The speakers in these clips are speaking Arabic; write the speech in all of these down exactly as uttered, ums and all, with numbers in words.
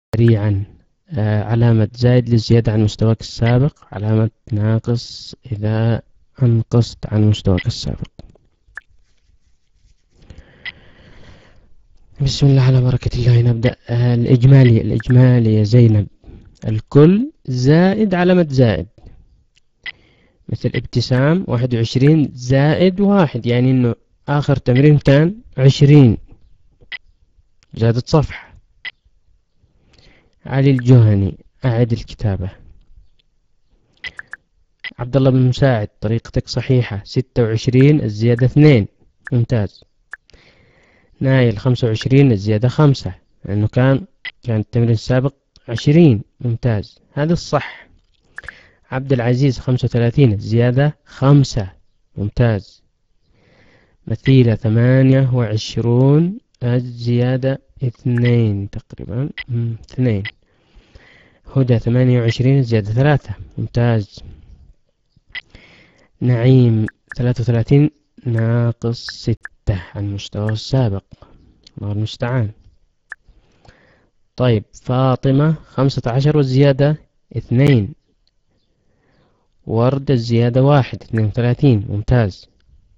سريعا. آه علامة زائد للزيادة عن مستواك السابق، علامة ناقص إذا أنقصت عن مستواك السابق. بسم الله على بركة الله نبدأ. آه الإجمالي الإجمالي يا زينب الكل زائد علامة زائد، مثل ابتسام واحد وعشرين زائد واحد، يعني إنه آخر تمرين كان عشرين، زادت صفحة. علي الجهني أعد الكتابة. عبد الله بن مساعد طريقتك صحيحة، ستة وعشرين الزيادة اثنين، ممتاز. نايل خمسة وعشرين الزيادة خمسة، لأنه كان كان التمرين السابق عشرين، ممتاز، هذا الصح. عبد العزيز خمسة وثلاثين الزيادة خمسة، ممتاز. مثيلة ثمانية وعشرون الزيادة اثنين تقريبا، اثنين. هدى ثمانية وعشرين الزيادة ثلاثة، ممتاز. نعيم ثلاثة وثلاثين ناقص ستة عن مستوى السابق، الله المستعان. طيب فاطمة خمسة عشر والزيادة اثنين، ورد الزيادة واحد، اثنين وثلاثين، ممتاز.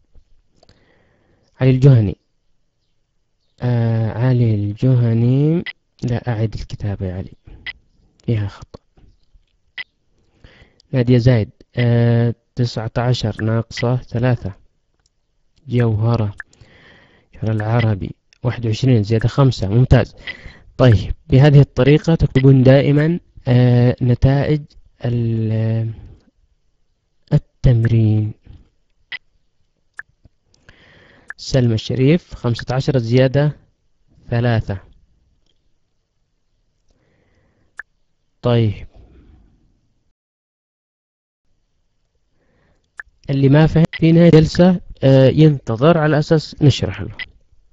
علي الجهني آه علي الجهني لا أعد الكتابة يا علي، فيها خطأ. نادية زايد آه تسعة عشر ناقصة ثلاثة. جوهرة جوهرة العربي واحد وعشرين زيادة خمسة، ممتاز. طيب بهذه الطريقة تكتبون دائما آه نتائج التمرين. سلمى الشريف خمسة عشر زيادة ثلاثة. طيب اللي ما فهم في نهاية الجلسة آه ينتظر على أساس نشرح له.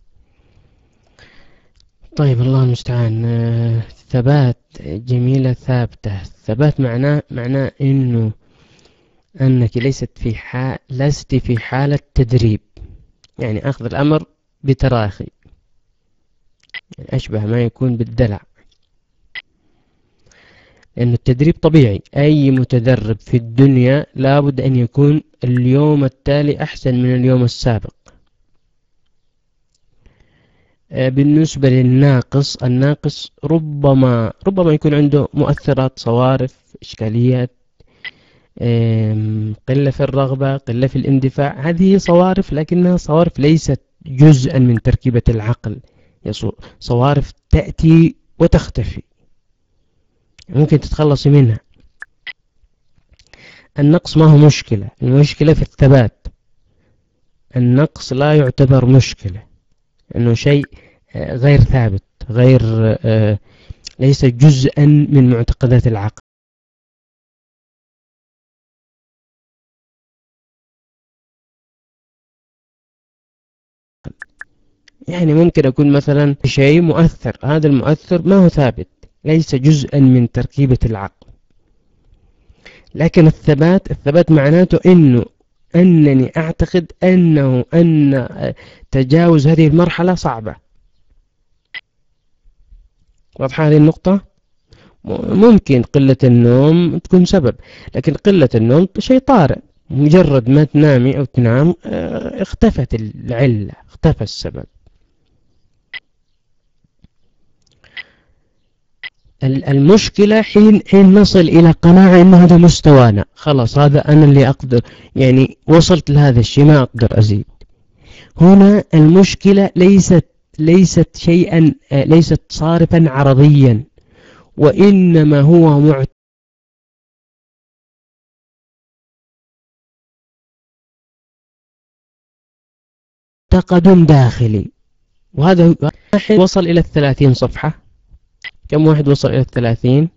طيب الله المستعان. آه ثبات جميلة ثابتة. ثبات معناه معناه إنه أنك ليست في حال لست في حالة تدريب، يعني أخذ الأمر بتراخي، يعني أشبه ما يكون بالدلع. لأن التدريب طبيعي، أي متدرب في الدنيا لابد أن يكون اليوم التالي أحسن من اليوم السابق. بالنسبة للناقص، الناقص ربما ربما يكون عنده مؤثرات، صوارف، إشكاليات، قلة في الرغبة، قلة في الاندفاع. هذه صوارف، لكنها صوارف ليست جزءا من تركيبة العقل، صوارف تأتي وتختفي، ممكن تتخلص منها. النقص ما هو مشكلة، المشكلة في الثبات. النقص لا يعتبر مشكلة، لأنه شيء غير ثابت، غير ليس جزءا من معتقدات العقل. يعني ممكن أكون مثلا شيء مؤثر، هذا المؤثر ما هو ثابت، ليس جزءا من تركيبة العقل. لكن الثبات الثبات معناته إنه أنني أعتقد أنه أن تجاوز هذه المرحلة صعبة. واضحة هذه النقطة؟ ممكن قلة النوم تكون سبب، لكن قلة النوم شيء طارئ، مجرد ما تنامي أو تنام اختفت العلة، اختفى السبب. المشكلة حين حين نصل إلى قناعة إن هذا مستوانا، خلاص هذا أنا اللي أقدر، يعني وصلت لهذا الشيء ما أقدر أزيد. هنا المشكلة ليست ليست شيئا ليست صارفا عرضيا، وإنما هو معتقد داخلي. وهذا واحد وصل إلى الثلاثين صفحة. كم واحد وصل إلى الثلاثين؟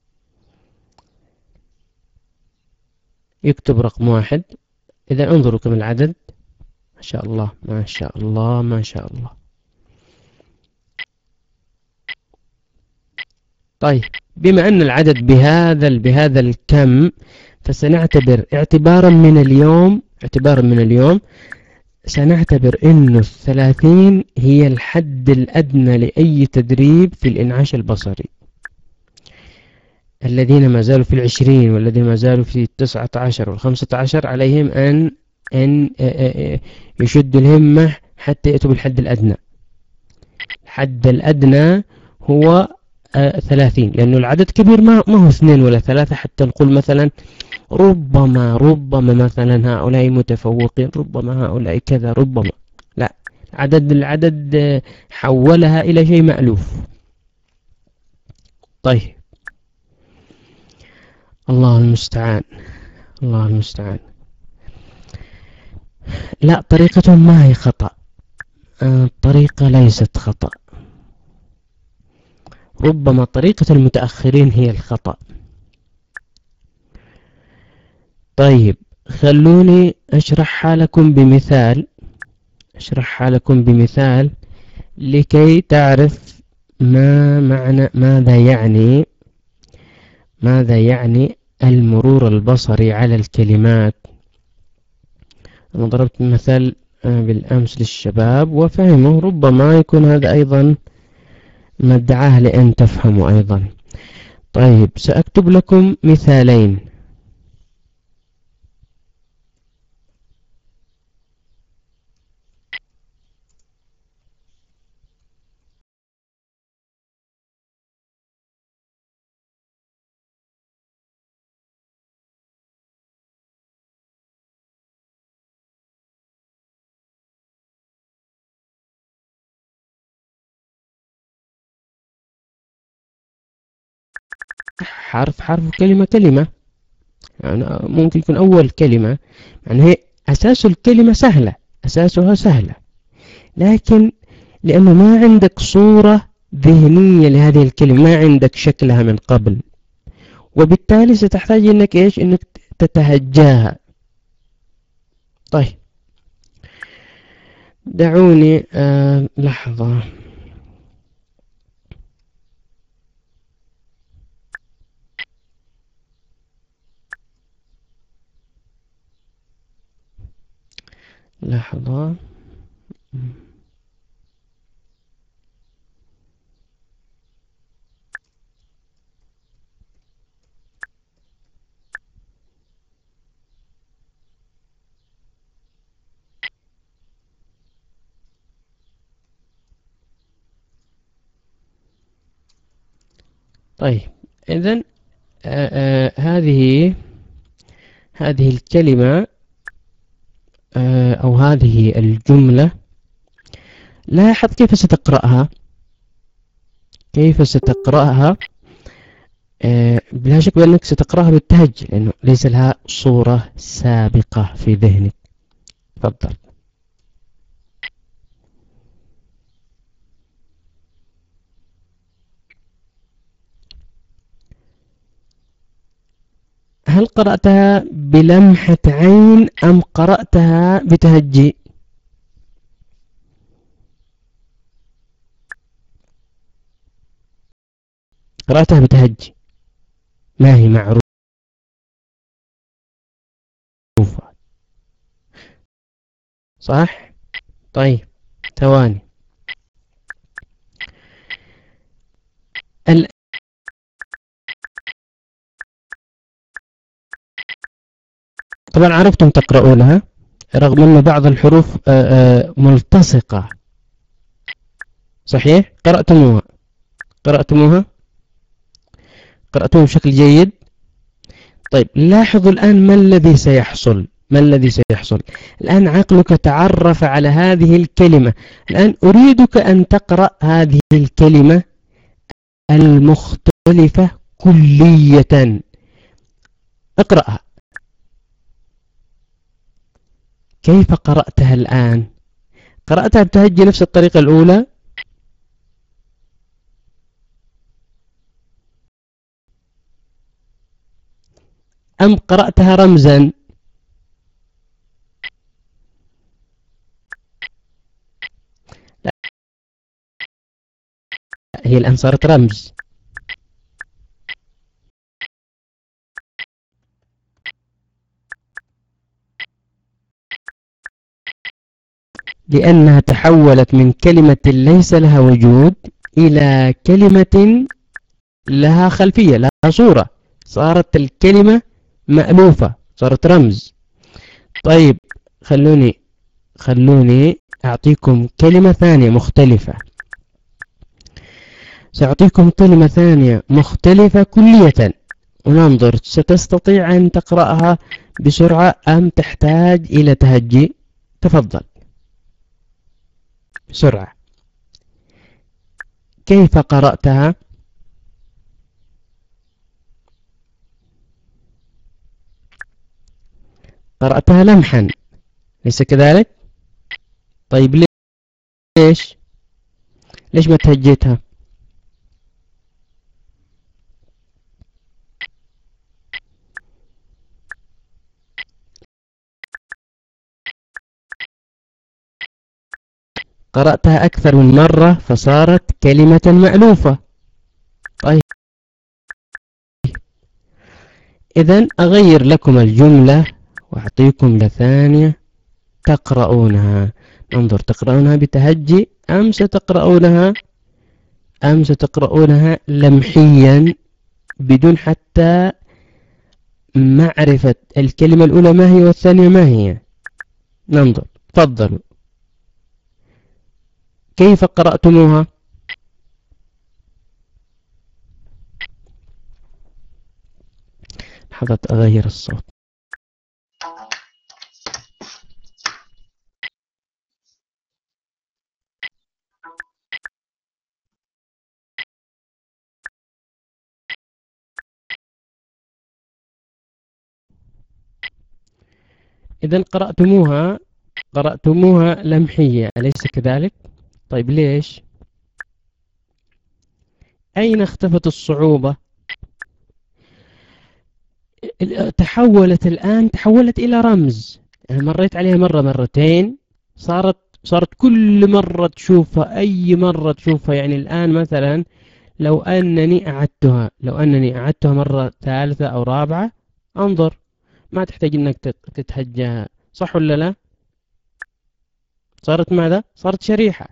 يكتب رقم واحد. إذا انظروا كم العدد، ما شاء الله ما شاء الله ما شاء الله. طيب بما أن العدد بهذا بهذا الكم، فسنعتبر اعتبارا من اليوم اعتبارا من اليوم سنعتبر إنه الثلاثين هي الحد الأدنى لأي تدريب في الإنعاش البصري. الذين ما زالوا في العشرين والذين ما زالوا في التسعة عشر والخمسة عشر عليهم أن أن يشدوا الهمة حتى يأتوا بالحد الأدنى. الحد الأدنى هو ثلاثين، لأنه العدد كبير، ما ما هو اثنين ولا ثلاثة حتى نقول مثلا ربما ربما مثلا هؤلاء متفوقين، ربما هؤلاء كذا، ربما لا، عدد العدد حولها إلى شيء مألوف. طيب، الله المستعان، الله المستعان. لا، طريقتهم ما هي خطأ، الطريقة ليست خطأ، ربما طريقة المتأخرين هي الخطأ. طيب، خلوني أشرحها لكم بمثال، أشرحها لكم بمثال لكي تعرف ما معنى ماذا يعني ماذا يعني المرور البصري على الكلمات. أنا ضربت مثال بالأمس للشباب وفهموا، ربما يكون هذا أيضا مدعاه لأن تفهموا أيضا. طيب، سأكتب لكم مثالين. حرف حرف، كلمة كلمة، يعني ممكن يكون أول كلمة، يعني هي أساس الكلمة سهلة، أساسها سهلة، لكن لأنه ما عندك صورة ذهنية لهذه الكلمة، ما عندك شكلها من قبل، وبالتالي ستحتاج إنك إيش، إنك تتهجاها. طيب، دعوني آه لحظة. لحظة. طيب، إذن آه آه هذه هذه الكلمة آه أو هذه الجملة، لاحظ كيف ستقرأها، كيف ستقرأها. آه بلا شك بأنك ستقرأها بالتهجي، لأنه ليس لها صورة سابقة في ذهنك. تفضل. هل قرأتها بلمحة عين أم قرأتها بتهجي؟ قرأتها بتهجي، ما هي معروفة. صح؟ طيب، ثواني. طبعا عرفتم تقرؤونها رغم أن بعض الحروف ملتصقة. صحيح؟ قرأتموها قرأتموها قرأتموها بشكل جيد. طيب، لاحظوا الآن ما الذي سيحصل ما الذي سيحصل الآن عقلك تعرف على هذه الكلمة. الآن أريدك أن تقرأ هذه الكلمة المختلفة كلية. اقرأها. كيف قرأتها الآن؟ قرأتها بتهجي نفس الطريقة الأولى؟ أم قرأتها رمزا؟ لا، هي الآن صارت رمز. لأنها تحولت من كلمة ليس لها وجود إلى كلمة لها خلفية، لها صورة، صارت الكلمة مألوفة، صارت رمز. طيب خلوني خلوني أعطيكم كلمة ثانية مختلفة. سأعطيكم كلمة ثانية مختلفة كلية، وننظر ستستطيع أن تقرأها بسرعة أم تحتاج إلى تهجي؟ تفضل بسرعة. كيف قرأتها؟ قرأتها لمحا، ليس كذلك؟ طيب ليش؟ ليش ما تهجيتها؟ قرأتها أكثر من مرة فصارت كلمة مألوفة. طيب إذن أغير لكم الجملة وأعطيكم جملة ثانية تقرؤونها. انظر، تقرؤونها بتهجي أم ستقرؤونها أم ستقرؤونها لمحيا بدون حتى معرفة الكلمة الأولى ما هي والثانية ما هي؟ ننظر، تفضلوا. كيف قرأتموها؟ لحظة أغير الصوت. إذن قرأتموها قرأتموها لمحية، أليس كذلك؟ طيب ليش؟ أين اختفت الصعوبة؟ تحولت الآن تحولت إلى رمز، يعني مريت عليها مرة مرتين، صارت صارت كل مرة تشوفها، أي مرة تشوفها. يعني الآن مثلا لو أنني أعدتها لو أنني أعدتها مرة ثالثة أو رابعة، انظر، ما تحتاج أنك تتهجاها، صح ولا لا؟ صارت ماذا؟ صارت شريحة.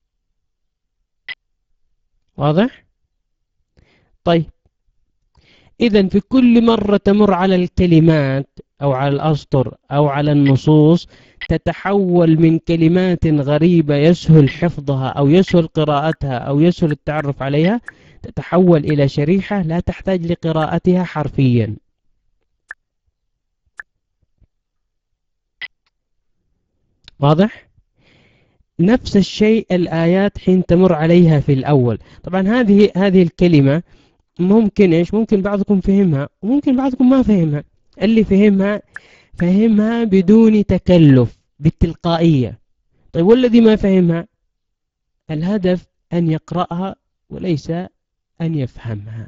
واضح؟ طيب إذن في كل مرة تمر على الكلمات أو على الأسطر أو على النصوص تتحول من كلمات غريبة يسهل حفظها أو يسهل قراءتها أو يسهل التعرف عليها، تتحول إلى شريحة لا تحتاج لقراءتها حرفيا. واضح؟ نفس الشيء الآيات حين تمر عليها في الأول. طبعا هذه هذه الكلمة ممكن إيش ممكن بعضكم فهمها وممكن بعضكم ما فهمها. اللي فهمها فهمها بدون تكلف بالتلقائية. طيب والذي ما فهمها، الهدف أن يقرأها وليس أن يفهمها.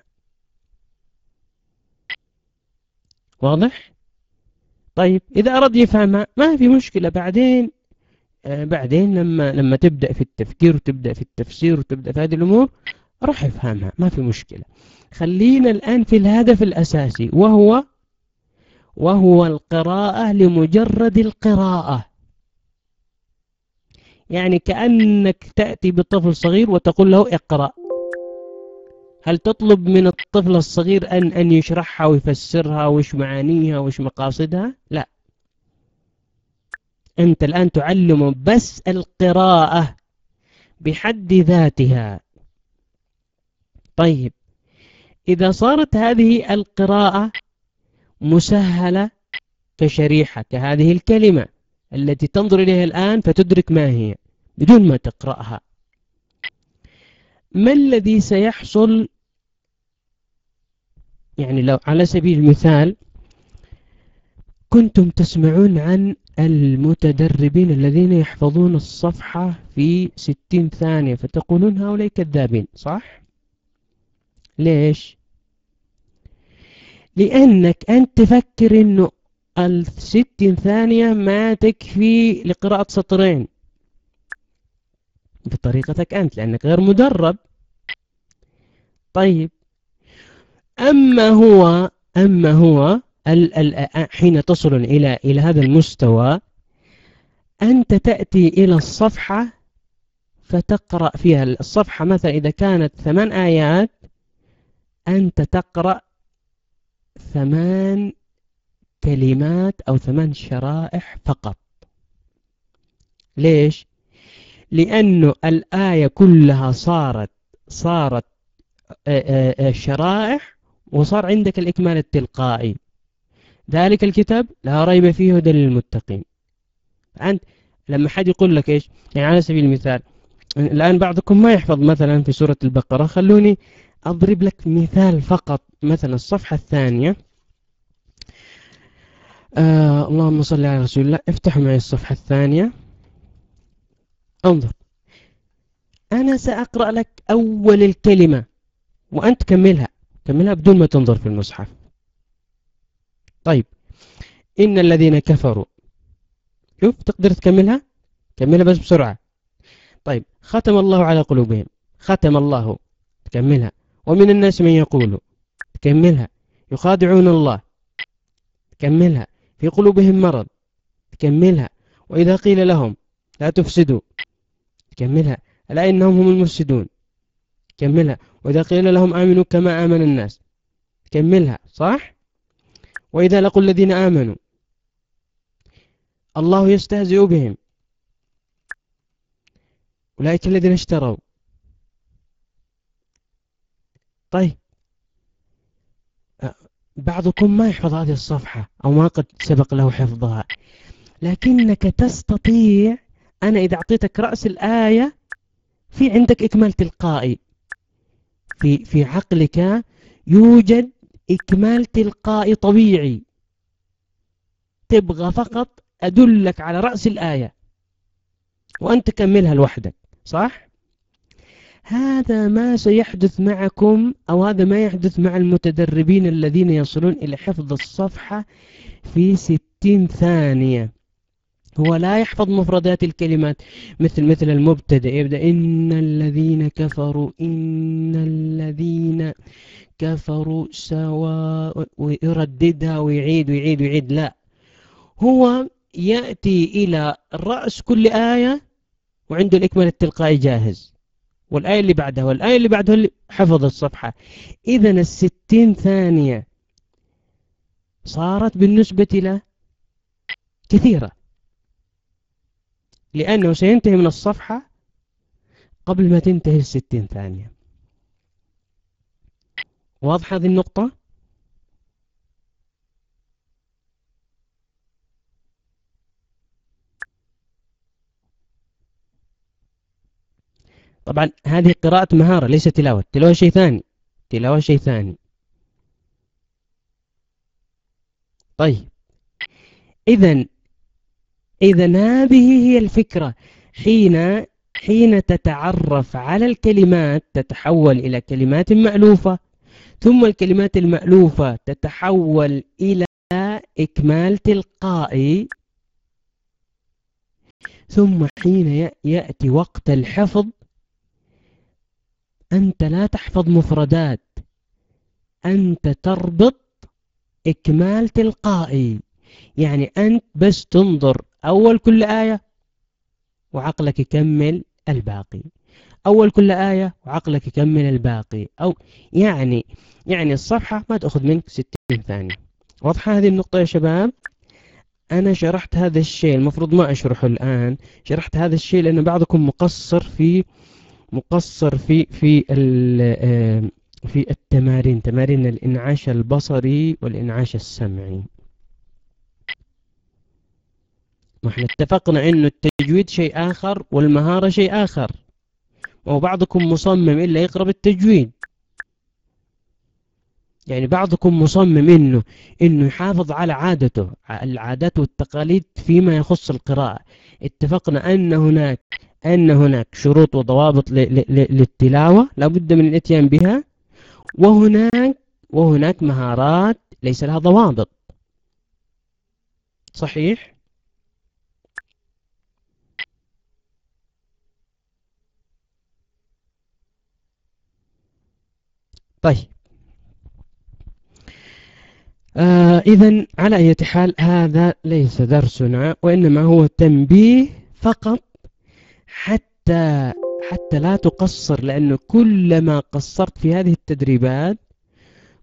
واضح؟ طيب إذا أراد يفهمها ما في مشكلة، بعدين آه بعدين لما لما تبدأ في التفكير وتبدأ في التفسير وتبدأ في هذه الأمور راح يفهمها، ما في مشكلة. خلينا الآن في الهدف الأساسي، وهو وهو القراءة لمجرد القراءة. يعني كأنك تأتي بطفل صغير وتقول له اقرأ. هل تطلب من الطفل الصغير أن أن يشرحها ويفسرها وش معانيها وش مقاصدها؟ لا، أنت الآن تعلم بس القراءة بحد ذاتها. طيب إذا صارت هذه القراءة مسهلة كشريحة كهذه الكلمة التي تنظر إليها الآن فتدرك ما هي بدون ما تقرأها، ما الذي سيحصل؟ يعني لو على سبيل المثال كنتم تسمعون عن المتدربين الذين يحفظون الصفحة في ستين ثانية فتقولون هؤلاء كذابين، صح؟ ليش؟ لأنك أنت تفكر أنه الستين ثانية ما تكفي لقراءة سطرين بطريقتك أنت لأنك غير مدرب. طيب أما هو أما هو ال ال حين تصل إلى إلى هذا المستوى أنت تأتي إلى الصفحة فتقرأ فيها الصفحة، مثلا إذا كانت ثمان آيات أنت تقرأ ثمان كلمات أو ثمان شرائح فقط. ليش؟ لأنه الآية كلها صارت صارت شرائح، وصار عندك الإكمال التلقائي. ذلك الكتاب لا ريب فيه هدى للمتقين. أنت لما حد يقول لك إيش، يعني على سبيل المثال الآن بعضكم ما يحفظ مثلا في سورة البقرة، خلوني أضرب لك مثال فقط. مثلا الصفحة الثانية، آه اللهم صل على رسول الله، افتحوا معي الصفحة الثانية. انظر، أنا سأقرأ لك أول الكلمة وأنت كملها، كملها بدون ما تنظر في المصحف. طيب، إن الذين كفروا، شوف تقدر تكملها، كملها بس بسرعة. طيب، ختم الله على قلوبهم، ختم الله، تكملها. ومن الناس من يقول، تكملها. يخادعون الله، تكملها. في قلوبهم مرض، تكملها. وإذا قيل لهم لا تفسدوا، تكملها. ألا إنهم هم المفسدون، تكملها. وإذا قيل لهم آمنوا كما آمن الناس، تكملها. صح؟ وإذا لقوا الذين آمنوا الله يستهزئ بهم، أولئك الذين اشتروا. طيب، بعضكم ما يحفظ هذه الصفحة أو ما قد سبق له حفظها، لكنك تستطيع. أنا إذا أعطيتك رأس الآية، في عندك إكمال تلقائي في في عقلك، يوجد إكمال تلقائي طبيعي. تبغى فقط أدلك على رأس الآية وأنت كملها لوحدك. صح؟ هذا ما سيحدث معكم، أو هذا ما يحدث مع المتدربين الذين يصلون إلى حفظ الصفحة في ستين ثانية. هو لا يحفظ مفردات الكلمات، مثل مثل المبتدأ يبدأ إن الذين كفروا، إن الذين كفروا سواء، ويرددها ويعيد ويعيد ويعيد. لا، هو يأتي إلى رأس كل آية وعنده الإكمال التلقائي جاهز، والآية اللي بعدها والآية اللي بعدها اللي حفظ الصفحة. إذن الستين ثانية صارت بالنسبة له كثيرة، لأنه سينتهي من الصفحة قبل ما تنتهي الستين ثانية. واضحة هذه النقطة؟ طبعا هذه قراءة مهارة ليس تلاوة. تلاوة شيء ثاني، تلاوة شيء ثاني. طيب، إذن إذن هذه هي الفكرة. حين حين تتعرف على الكلمات تتحول إلى كلمات مألوفة، ثم الكلمات المألوفة تتحول إلى إكمال تلقائي، ثم حين يأتي وقت الحفظ أنت لا تحفظ مفردات، أنت تربط إكمال تلقائي. يعني أنت بس تنظر أول كل آية وعقلك يكمل الباقي، أول كل آية وعقلك يكمل الباقي. أو يعني يعني الصفحة ما تأخذ منك ستين ثانية. واضحة هذه النقطة يا شباب؟ أنا شرحت هذا الشيء، المفروض ما أشرحه الآن. شرحت هذا الشيء لأن بعضكم مقصر في مقصر في في في التمارين، تمارين الإنعاش البصري والإنعاش السمعي. ما احنا اتفقنا إنه التجويد شيء آخر والمهارة شيء آخر. وبعضكم مصمم إلا يقرب التجويد، يعني بعضكم مصمم إنه إنه يحافظ على عادته، العادات والتقاليد فيما يخص القراءة. اتفقنا أن هناك أن هناك شروط وضوابط للتلاوة لا بد من الاتيان بها، وهناك وهناك مهارات ليس لها ضوابط. صحيح؟ طيب، آه إذن على أي حال هذا ليس درسنا، وإنما هو تنبيه فقط حتى حتى لا تقصر، لأنه كلما قصرت في هذه التدريبات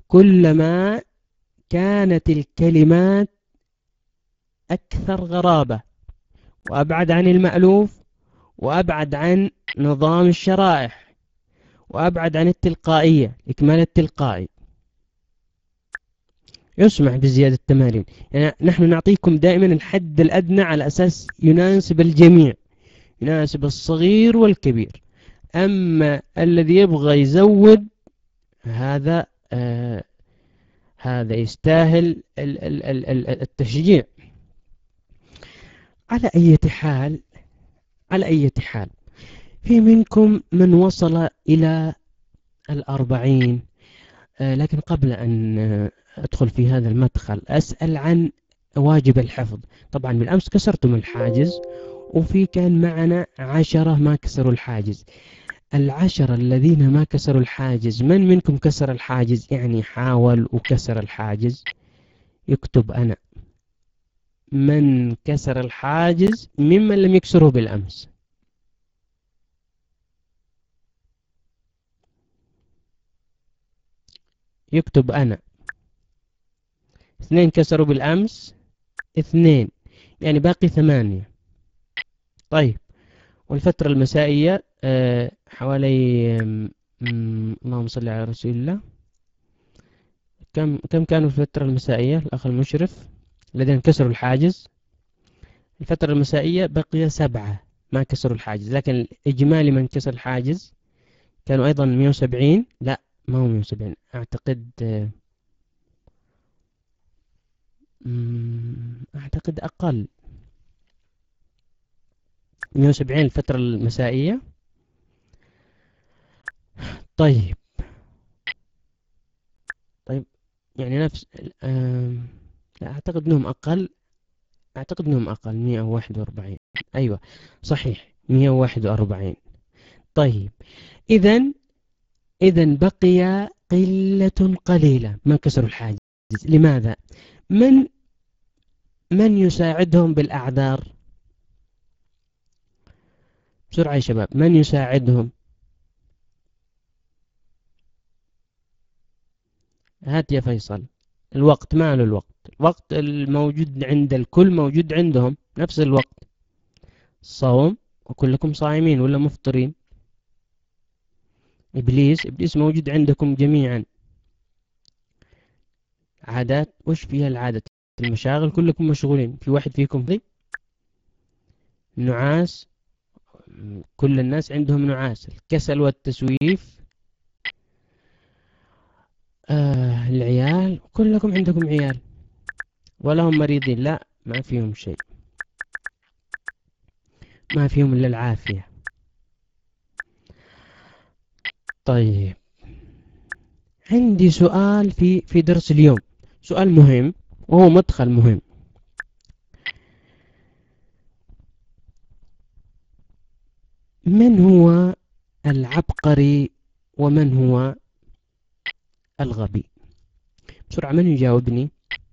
كلما كانت الكلمات أكثر غرابة وأبعد عن المألوف وأبعد عن نظام الشرائح وأبعد عن التلقائية، إكمال التلقائي، يسمح بزيادة التمارين. يعني نحن نعطيكم دائما الحد الأدنى على أساس يناسب الجميع، يناسب الصغير والكبير. أما الذي يبغى يزود هذا آه هذا يستاهل ال ال ال ال التشجيع. على أي حال على أي حال في منكم من وصل إلى الأربعين. آه لكن قبل أن آه أدخل في هذا المدخل أسأل عن واجب الحفظ. طبعا بالأمس كسرتم الحاجز وفي كان معنا عشرة ما كسروا الحاجز. العشرة الذين ما كسروا الحاجز، من منكم كسر الحاجز؟ يعني حاول وكسر الحاجز يكتب أنا. من كسر الحاجز ممن لم يكسره بالأمس؟ يكتب أنا. اثنين كسروا بالأمس، اثنين، يعني باقي ثمانية. طيب، والفترة المسائية أه حوالي اللهم صل على رسول الله، كم كم كانوا في الفترة المسائية الأخ المشرف الذين كسروا الحاجز؟ الفترة المسائية بقي سبعة ما كسروا الحاجز، لكن إجمالي من كسر الحاجز كانوا أيضا مئة وسبعين. لا، ما هو مئة وسبعين، أعتقد أعتقد أقل، مئة وسبعين الفترة المسائية. طيب طيب يعني نفس لا، أعتقد أنهم أقل، أعتقد أنهم أقل مئة وواحد وأربعين. أيوة صحيح، مئة وواحد وأربعين. طيب إذن إذن بقي قلة قليلة ما كسروا الحاجز. لماذا؟ من من يساعدهم بالأعذار؟ بسرعة يا شباب، من يساعدهم؟ هات يا فيصل. الوقت، ما له الوقت، الوقت الموجود عند الكل موجود عندهم نفس الوقت. صوم، وكلكم صائمين ولا مفطرين. إبليس إبليس موجود عندكم جميعا. عادات، وش فيها العادة؟ المشاغل، كلكم مشغولين. في واحد فيكم فضي؟ نعاس، كل الناس عندهم نعاس. الكسل والتسويف. آه العيال، كلكم عندكم عيال. ولا هم مريضين؟ لا، ما فيهم شيء، ما فيهم إلا العافية. طيب، عندي سؤال في في درس اليوم، سؤال مهم وهو مدخل مهم. من هو العبقري ومن هو الغبي؟ بسرعة، من يجاوبني؟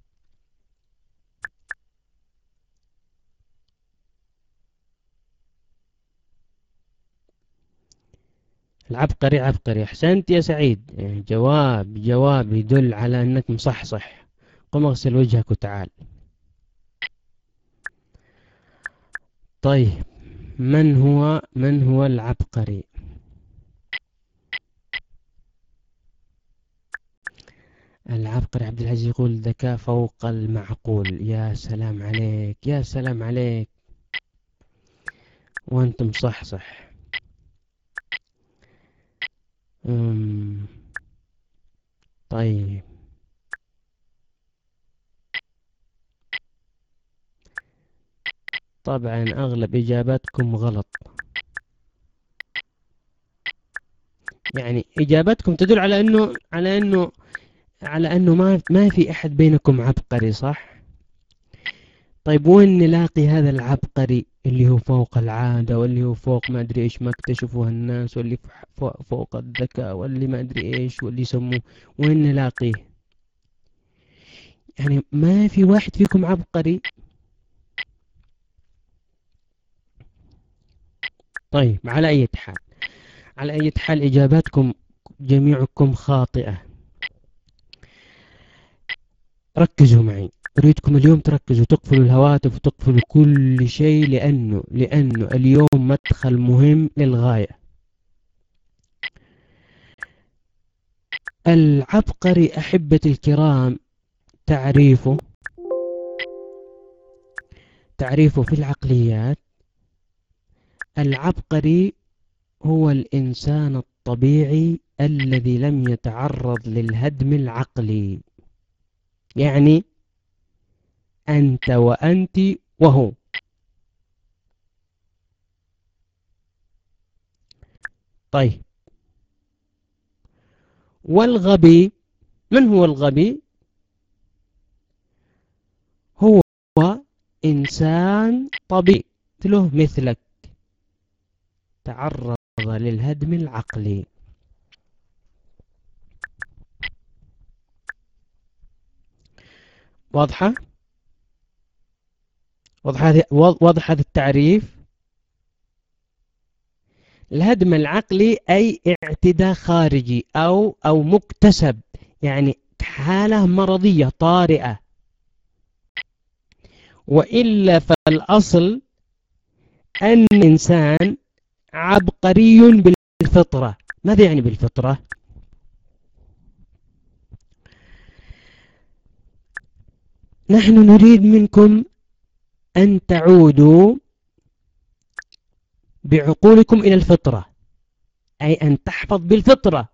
العبقري عبقري. أحسنت يا سعيد، يعني جواب جواب يدل على أنك مصحصح. قم اغسل وجهك وتعال. طيب، من هو من هو العبقري؟ العبقري عبد العزيز يقول ذكاء فوق المعقول. يا سلام عليك، يا سلام عليك، وانت مصحصح. أمم. طيب، طبعا أغلب إجاباتكم غلط، يعني إجاباتكم تدل على أنه على أنه على أنه ما ما في أحد بينكم عبقري، صح؟ طيب، وين نلاقي هذا العبقري اللي هو فوق العادة، واللي هو فوق ما أدري إيش ما اكتشفوه الناس، واللي فوق, فوق الذكاء، واللي ما أدري إيش، واللي يسموه؟ وين نلاقيه؟ يعني ما في واحد فيكم عبقري. طيب، على أي حال على أي حال إجاباتكم جميعكم خاطئة. ركزوا معي، أريدكم اليوم تركزوا، تقفلوا الهواتف وتقفلوا كل شيء، لأنه لأنه اليوم مدخل مهم للغاية. العبقري أحبتي الكرام تعريفه تعريفه في العقليات: العبقري هو الإنسان الطبيعي الذي لم يتعرض للهدم العقلي. يعني أنت وأنت وهو. طيب، والغبي، من هو الغبي؟ هو إنسان طبيعي مثله مثلك تعرض للهدم العقلي. واضحة؟ واضح هذا واضح هذا التعريف. الهدم العقلي أي اعتداء خارجي أو أو مكتسب، يعني حالة مرضية طارئة. وإلا فالأصل أن الإنسان عبقري بالفطرة. ماذا يعني بالفطرة؟ نحن نريد منكم أن تعودوا بعقولكم إلى الفطرة، أي أن تحفظ بالفطرة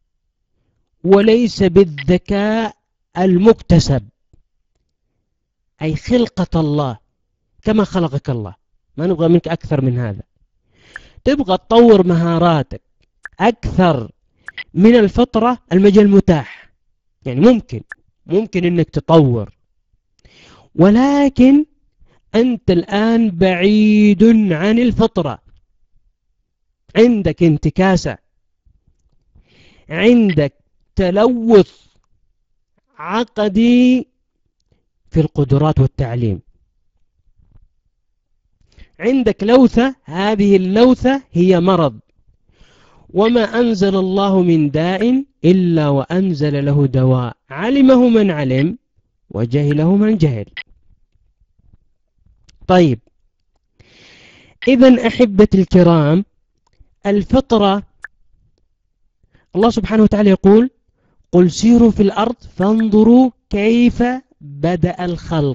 وليس بالذكاء المكتسب، أي خلقة الله كما خلقك الله. ما نبغى منك أكثر من هذا. تبغى تطور مهاراتك أكثر من الفطرة، المجال متاح، يعني ممكن ممكن أنك تطور، ولكن أنت الآن بعيد عن الفطرة. عندك انتكاسة، عندك تلوث عقدي في القدرات والتعليم، عندك لوثة، هذه اللوثة هي مرض. وما أنزل الله من داء إلا وأنزل له دواء، علمه من علم وجهله من جهل. طيب، إذن أحبتي الكرام، الفطرة الله سبحانه وتعالى يقول: قل سيروا في الأرض فانظروا كيف بدأ الخلق.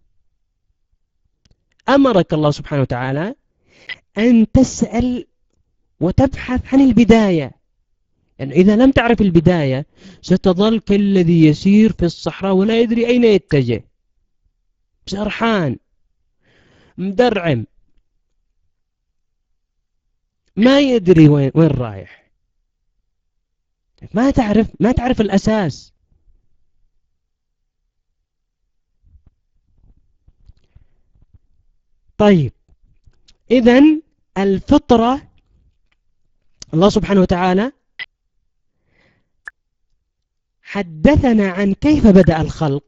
أمرك الله سبحانه وتعالى أن تسأل وتبحث عن البداية، يعني إذا لم تعرف البداية ستظل كالذي يسير في الصحراء ولا يدري أين يتجه، سرحان مدرعم ما يدري وين وين رايح، ما تعرف ما تعرف الأساس. طيب، إذن الفطرة الله سبحانه وتعالى حدثنا عن كيف بدأ الخلق،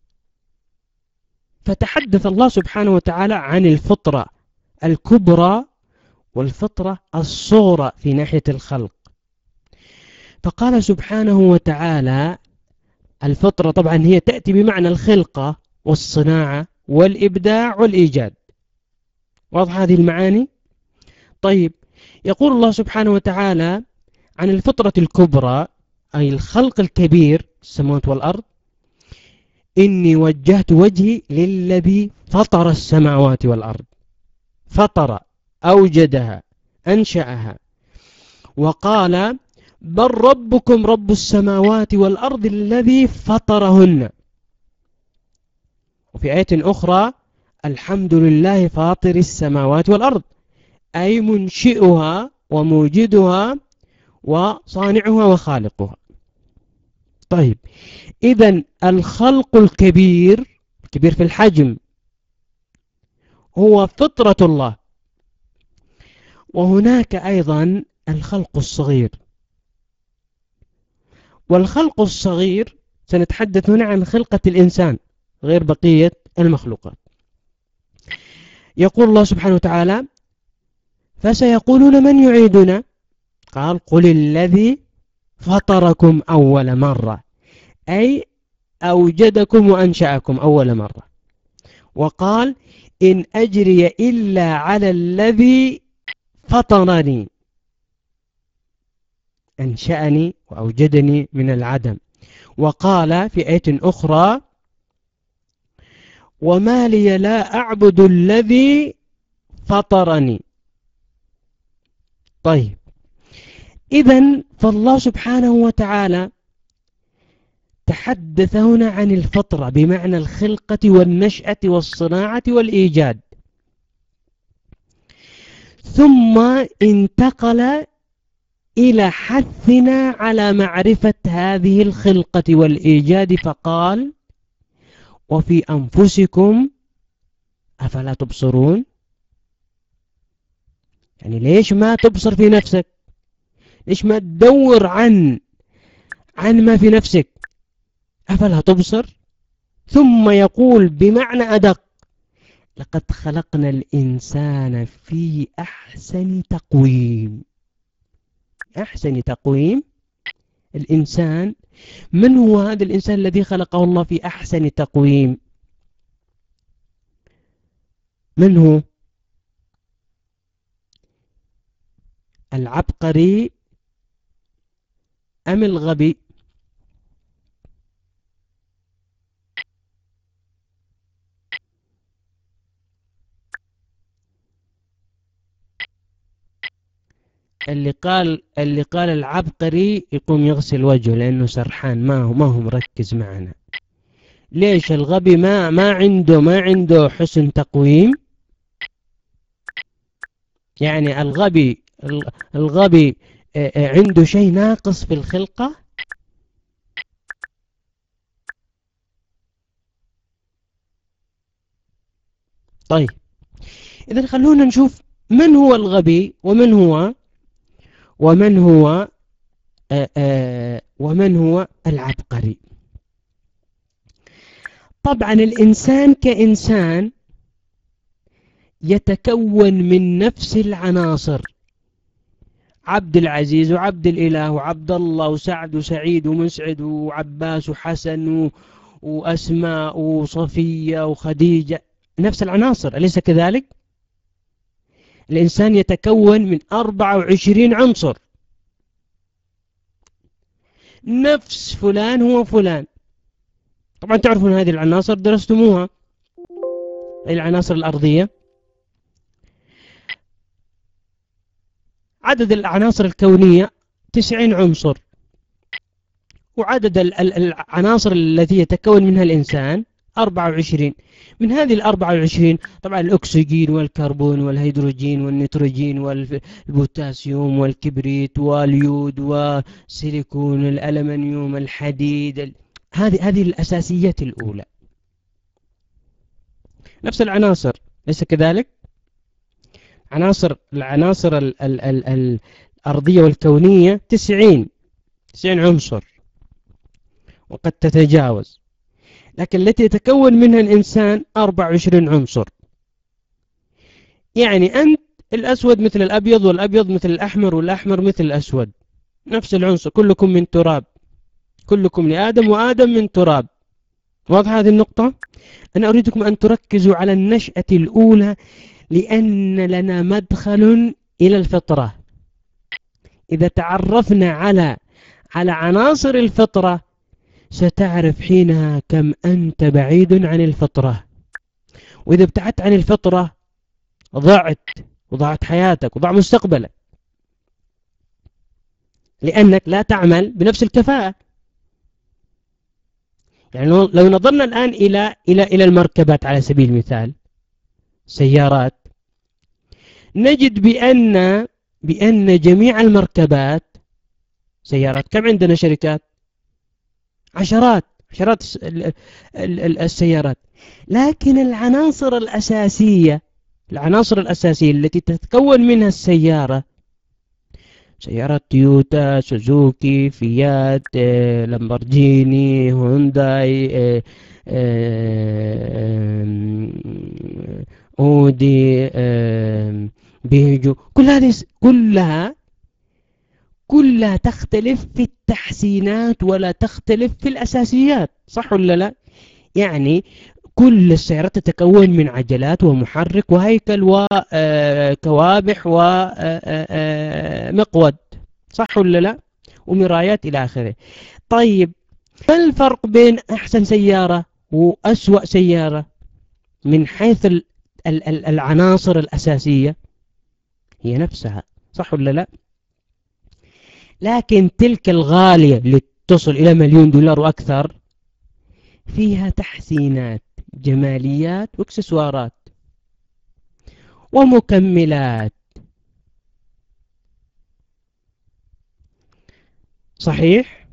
فتحدث الله سبحانه وتعالى عن الفطرة الكبرى والفطرة الصغرى في ناحية الخلق. فقال سبحانه وتعالى: الفطرة طبعا هي تأتي بمعنى الخلقة والصناعة والإبداع والإيجاد. واضح هذه المعاني؟ طيب، يقول الله سبحانه وتعالى عن الفطرة الكبرى أي الخلق الكبير السماوات والأرض: إني وجهت وجهي للذي فطر السماوات والأرض. فطر، أوجدها، أنشأها. وقال: بل ربكم رب السماوات والأرض الذي فطرهن. وفي آية أخرى: الحمد لله فاطر السماوات والأرض، أي منشئها وموجدها وصانعها وخالقها. طيب، إذن الخلق الكبير كبير في الحجم هو فطرة الله. وهناك أيضا الخلق الصغير، والخلق الصغير سنتحدث هنا عن خلقة الإنسان غير بقية المخلوقات. يقول الله سبحانه وتعالى: فسيقولون من يعيدنا؟ قال: قل الذي فطركم أول مرة، أي أوجدكم وأنشأكم أول مرة، وقال إن أجري إلا على الذي فطرني، أنشأني وأوجدني من العدم. وقال في آية أخرى وما لي لا أعبد الذي فطرني. طيب، إذن فالله سبحانه وتعالى تحدث هنا عن الفطرة بمعنى الخلقة والنشأة والصناعة والإيجاد، ثم انتقل إلى حثنا على معرفة هذه الخلقة والإيجاد فقال وفي أنفسكم أفلا تبصرون. يعني ليش ما تبصر في نفسك؟ ليش ما تدور عن عن ما في نفسك؟ أفلا تبصر. ثم يقول بمعنى أدق لقد خلقنا الإنسان في أحسن تقويم. أحسن تقويم. الإنسان، من هو هذا الإنسان الذي خلقه الله في أحسن تقويم؟ من هو؟ العبقري أم الغبي؟ اللي قال اللي قال العبقري يقوم يغسل وجهه لأنه سرحان، ما هو ما هو مركز معنا. ليش الغبي ما ما عنده ما عنده حسن تقويم؟ يعني الغبي الغبي عنده شيء ناقص في الخلقة. طيب، إذا خلونا نشوف من هو الغبي ومن هو ومن هو آآ آآ ومن هو العبقري. طبعا الإنسان كإنسان يتكون من نفس العناصر، عبد العزيز وعبد الإله وعبد الله وسعد وسعيد ومسعد وعباس وحسن وأسماء وصفية وخديجة، نفس العناصر، أليس كذلك؟ الإنسان يتكون من أربعة وعشرين عنصر، نفس فلان هو فلان. طبعا تعرفون هذه العناصر درستموها، العناصر الأرضية. عدد العناصر الكونية تسعين عنصر، وعدد العناصر التي يتكون منها الإنسان أربعة وعشرين. من هذه الأربعة وعشرين طبعا الأكسجين والكربون والهيدروجين والنيتروجين والبوتاسيوم والكبريت واليود والسيليكون الألمنيوم الحديد، هذه هذه الأساسيات الأولى، نفس العناصر، ليس كذلك؟ عناصر العناصر ال ال ال الأرضية والكونية تسعين تسعين عنصر وقد تتجاوز، لكن التي يتكون منها الإنسان أربعة وعشرين عنصر. يعني أنت الأسود مثل الأبيض والأبيض مثل الأحمر والأحمر مثل الأسود، نفس العنصر، كلكم من تراب، كلكم لآدم وآدم من تراب. واضح هذه النقطة؟ أنا أريدكم أن تركزوا على النشأة الأولى، لأن لنا مدخل إلى الفطرة. إذا تعرفنا على على عناصر الفطرة ستعرف حينها كم أنت بعيد عن الفطرة، وإذا ابتعدت عن الفطرة ضعت، وضعت حياتك وضع مستقبلك، لأنك لا تعمل بنفس الكفاءة. يعني لو نظرنا الآن إلى إلى إلى المركبات على سبيل المثال، سيارات، نجد بأن بأن جميع المركبات سيارات، كم عندنا شركات؟ عشرات عشرات السيارات، لكن العناصر الأساسية العناصر الأساسية التي تتكون منها السيارة، سيارات تويوتا، سوزوكي، فيات، لامبورجيني، هونداي، أودي، بيجو، كل هذه كلها كلها تختلف في التحسينات ولا تختلف في الأساسيات، صح ولا لا؟ يعني كل السيارات تتكون من عجلات ومحرك وهيكل وكوابح ومقود، صح ولا لا؟ ومرايات إلى آخره. طيب ما الفرق بين أحسن سيارة وأسوأ سيارة من حيث العناصر الأساسية؟ هي نفسها، صح ولا لا؟ لكن تلك الغالية اللي تصل إلى مليون دولار وأكثر فيها تحسينات، جماليات واكسسوارات ومكملات، صحيح؟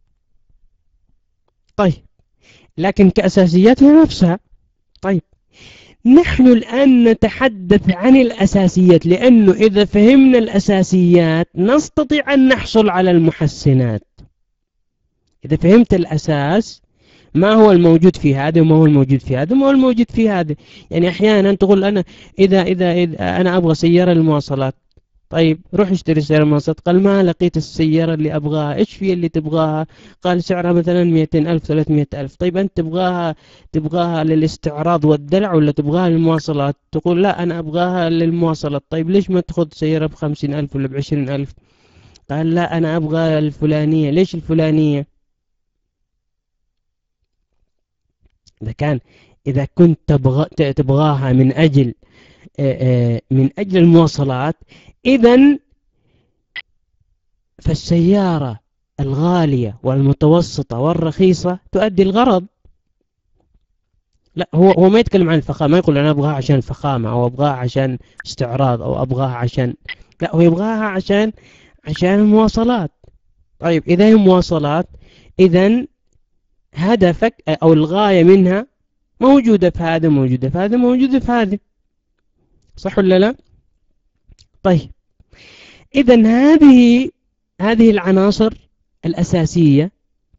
طيب لكن كأساسيات هي نفسها. طيب نحن الآن نتحدث عن الأساسيات، لأنه إذا فهمنا الأساسيات نستطيع أن نحصل على المحسنات. إذا فهمت الأساس، ما هو الموجود في هذا وما هو الموجود في هذا وما هو الموجود في هذا. يعني أحيانا تقول أنا إذا, إذا, إذا أنا أبغى سيارة للمواصلات، طيب روح اشتري سيارة للمواصلات، قال ما لقيت السيارة اللي أبغاها، إيش في اللي تبغاها؟ قال سعرها مثلا مئتين ألف ثلاثمئة ألف. طيب أنت تبغاها تبغاها للاستعراض والدلع ولا تبغاها للمواصلات؟ تقول لا أنا أبغاها للمواصلات. طيب ليش ما تأخذ سيارة بخمسين ألف ولا بعشرين ألف؟ قال لا أنا أبغى الفلانية. ليش الفلانية؟ إذا كان إذا كنت تبغى تبغاها من أجل من أجل المواصلات، إذن فالسيارة الغالية والمتوسطة والرخيصة تؤدي الغرض. لا هو هو ما يتكلم عن الفخامة، ما يقول أنا أبغاها عشان الفخامة أو أبغاها عشان استعراض أو أبغاها عشان، لا هو يبغاها عشان عشان المواصلات. طيب إذا هي مواصلات، إذن هدفك أو الغاية منها موجودة في هذا موجودة في هذا موجودة في هذا، صح ولا لا؟ طيب إذن هذه هذه العناصر الأساسية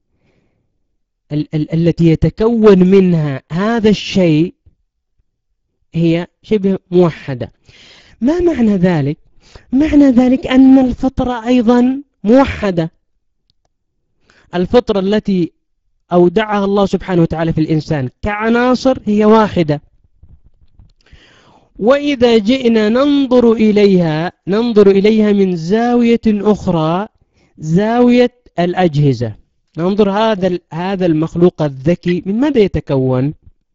ال ال التي يتكون منها هذا الشيء هي شبه موحدة. ما معنى ذلك؟ معنى ذلك أن الفطرة أيضا موحدة. الفطرة التي أودعها الله سبحانه وتعالى في الإنسان كعناصر هي واحدة، وإذا جئنا ننظر إليها ننظر إليها من زاوية أخرى، زاوية الأجهزة. ننظر هذا هذا المخلوق الذكي من ماذا يتكون؟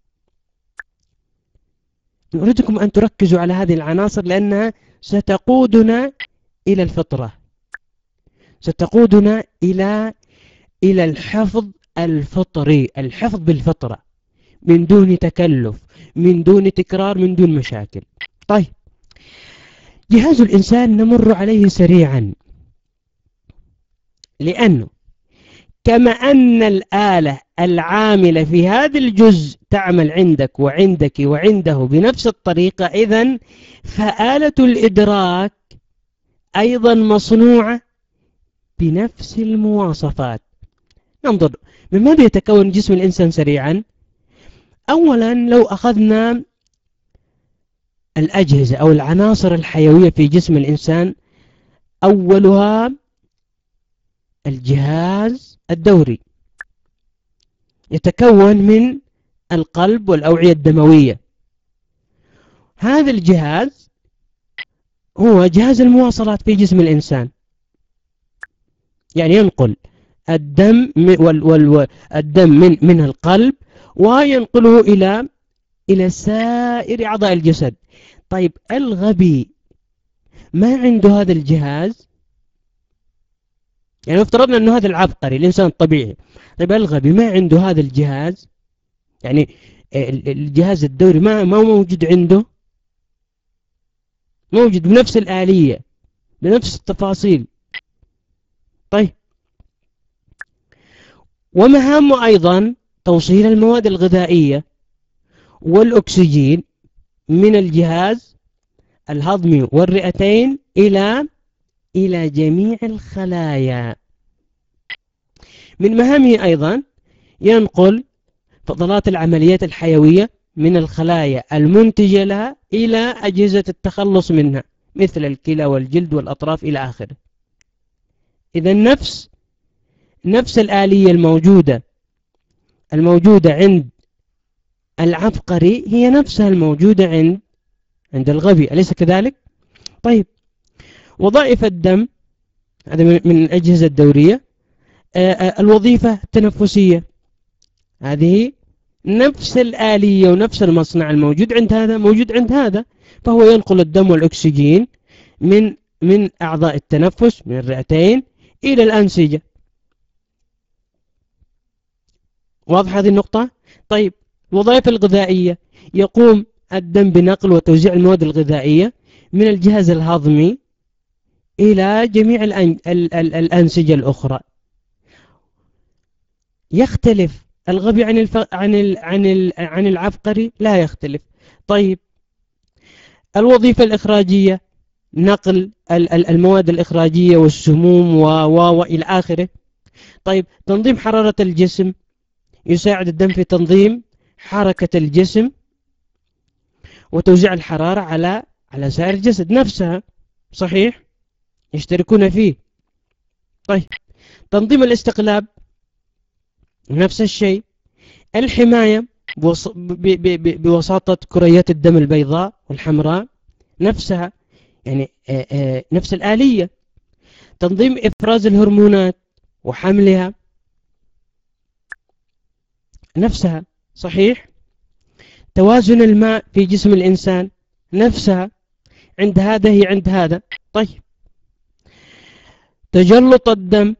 نريدكم أن تركزوا على هذه العناصر لأنها ستقودنا إلى الفطرة، ستقودنا إلى إلى الحفظ الفطري، الحفظ بالفطرة من دون تكلف، من دون تكرار، من دون مشاكل. طيب جهاز الإنسان نمر عليه سريعا، لأنه كما أن الآلة العاملة في هذا الجزء تعمل عندك وعندك وعنده بنفس الطريقة، إذن فآلة الإدراك أيضا مصنوعة بنفس المواصفات. ننظر من ماذا يتكون جسم الإنسان سريعا. أولا لو أخذنا الأجهزة أو العناصر الحيوية في جسم الإنسان، أولها الجهاز الدوري، يتكون من القلب والأوعية الدموية. هذا الجهاز هو جهاز المواصلات في جسم الإنسان، يعني ينقل الدم والدم من من القلب وينقله إلى إلى سائر أعضاء الجسد. طيب الغبي ما عنده هذا الجهاز، يعني افترضنا أنه هذا العبقري الإنسان الطبيعي، طيب الغبي ما عنده هذا الجهاز، يعني الجهاز الدوري ما ما موجود عنده، موجود بنفس الآلية بنفس التفاصيل. طيب ومهامه أيضا توصيل المواد الغذائية والأكسجين من الجهاز الهضمي والرئتين إلى إلى جميع الخلايا. من مهامه أيضا ينقل فضلات العمليات الحيوية من الخلايا المنتجة لها إلى أجهزة التخلص منها مثل الكلى والجلد والأطراف إلى آخره. إذا نفس نفس الآلية الموجودة الموجودة عند العبقري هي نفسها الموجودة عند عند الغبي، أليس كذلك؟ طيب، وظائف الدم هذا من الأجهزة الدورية. الوظيفة التنفسية هذه نفس الآلية ونفس المصنع الموجود عند هذا موجود عند هذا، فهو ينقل الدم والأكسجين من من أعضاء التنفس من الرئتين إلى الأنسجة. واضح هذه النقطة؟ طيب، الوظائف الغذائية يقوم الدم بنقل وتوزيع المواد الغذائية من الجهاز الهضمي إلى جميع الأن... ال... ال... الأنسجة الأخرى. يختلف الغبي عن الف... عن ال... عن ال... عن العبقري؟ لا يختلف. طيب، الوظيفة الإخراجية نقل ال... ال... المواد الإخراجية والسموم و... و... وإلى آخره. طيب، تنظيم حرارة الجسم، يساعد الدم في تنظيم حركة الجسم وتوزيع الحرارة على على سائر الجسد نفسها، صحيح؟ يشتركون فيه. طيب، تنظيم الاستقلاب نفس الشيء. الحماية بوص... ب... ب... ب... بوساطة كريات الدم البيضاء والحمراء نفسها، يعني آآ آآ نفس الآلية. تنظيم إفراز الهرمونات وحملها نفسها، صحيح؟ توازن الماء في جسم الإنسان نفسها، عند هذا هي عند هذا. طيب، تجلط الدم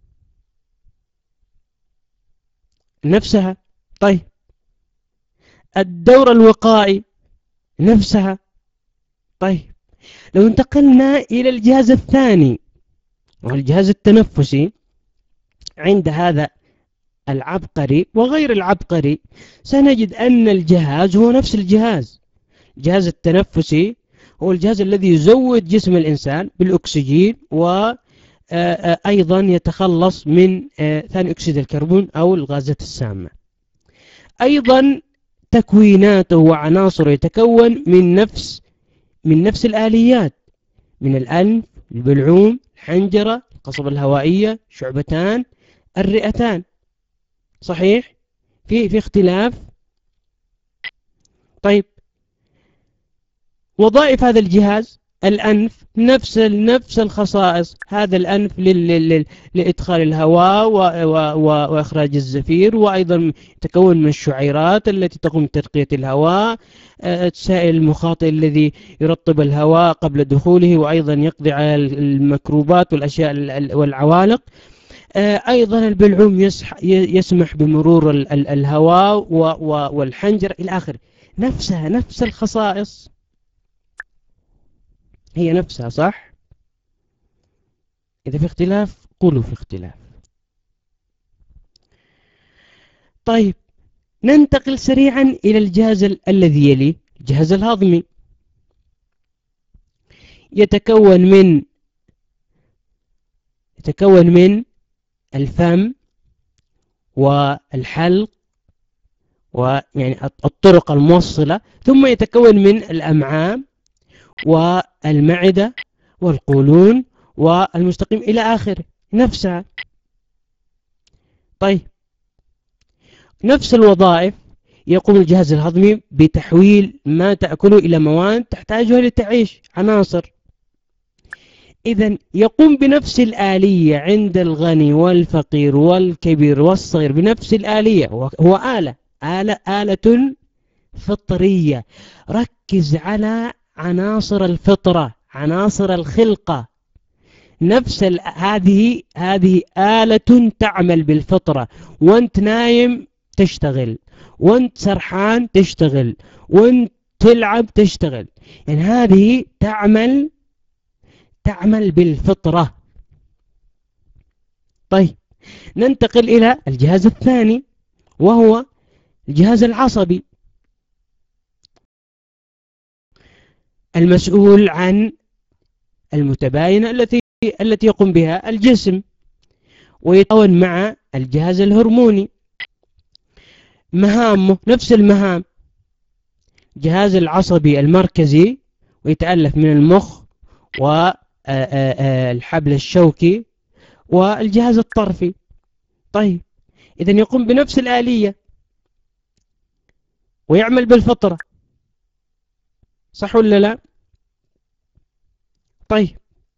نفسها. طيب، الدور الوقائي نفسها. طيب، لو انتقلنا إلى الجهاز الثاني وهو الجهاز التنفسي عند هذا العبقري وغير العبقري، سنجد أن الجهاز هو نفس الجهاز. الجهاز التنفسي هو الجهاز الذي يزود جسم الإنسان بالأكسجين وأيضا يتخلص من ثاني أكسيد الكربون أو الغازات السامة. أيضا تكويناته وعناصره يتكون من نفس من نفس الآليات، من الأنف، البلعوم، الحنجرة، القصبة الهوائية، شعبتان، الرئتان، صحيح؟ في في اختلاف. طيب، وظائف هذا الجهاز، الأنف نفس نفس الخصائص. هذا الأنف لل... لإدخال الهواء و... و... و... وإخراج الزفير، وأيضا يتكون من الشعيرات التي تقوم بترقية الهواء، السائل المخاطئ الذي يرطب الهواء قبل دخوله وأيضا يقضي على الميكروبات والأشياء والعوالق. أيضا البلعوم يسح... يسمح بمرور ال... ال... الهواء و... و... والحنجر إلى آخره. نفسها نفس الخصائص، هي نفسها، صح؟ إذا في اختلاف قولوا في اختلاف. طيب، ننتقل سريعا إلى الجهاز ال... الذي يلي الجهاز الهضمي. يتكون من يتكون من الفم والحلق ويعني الطرق الموصلة، ثم يتكون من الأمعاء والمعدة والقولون والمستقيم إلى آخره، نفسها. طيب، نفس الوظائف. يقوم الجهاز الهضمي بتحويل ما تأكله إلى مواد تحتاجها لتعيش، عناصر. إذن يقوم بنفس الآلية عند الغني والفقير والكبير والصغير، بنفس الآلية. هو آلة آلة آلة فطرية. ركز على عناصر الفطرة، عناصر الخلقة. نفس هذه هذه آلة تعمل بالفطرة. وانت نايم تشتغل، وانت سرحان تشتغل، وانت تلعب تشتغل، يعني هذه تعمل تعمل بالفطرة. طيب، ننتقل إلى الجهاز الثاني وهو الجهاز العصبي، المسؤول عن المتباينة التي التي يقوم بها الجسم، ويتعاون مع الجهاز الهرموني. مهامه نفس المهام. الجهاز العصبي المركزي ويتألف من المخ والحبل الشوكي والجهاز الطرفي. طيب إذن يقوم بنفس الآلية ويعمل بالفطرة، صح ولا لا؟ طيب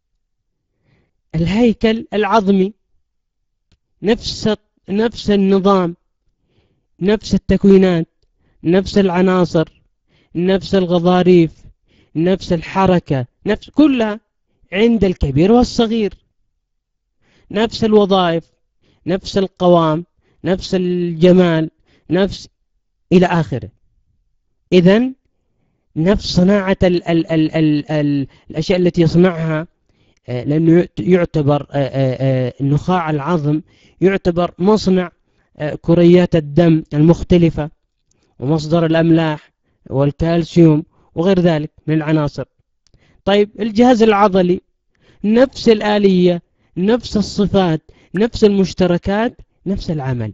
الهيكل العظمي نفس نفس النظام، نفس التكوينات، نفس العناصر، نفس الغضاريف، نفس الحركة، نفس كلها عند الكبير والصغير، نفس الوظائف، نفس القوام، نفس الجمال، نفس إلى آخره. إذن نفس صناعة ال ال ال ال ال الأشياء التي يصنعها، لأنه يعتبر نخاع العظم يعتبر مصنع كريات الدم المختلفة ومصدر الأملاح والكالسيوم وغير ذلك من العناصر. طيب الجهاز العضلي نفس الآلية، نفس الصفات، نفس المشتركات، نفس العمل.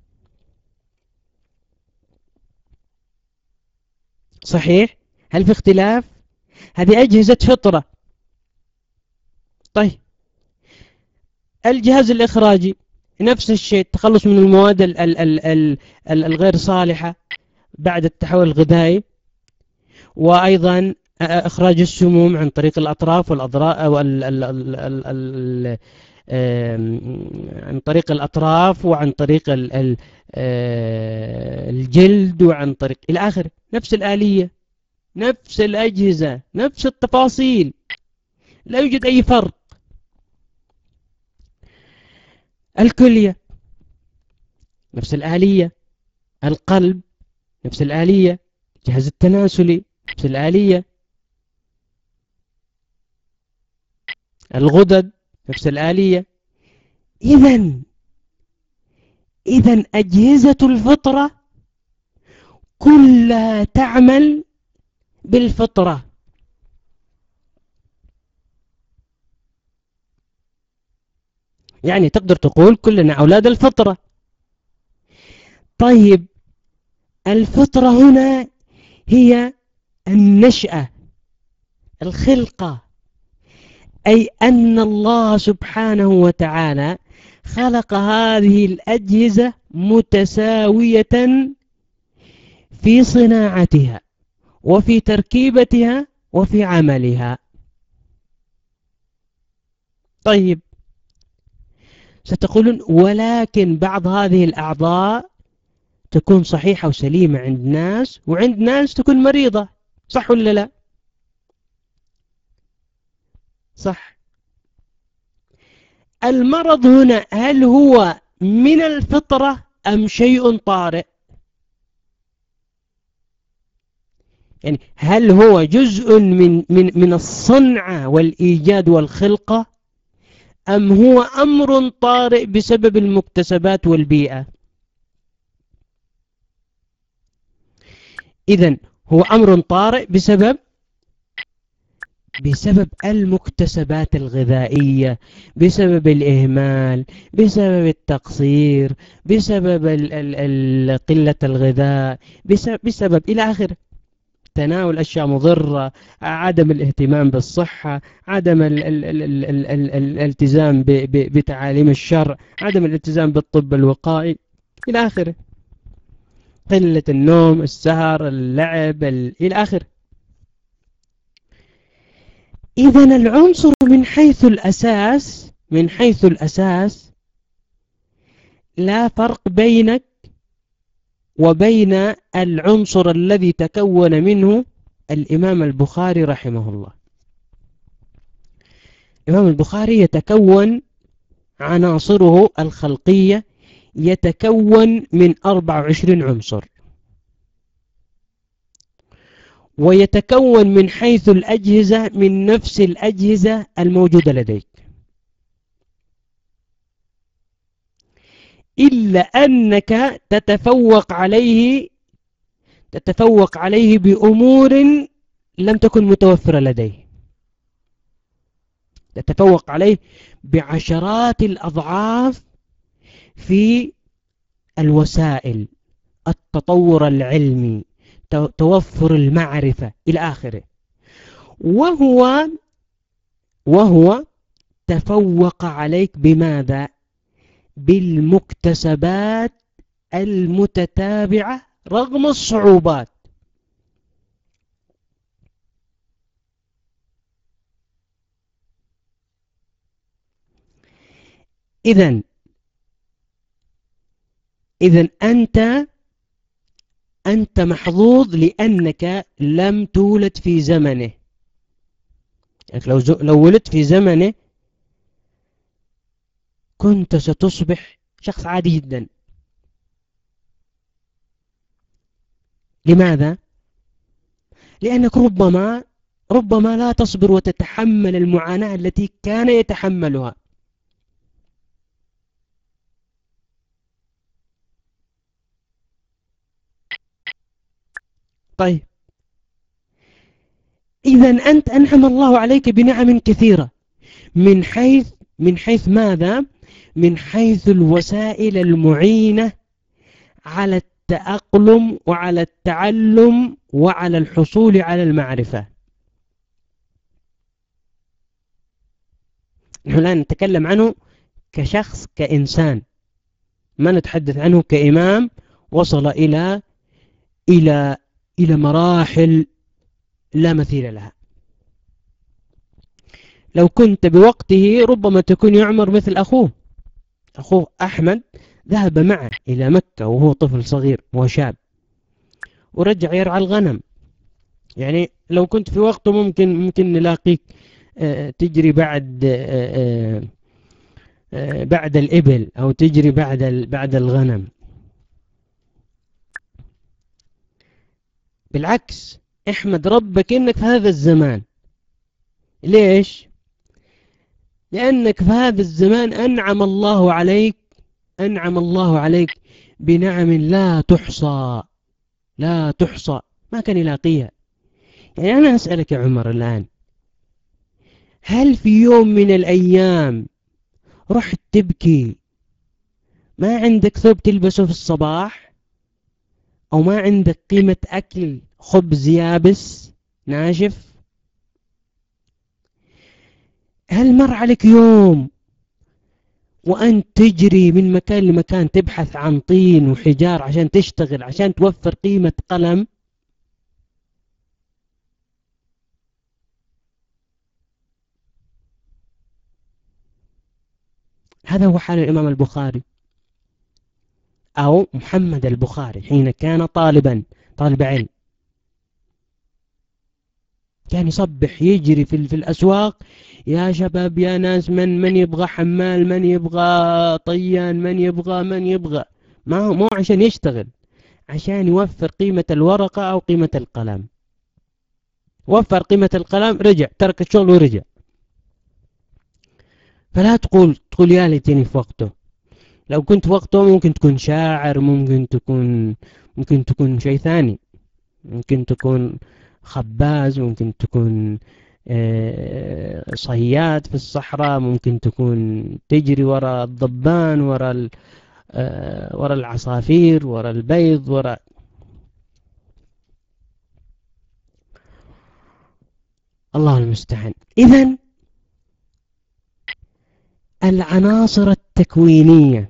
صحيح؟ هل في اختلاف؟ هذه أجهزة فطرة. طيب الجهاز الإخراجي نفس الشيء، التخلص من المواد ال ال ال ال ال الغير صالحة بعد التحول الغذائي، وأيضا إخراج السموم عن طريق الأطراف والأضراء وال ال ال ال ال عن طريق الأطراف وعن طريق ال ال الجلد وعن طريق إلى آخره. نفس الآلية، نفس الأجهزة، نفس التفاصيل، لا يوجد أي فرق. الكلية نفس الآلية، القلب نفس الآلية، الجهاز التناسلي نفس الآلية، الغدد نفس الآلية. إذن إذن أجهزة الفطرة كلها تعمل بالفطرة. يعني تقدر تقول كلنا أولاد الفطرة. طيب الفطرة هنا هي النشأة، الخلقة، أي أن الله سبحانه وتعالى خلق هذه الأجهزة متساوية في صناعتها وفي تركيبتها وفي عملها. طيب ستقولون ولكن بعض هذه الأعضاء تكون صحيحة وسليمة عند ناس وعند ناس تكون مريضة، صح ولا لا؟ صح. المرض هنا هل هو من الفطرة أم شيء طارئ؟ يعني هل هو جزء من من من الصنعة والإيجاد والخلقة أم هو أمر طارئ بسبب المكتسبات والبيئة؟ إذن هو أمر طارئ بسبب بسبب المكتسبات الغذائية، بسبب الإهمال، بسبب التقصير، بسبب ال ال ال قلة الغذاء، بسبب, بسبب إلى آخره، تناول أشياء مضرة، عدم الاهتمام بالصحة، عدم ال ال ال ال ال ال الالتزام ب ب بتعاليم الشرع، عدم الالتزام بالطب الوقائي إلى آخره، قلة النوم، السهر، اللعب، إلى آخره. إذن العنصر من حيث الأساس من حيث الأساس لا فرق بينك وبين العنصر الذي تكون منه الإمام البخاري رحمه الله. الإمام البخاري يتكون عناصره الخلقية يتكون من أربع وعشرين عنصر، ويتكون من حيث الأجهزة من نفس الأجهزة الموجودة لديك، إلا أنك تتفوق عليه تتفوق عليه بأمور لم تكن متوفرة لديه، تتفوق عليه بعشرات الأضعاف في الوسائل، التطور العلمي، توفر المعرفة إلى آخره. وهو وهو تفوق عليك بماذا؟ بالمكتسبات المتتابعة رغم الصعوبات. إذن إذن أنت أنت محظوظ لأنك لم تولد في زمنه. يعني لو لو ولدت في زمنه كنت ستصبح شخص عادي جدا. لماذا؟ لأنك ربما ربما لا تصبر وتتحمل المعاناة التي كان يتحملها. طيب إذن أنت أنعم الله عليك بنعم كثيرة، من حيث من حيث ماذا؟ من حيث الوسائل المعينة على التأقلم وعلى التعلم وعلى الحصول على المعرفة. نحن الآن نتكلم عنه كشخص، كإنسان، ما نتحدث عنه كإمام وصل إلى إلى إلى مراحل لا مثيل لها. لو كنت بوقته ربما تكون يعمر مثل أخوه أخوه أحمد، ذهب معه إلى مكة وهو طفل صغير وشاب، ورجع يرعى الغنم. يعني لو كنت في وقته ممكن ممكن نلاقيك تجري بعد بعد الإبل أو تجري بعد بعد الغنم. بالعكس، احمد ربك إنك في هذا الزمان. ليش؟ لأنك في هذا الزمان أنعم الله عليك أنعم الله عليك بنعم لا تحصى لا تحصى، ما كان يلاقيها. يعني أنا أسألك يا عمر الآن، هل في يوم من الأيام رحت تبكي ما عندك ثوب تلبسه في الصباح، أو ما عندك قيمة أكل خبز يابس ناشف؟ هل مر عليك يوم وأنت تجري من مكان لمكان تبحث عن طين وحجار عشان تشتغل عشان توفر قيمة قلم؟ هذا هو حال الإمام البخاري أو محمد البخاري حين كان طالبا طالب علم. كان يصبح يجري في, في الأسواق، يا شباب يا ناس، من من يبغى حمال، من يبغى طيان، من يبغى من يبغى ما هو مو عشان يشتغل، عشان يوفر قيمة الورقة أو قيمة القلم. وفر قيمة القلم، رجع ترك الشغل ورجع. فلا تقول تقول يا ليتني في وقته. لو كنت في وقته ممكن تكون شاعر، ممكن تكون ممكن تكون شيء ثاني، ممكن تكون خباز، ممكن تكون صياد في الصحراء، ممكن تكون تجري وراء الضبان، وراء وراء العصافير، وراء البيض، وراء. الله المستعان. إذن العناصر التكوينية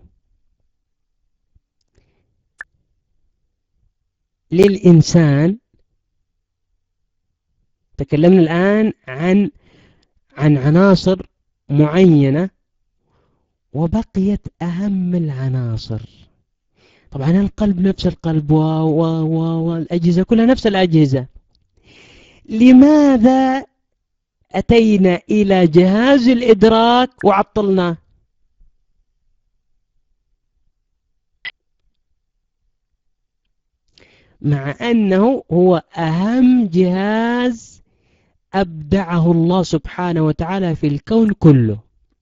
للإنسان، تكلمنا الآن عن عن عناصر معينة، وبقيت أهم العناصر. طبعا القلب نفس القلب، والأجهزة كلها نفس الأجهزة. لماذا أتينا إلى جهاز الإدراك وعطلناه؟ مع أنه هو أهم جهاز أبدعه الله سبحانه وتعالى في الكون كله.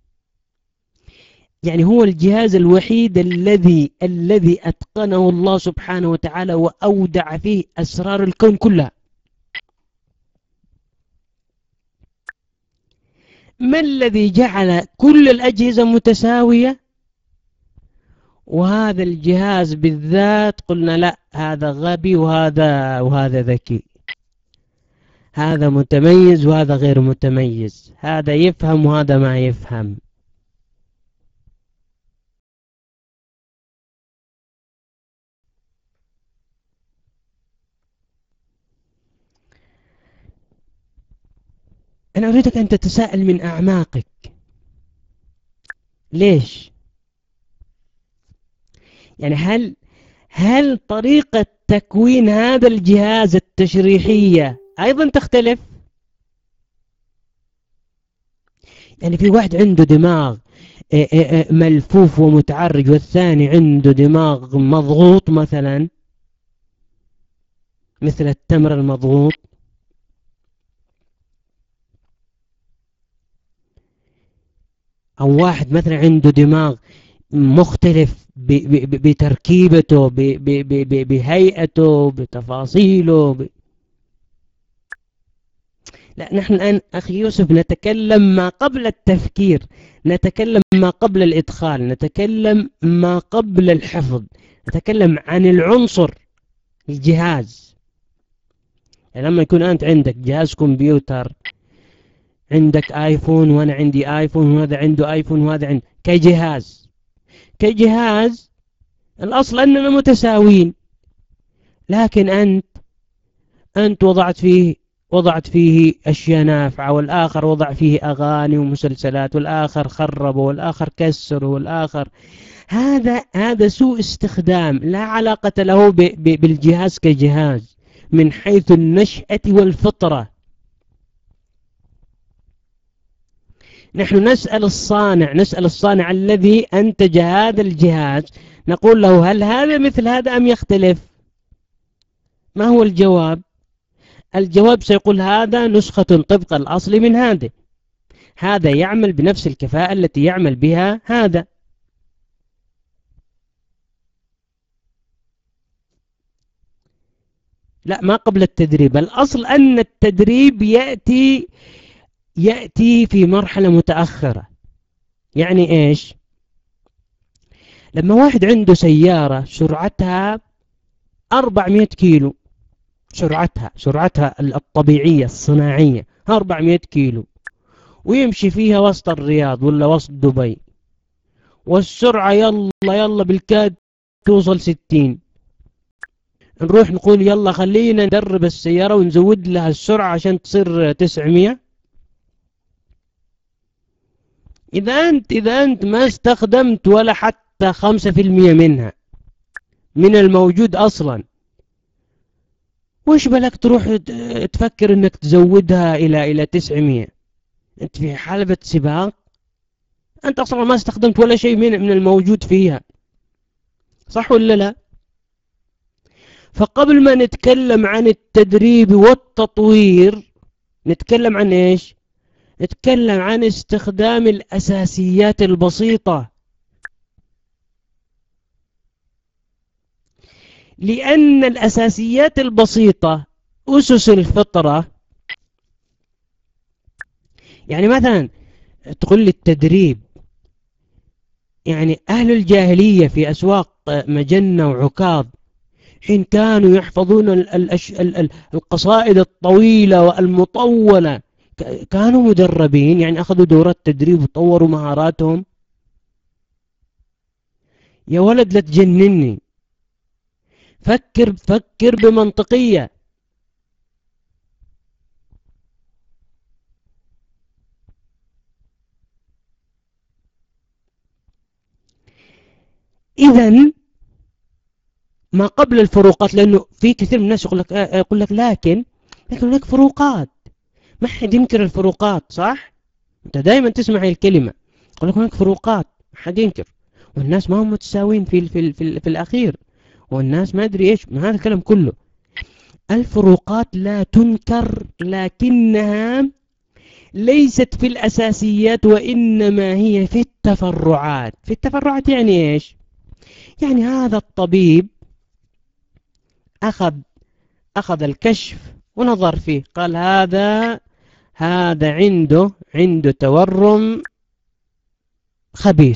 يعني هو الجهاز الوحيد الذي الذي أتقنه الله سبحانه وتعالى وأودع فيه أسرار الكون كلها. ما الذي جعل كل الأجهزة متساوية وهذا الجهاز بالذات قلنا لا، هذا غبي وهذا وهذا ذكي؟ هذا متميز وهذا غير متميز، هذا يفهم وهذا ما يفهم. أنا أريدك أن تتساءل من أعماقك، ليش؟ يعني هل هل طريقة تكوين هذا الجهاز التشريحية أيضا تختلف؟ يعني في واحد عنده دماغ ملفوف ومتعرج، والثاني عنده دماغ مضغوط مثلا، مثل التمر المضغوط. أو واحد مثلا عنده دماغ مختلف بتركيبته، بهيئته، بتفاصيله ب... لا، نحن الآن أخي يوسف نتكلم ما قبل التفكير، نتكلم ما قبل الإدخال، نتكلم ما قبل الحفظ، نتكلم عن العنصر، الجهاز. يعني لما يكون أنت عندك جهاز كمبيوتر، عندك آيفون وأنا عندي آيفون وهذا عنده آيفون وهذا عنده، كجهاز كجهاز الأصل أننا متساويين، لكن أنت أنت وضعت فيه وضعت فيه أشياء نافعة، والآخر وضع فيه أغاني ومسلسلات، والآخر خربه، والآخر كسره، والآخر هذا هذا سوء استخدام لا علاقة له ب ب بالجهاز كجهاز من حيث النشأة والفطرة. نحن نسأل الصانع نسأل الصانع الذي أنتج هذا الجهاز، نقول له هل هذا مثل هذا أم يختلف؟ ما هو الجواب؟ الجواب سيقول هذا نسخة طبق الأصل من هذا، هذا يعمل بنفس الكفاءة التي يعمل بها هذا. لا، ما قبل التدريب. الأصل أن التدريب يأتي يأتي في مرحلة متأخرة. يعني إيش؟ لما واحد عنده سيارة سرعتها أربعمائة كيلو، سرعتها سرعتها الطبيعية الصناعية أربعمائة كيلو، ويمشي فيها وسط الرياض ولا وسط دبي، والسرعة يلا يلا بالكاد توصل ستين، نروح نقول يلا خلينا ندرب السيارة ونزود لها السرعة عشان تصير تسعمائة. إذا أنت إذا أنت ما استخدمت ولا حتى خمسة في المئة منها من الموجود أصلا، وش بالك تروح تفكر إنك تزودها إلى إلى تسعمائة؟ أنت في حلبة سباق، أنت أصلا ما استخدمت ولا شيء من من الموجود فيها، صح ولا لا؟ فقبل ما نتكلم عن التدريب والتطوير نتكلم عن إيش؟ نتكلم عن استخدام الأساسيات البسيطة، لأن الأساسيات البسيطة أسس الفطرة. يعني مثلا تقول لي التدريب، يعني أهل الجاهلية في أسواق مجنة وعكاظ حين كانوا يحفظون القصائد الطويلة والمطولة كانوا مدربين، يعني أخذوا دورات تدريب وطوروا مهاراتهم. يا ولد لا تجنني، فكر فكر بمنطقية. إذن ما قبل الفروقات، لأنه في كثير من الناس يقول لك يقول لك لكن لكن هناك فروقات، ما حد ينكر الفروقات، صح؟ أنت دائما تسمع الكلمة يقول لك هناك فروقات، ما حد ينكر، والناس ما هم متساوين في في في, في الأخير، والناس ما أدري إيش، ما هذا الكلام كله. الفروقات لا تنكر، لكنها ليست في الأساسيات، وإنما هي في التفرعات. في التفرعات يعني إيش؟ يعني هذا الطبيب أخذ أخذ الكشف ونظر فيه، قال هذا هذا عنده عنده تورم خبيث.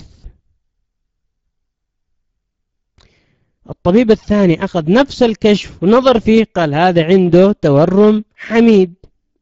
الطبيب الثاني أخذ نفس الكشف ونظر فيه، قال هذا عنده تورم حميد.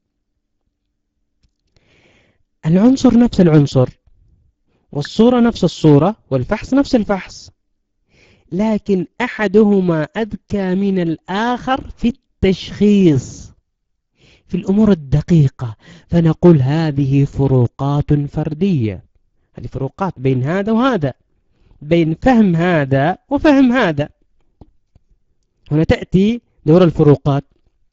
العنصر نفس العنصر، والصورة نفس الصورة، والفحص نفس الفحص، لكن أحدهما أذكى من الآخر في التشخيص في الأمور الدقيقة، فنقول هذه فروقات فردية. هذه فروقات بين هذا وهذا، بين فهم هذا وفهم هذا. هنا تأتي دور الفروقات.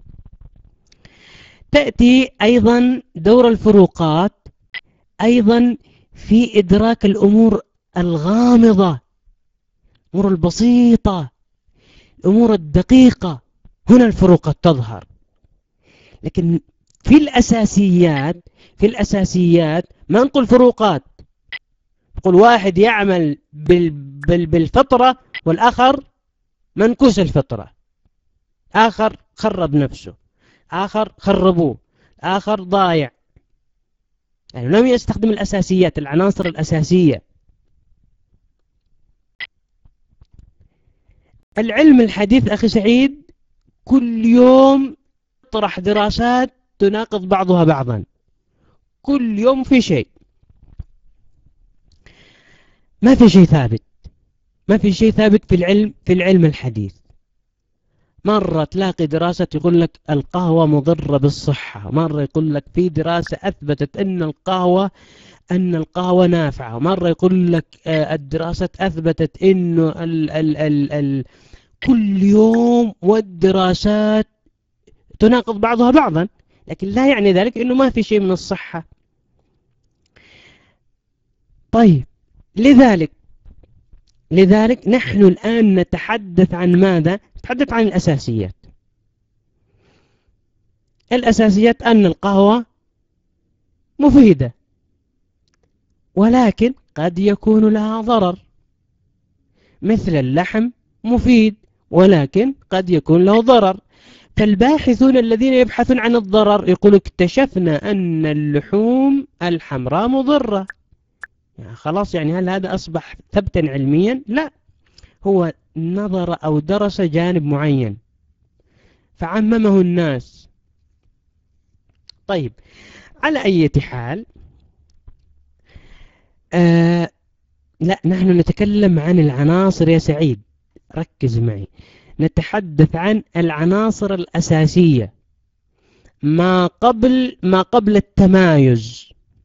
تأتي أيضا دور الفروقات أيضا في إدراك الأمور الغامضة، الأمور البسيطة، الأمور الدقيقة. هنا الفروقات تظهر. لكن في الأساسيات في الأساسيات ما نقول فروقات، نقول واحد يعمل بال بال بالفطرة والآخر منكوس الفطرة، آخر خرب نفسه، آخر خربوه، آخر ضايع. يعني لم يستخدم الأساسيات، العناصر الأساسية. العلم الحديث أخي سعيد كل يوم يطرح دراسات تناقض بعضها بعضا، كل يوم في شيء، ما في شيء ثابت، ما في شيء ثابت في العلم في العلم الحديث. مرة تلاقي دراسة يقول لك القهوة مضرة بالصحة، مرة يقول لك في دراسة أثبتت أن القهوة أن القهوة نافعة، مرة يقول لك الدراسة أثبتت أنه ال ال ال ال كل يوم والدراسات تناقض بعضها بعضا، لكن لا يعني ذلك أنه ما في شيء من الصحة. طيب، لذلك لذلك نحن الآن نتحدث عن ماذا؟ نتحدث عن الأساسيات. الأساسيات أن القهوة مفيدة، ولكن قد يكون لها ضرر، مثل اللحم مفيد ولكن قد يكون له ضرر. فالباحثون الذين يبحثون عن الضرر يقولوا اكتشفنا أن اللحوم الحمراء مضرة. يعني خلاص، يعني هل هذا أصبح ثبتا علميا؟ لا، هو نظر أو درس جانب معين فعممه الناس. طيب، على أي حال، آه لا، نحن نتكلم عن العناصر يا سعيد، ركز معي. نتحدث عن العناصر الأساسية ما قبل ما قبل التمايز.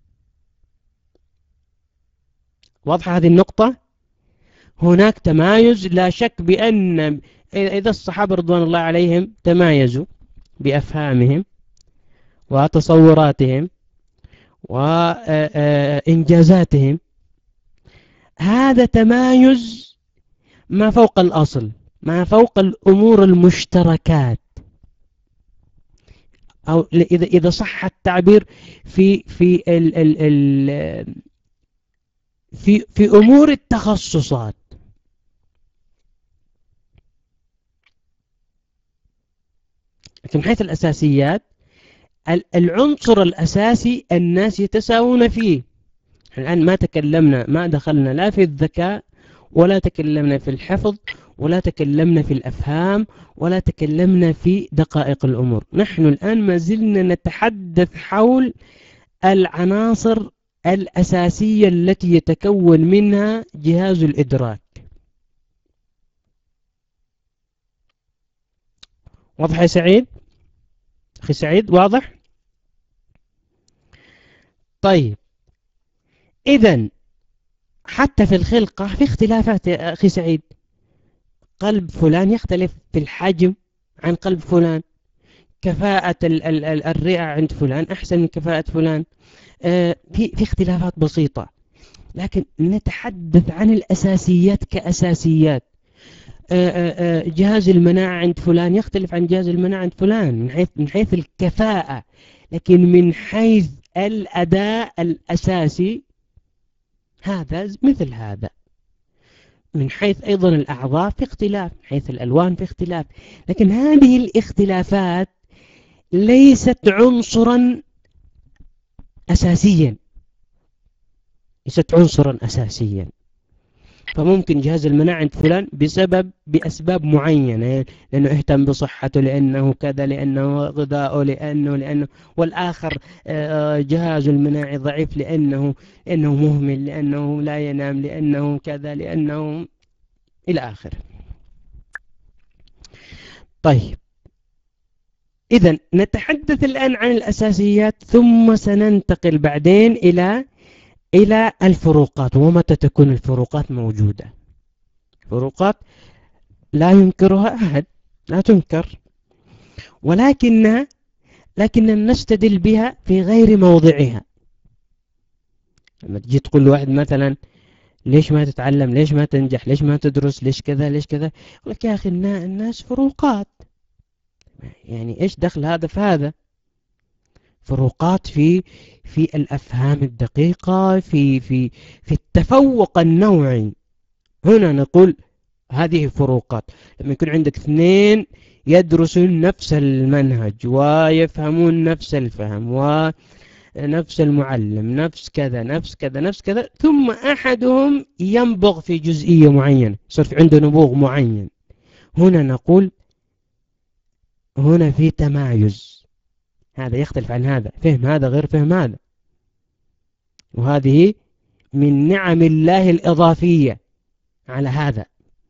واضحة هذه النقطة؟ هناك تمايز لا شك بأن إذا الصحابة رضوان الله عليهم تمايزوا بأفهامهم وتصوراتهم وإنجازاتهم، هذا تمايز ما فوق الأصل، ما فوق الأمور المشتركات، أو إذا إذا صح التعبير في في ال ال ال في في أمور التخصصات. لكن من حيث الأساسيات، العنصر الأساسي الناس يتساوون فيه. الآن ما تكلمنا، ما دخلنا لا في الذكاء، ولا تكلمنا في الحفظ، ولا تكلمنا في الأفهام، ولا تكلمنا في دقائق الأمور. نحن الآن ما زلنا نتحدث حول العناصر الأساسية التي يتكون منها جهاز الإدراك. واضح يا سعيد؟ أخي سعيد، واضح؟ طيب، إذن حتى في الخلقة في اختلافات يا أخي سعيد. قلب فلان يختلف في الحجم عن قلب فلان، كفاءة ال ال ال الرئة عند فلان أحسن من كفاءة فلان، آه في في اختلافات بسيطة. لكن نتحدث عن الأساسيات كأساسيات. آه آه جهاز المناعة عند فلان يختلف عن جهاز المناعة عند فلان من حيث من حيث الكفاءة، لكن من حيث الأداء الأساسي هذا مثل هذا. من حيث أيضا الأعضاء في اختلاف، من حيث الألوان في اختلاف، لكن هذه الاختلافات ليست عنصرا أساسيا، ليست عنصرا أساسيا. فممكن جهاز المناعة عند فلان بسبب بأسباب معينة، لأنه اهتم بصحته، لأنه كذا، لأنه غذاؤه، لأنه لأنه والآخر جهازه المناعي ضعيف لأنه لأنه مهمل، لأنه لا ينام، لأنه كذا، لأنه إلى آخره. طيب، إذن نتحدث الآن عن الأساسيات، ثم سننتقل بعدين إلى إلى الفروقات، ومتى تكون الفروقات موجودة. فروقات لا ينكرها أحد، لا تنكر، ولكنها لكننا نستدل بها في غير موضعها. لما تجي تقول لواحد مثلا ليش ما تتعلم، ليش ما تنجح، ليش ما تدرس، ليش كذا ليش كذا، يقول لك يا أخي الناس فروقات، يعني إيش دخل هذا في هذا؟ فروقات في في الأفهام الدقيقة، في في في التفوق النوعي. هنا نقول هذه فروقات. لما يكون عندك اثنين يدرسون نفس المنهج ويفهمون نفس الفهم ونفس المعلم، نفس كذا نفس كذا نفس كذا، ثم أحدهم ينبغ في جزئية معينة، يصير في عنده نبوغ معين، هنا نقول هنا في تمايز، هذا يختلف عن هذا، فهم هذا غير فهم هذا، وهذه من نعم الله الإضافية على هذا.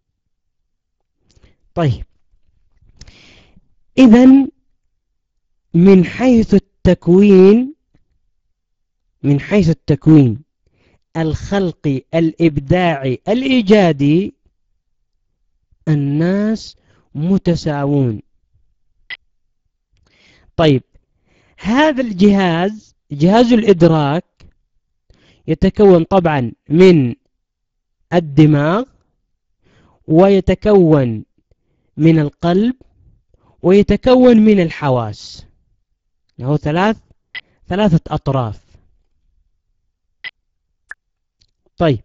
طيب، إذن من حيث التكوين من حيث التكوين الخلقي الإبداعي الإيجادي الناس متساوون. طيب، هذا الجهاز جهاز الإدراك يتكون طبعا من الدماغ، ويتكون من القلب، ويتكون من الحواس، له ثلاث ثلاثة أطراف. طيب،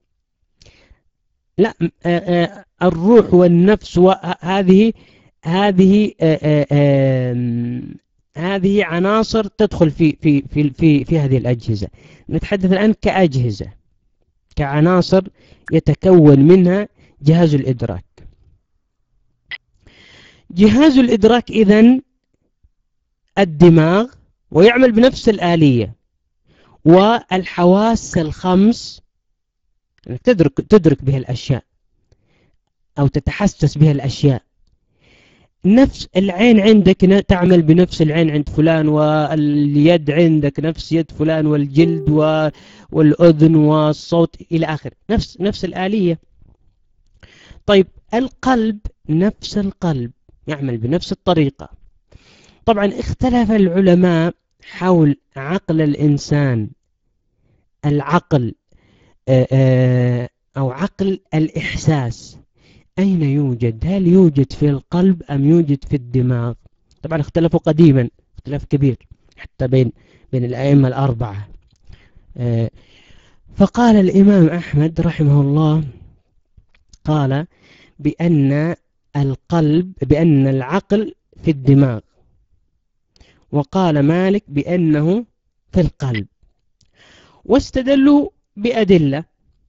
لا الروح والنفس وهذه هذه هذه عناصر تدخل في في في في في هذه الأجهزة. نتحدث الآن كأجهزة، كعناصر يتكون منها جهاز الإدراك. جهاز الإدراك إذن الدماغ، ويعمل بنفس الآلية، والحواس الخمس تدرك تدرك بها الأشياء أو تتحسس بها الأشياء. نفس العين عندك تعمل بنفس العين عند فلان، واليد عندك نفس يد فلان، والجلد والأذن والصوت إلى آخر، نفس نفس الآلية. طيب، القلب نفس القلب، يعمل بنفس الطريقة. طبعا اختلف العلماء حول عقل الإنسان، العقل أو عقل الإحساس أين يوجد؟ هل يوجد في القلب أم يوجد في الدماغ؟ طبعا اختلفوا قديما اختلاف كبير حتى بين بين الأئمة الأربعة. فقال الإمام أحمد رحمه الله قال بأن القلب بأن العقل في الدماغ، وقال مالك بأنه في القلب، واستدلوا بأدلة،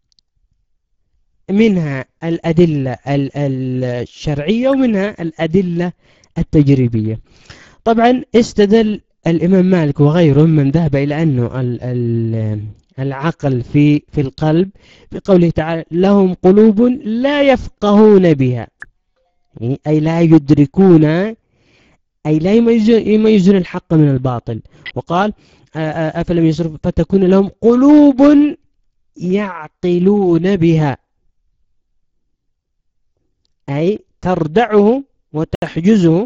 منها الأدلة الشرعية ومنها الأدلة التجريبية. طبعا استدل الإمام مالك وغيره من ذهب إلى أنه العقل في في القلب بقوله تعالى لهم قلوب لا يفقهون بها، أي لا يدركون، أي لا يميزون الحق من الباطل. وقال أفلم يسروا فتكون لهم قلوب يعقلون بها، أي تردعه وتحجزه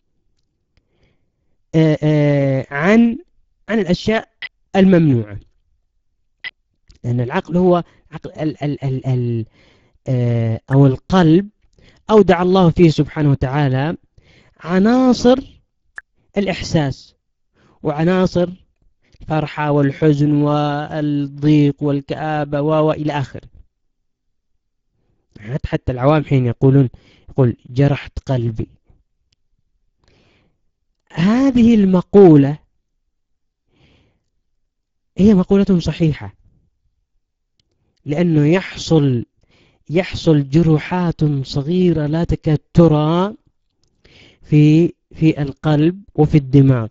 عن عن الأشياء الممنوعة، لأن العقل هو عقل ال ال ال ال أو القلب أودع الله فيه سبحانه وتعالى عناصر الإحساس وعناصر الفرحة والحزن والضيق والكآبة وإلى آخر. حتى العوام حين يقولون يقول جرحت قلبي. هذه المقولة هي مقولة صحيحة، لأنه يحصل يحصل جروحات صغيرة لا تكاد ترى في في القلب وفي الدماغ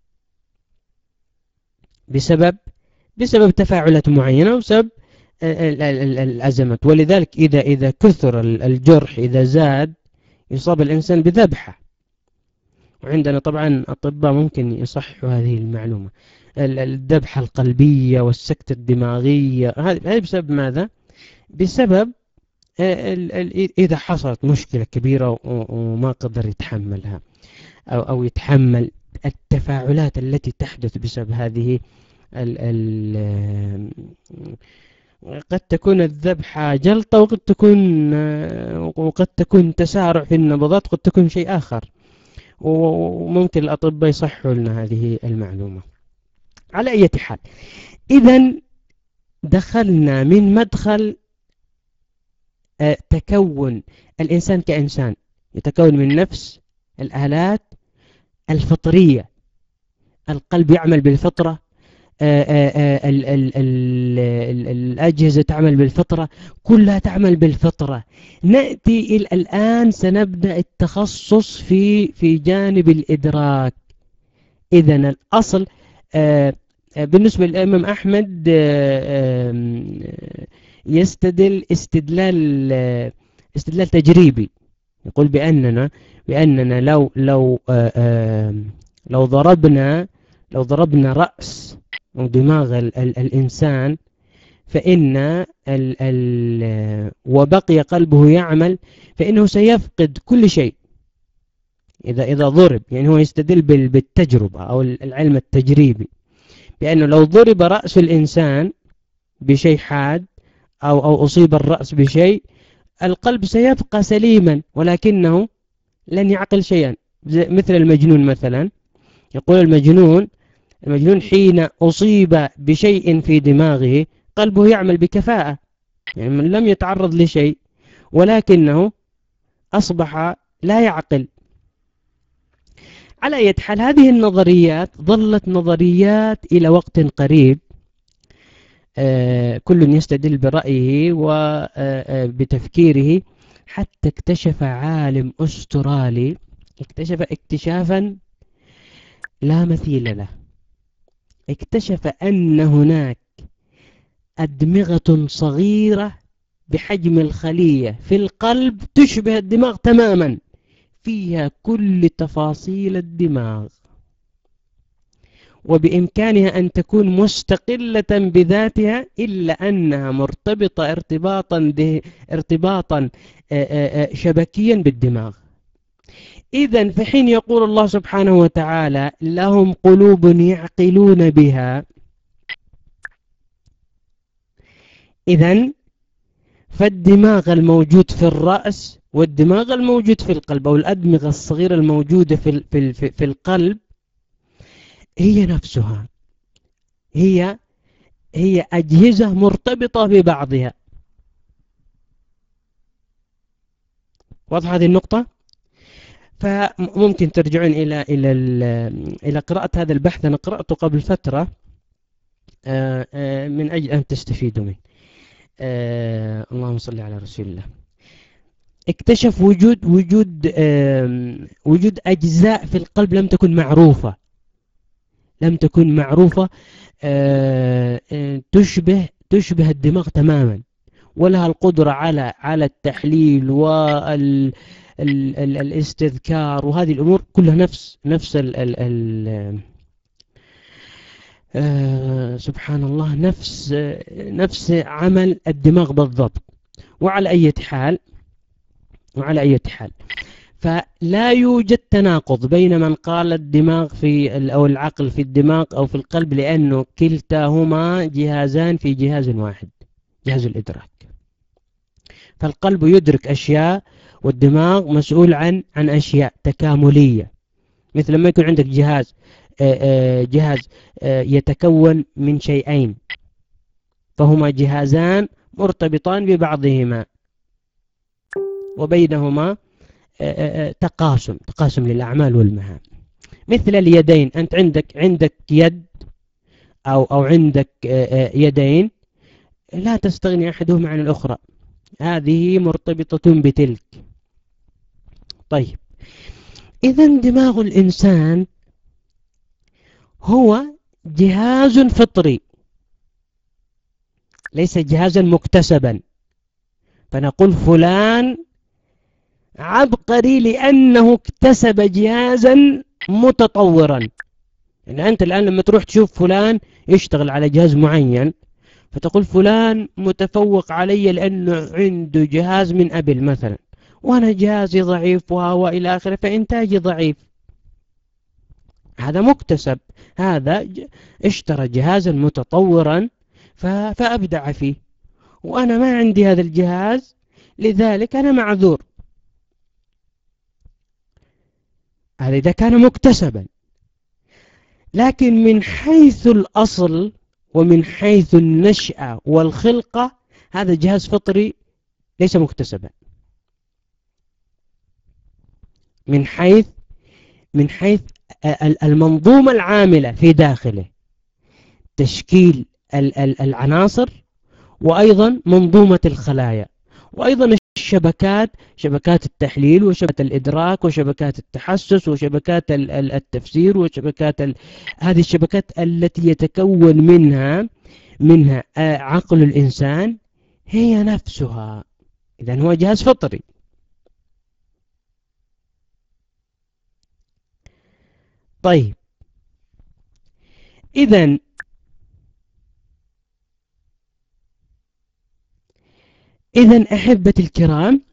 بسبب بسبب تفاعلات معينة وبسبب الأزمات. ولذلك إذا إذا كثر الجرح، إذا زاد، يصاب الإنسان بذبحة. وعندنا طبعا أطباء ممكن يصححوا هذه المعلومة. الذبحة القلبية والسكتة الدماغية هذه بسبب ماذا؟ بسبب إذا حصلت مشكلة كبيرة وما قدر يتحملها أو أو يتحمل التفاعلات التي تحدث بسبب هذه ال ال قد تكون الذبحة جلطة، وقد تكون وقد تكون تسارع في النبضات، قد تكون شيء آخر، وممكن الأطباء يصححوا لنا هذه المعلومة. على أي حال، إذن دخلنا من مدخل تكون الإنسان كإنسان، يتكون من نفس الآلات الفطرية. القلب يعمل بالفطرة، ال ال ال الأجهزة تعمل بالفطرة، كلها تعمل بالفطرة. نأتي إلى الآن سنبدأ التخصص في في جانب الإدراك. إذن الأصل بالنسبة للإمام أحمد يستدل استدلال استدلال تجريبي، يقول بأننا بأننا لو لو لو ضربنا لو ضربنا رأس أو دماغ ال ال الإنسان فإن ال ال وبقي قلبه يعمل، فإنه سيفقد كل شيء إذا إذا ضرب. يعني هو يستدل بالتجربة أو العلم التجريبي، بأنه لو ضرب رأس الإنسان بشيء حاد أو أو أصيب الرأس بشيء، القلب سيبقى سليما ولكنه لن يعقل شيئا. مثل المجنون مثلا، يقول المجنون المجنون حين أصيب بشيء في دماغه قلبه يعمل بكفاءة، يعني من لم يتعرض لشيء ولكنه أصبح لا يعقل. على أي حال، هذه النظريات ظلت نظريات إلى وقت قريب، آه كل يستدل برأيه وبتفكيره، حتى اكتشف عالم أسترالي اكتشف اكتشافا لا مثيل له. اكتشف أن هناك أدمغة صغيرة بحجم الخلية في القلب تشبه الدماغ تماما، فيها كل تفاصيل الدماغ، وبإمكانها أن تكون مستقلة بذاتها، إلا أنها مرتبطة ارتباطا ارتباطا شبكيا بالدماغ. إذن في حين يقول الله سبحانه وتعالى لهم قلوب يعقلون بها، إذن فالدماغ الموجود في الرأس والدماغ الموجود في القلب، أو الأدمغة الصغيرة الموجودة في, في, في, في القلب، هي نفسها، هي هي أجهزة مرتبطة ببعضها. واضح هذه النقطة؟ فممكن ترجعون إلى إلى إلى قراءة هذا البحث، أنا قرأته قبل فترة من أجل أن تستفيدوا منه. اللهم صل على رسول الله. اكتشف وجود وجود وجود أجزاء في القلب لم تكن معروفة لم تكن معروفة تشبه تشبه الدماغ تماما، ولها القدرة على على التحليل وال ال ال الاستذكار، وهذه الأمور كلها نفس نفس ال ال ال آه سبحان الله، نفس نفس عمل الدماغ بالضبط. وعلى أي حال وعلى أي حال فلا يوجد تناقض بين من قال الدماغ في أو العقل في الدماغ أو في القلب، لأنه كلتاهما جهازان في جهاز واحد، جهاز الإدراك. فالقلب يدرك أشياء، والدماغ مسؤول عن عن أشياء تكاملية. مثل لما يكون عندك جهاز جهاز يتكون من شيئين، فهما جهازان مرتبطان ببعضهما وبينهما تقاسم تقاسم للأعمال والمهام. مثل اليدين، أنت عندك عندك يد أو أو عندك يدين، لا تستغني أحدهما عن الأخرى. هذه مرتبطة بتلك. طيب، إذا دماغ الإنسان هو جهاز فطري ليس جهازا مكتسبا، فنقول فلان عبقري لأنه اكتسب جهازا متطورا. يعني أنت الآن لما تروح تشوف فلان يشتغل على جهاز معين فتقول فلان متفوق علي لأنه عنده جهاز من أبل مثلا، وأنا جهازي ضعيف وإلى آخره فإنتاجي ضعيف. هذا مكتسب، هذا اشترى جهازا متطورا فأبدع فيه، وأنا ما عندي هذا الجهاز لذلك أنا معذور. هذا إذا كان مكتسبا. لكن من حيث الأصل ومن حيث النشأة والخلقة هذا جهاز فطري ليس مكتسبا. من حيث من حيث المنظومة العاملة في داخله، تشكيل العناصر، وأيضا منظومة الخلايا، وأيضا الشبكات، شبكات التحليل وشبكات الإدراك وشبكات التحسس وشبكات التفسير وشبكات ال... هذه الشبكات التي يتكون منها منها عقل الإنسان هي نفسها. إذن هو جهاز فطري. طيب، إذن إذن أحبتي الكرام،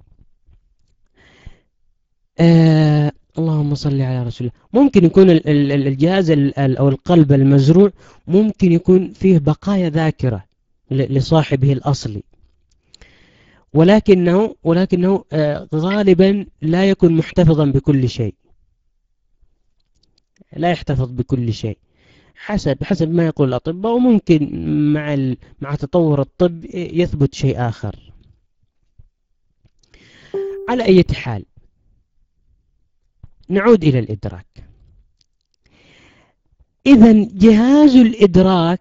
آه اللهم صل على رسول الله، ممكن يكون الجهاز أو القلب المزروع ممكن يكون فيه بقايا ذاكرة لصاحبه الأصلي، ولكنه ولكنه آه غالبا لا يكون محتفظا بكل شيء، لا يحتفظ بكل شيء حسب حسب ما يقول الأطباء، وممكن مع مع تطور الطب يثبت شيء آخر. على أي حال، نعود إلى الإدراك. إذن جهاز الإدراك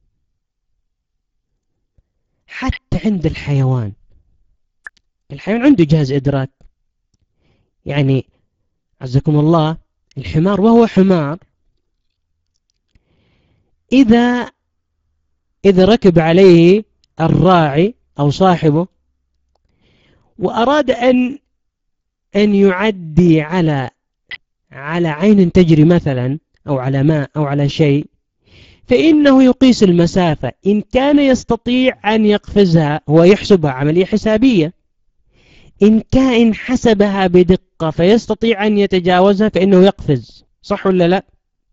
حتى عند الحيوان، الحيوان عنده جهاز إدراك. يعني عزكم الله، الحمار وهو حمار إذا إذا ركب عليه الراعي أو صاحبه وأراد أن أن يعدي على على عين تجري مثلا أو على ماء أو على شيء، فإنه يقيس المسافة، إن كان يستطيع أن يقفزها هو يحسبها عملية حسابية، إن كان حسبها بدقة فيستطيع أن يتجاوزها فإنه يقفز، صح ولا لا؟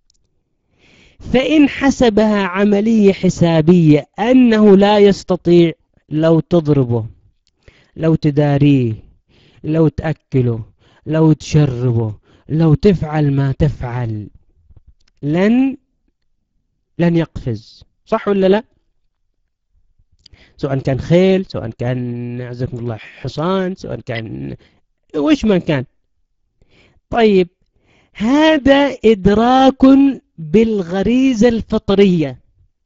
فإن حسبها عملية حسابية أنه لا يستطيع، لو تضربه، لو تداريه، لو تأكله، لو تشربه، لو تفعل ما تفعل، لن لن يقفز، صح ولا لا؟ سواء كان خيل، سواء كان عزكم الله حصان، سواء كان وش ما كان. طيب، هذا إدراك بالغريزة الفطرية،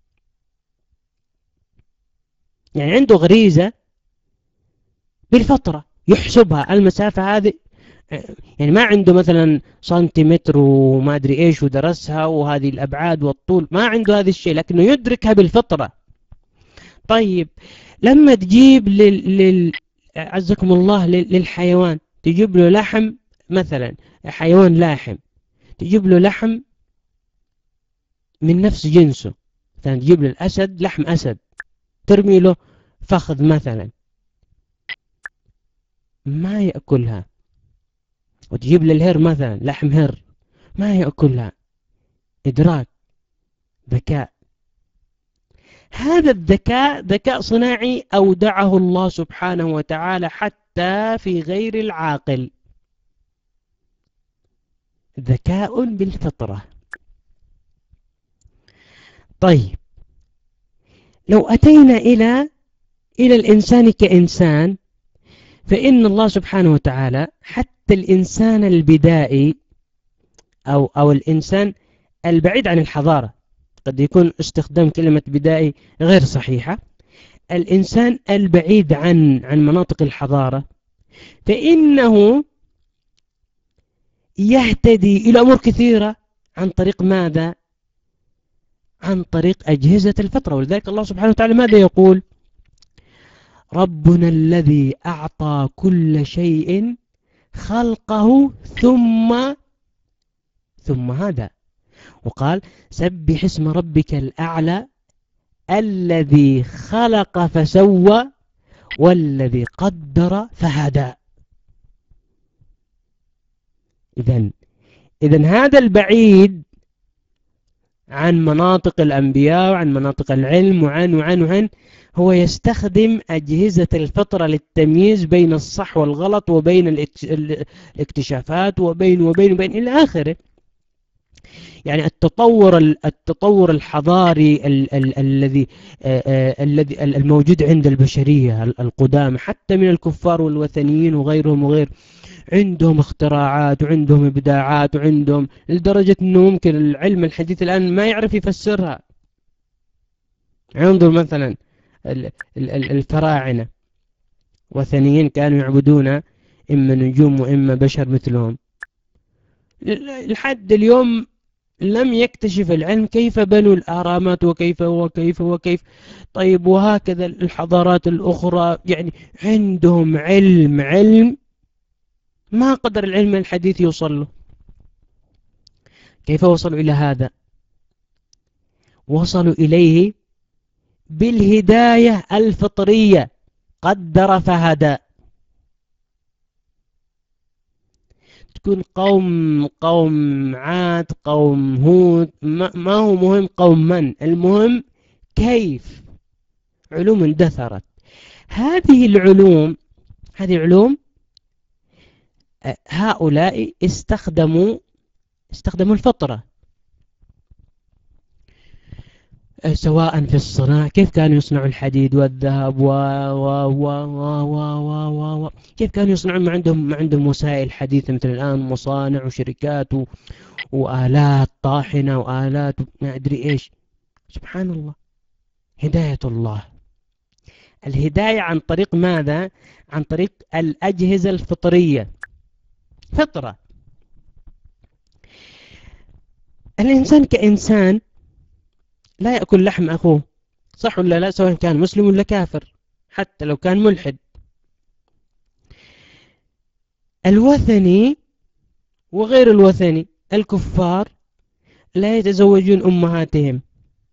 يعني عنده غريزة بالفطرة يحسبها المسافة هذه، يعني ما عنده مثلا سنتيمتر وما أدري إيش ودرسها وهذه الأبعاد والطول، ما عنده هذا الشيء، لكنه يدركها بالفطرة. طيب، لما تجيب لل... لل... عزكم الله للحيوان، تجيب له لحم مثلا، حيوان لاحم، تجيب له لحم من نفس جنسه، مثلا تجيب له الأسد لحم أسد، ترمي له فخذ مثلا، ما يأكلها. وتجيب له الهر مثلا لحم هر، ما يأكلها. إدراك، ذكاء. هذا الذكاء ذكاء صناعي أودعه الله سبحانه وتعالى حتى في غير العاقل، ذكاء بالفطرة. طيب، لو أتينا إلى إلى الإنسان كإنسان، فإن الله سبحانه وتعالى حتى الإنسان البدائي أو أو الإنسان البعيد عن الحضارة، قد يكون استخدام كلمة بدائي غير صحيحة، الإنسان البعيد عن عن مناطق الحضارة فإنه يهتدي إلى أمور كثيرة عن طريق ماذا؟ عن طريق أجهزة الفطرة. ولذلك الله سبحانه وتعالى ماذا يقول؟ ربنا الذي أعطى كل شيء خلقه ثم ثم هذا، وقال سبح اسم ربك الأعلى الذي خلق فسوى والذي قدر فهدى. إذن إذن هذا البعيد عن مناطق الأنبياء وعن مناطق العلم وعن وعن وعن هو يستخدم أجهزة الفطرة للتمييز بين الصح والغلط وبين الاكتشافات وبين وبين وبين إلى آخره. يعني التطور التطور الحضاري ال ال الذي الذي الموجود عند البشرية القدامى حتى من الكفار والوثنيين وغيرهم وغير، عندهم اختراعات وعندهم إبداعات وعندهم لدرجة أنه ممكن العلم الحديث الآن ما يعرف يفسرها. انظر مثلا الفراعنة وثنيين كانوا يعبدون إما نجوم وإما بشر مثلهم، لحد اليوم لم يكتشف العلم كيف بنوا الأهرامات وكيف وكيف وكيف. طيب وهكذا الحضارات الأخرى، يعني عندهم علم علم ما قدر العلم الحديث يوصل له. كيف وصلوا إلى هذا؟ وصلوا إليه بالهداية الفطرية، قدر فهدى. تكون قوم قوم عاد قوم هود ما, ما هو مهم قوم من، المهم كيف. علوم اندثرت. هذه العلوم هذه العلوم هؤلاء استخدموا استخدموا الفطرة، سواء في الصناعة كيف كانوا يصنعوا الحديد والذهب و و و و و و كيف كانوا يصنعون. ما عندهم ما عندهم وسائل حديثة مثل الآن، مصانع وشركات و... وآلات طاحنة وآلات ما أدري إيش. سبحان الله، هداية الله. الهداية عن طريق ماذا؟ عن طريق الأجهزة الفطرية، فطرة. الإنسان كإنسان لا يأكل لحم أخوه، صح ولا لا؟ سواء كان مسلم ولا كافر، حتى لو كان ملحد. الوثني وغير الوثني، الكفار لا يتزوجون أمهاتهم.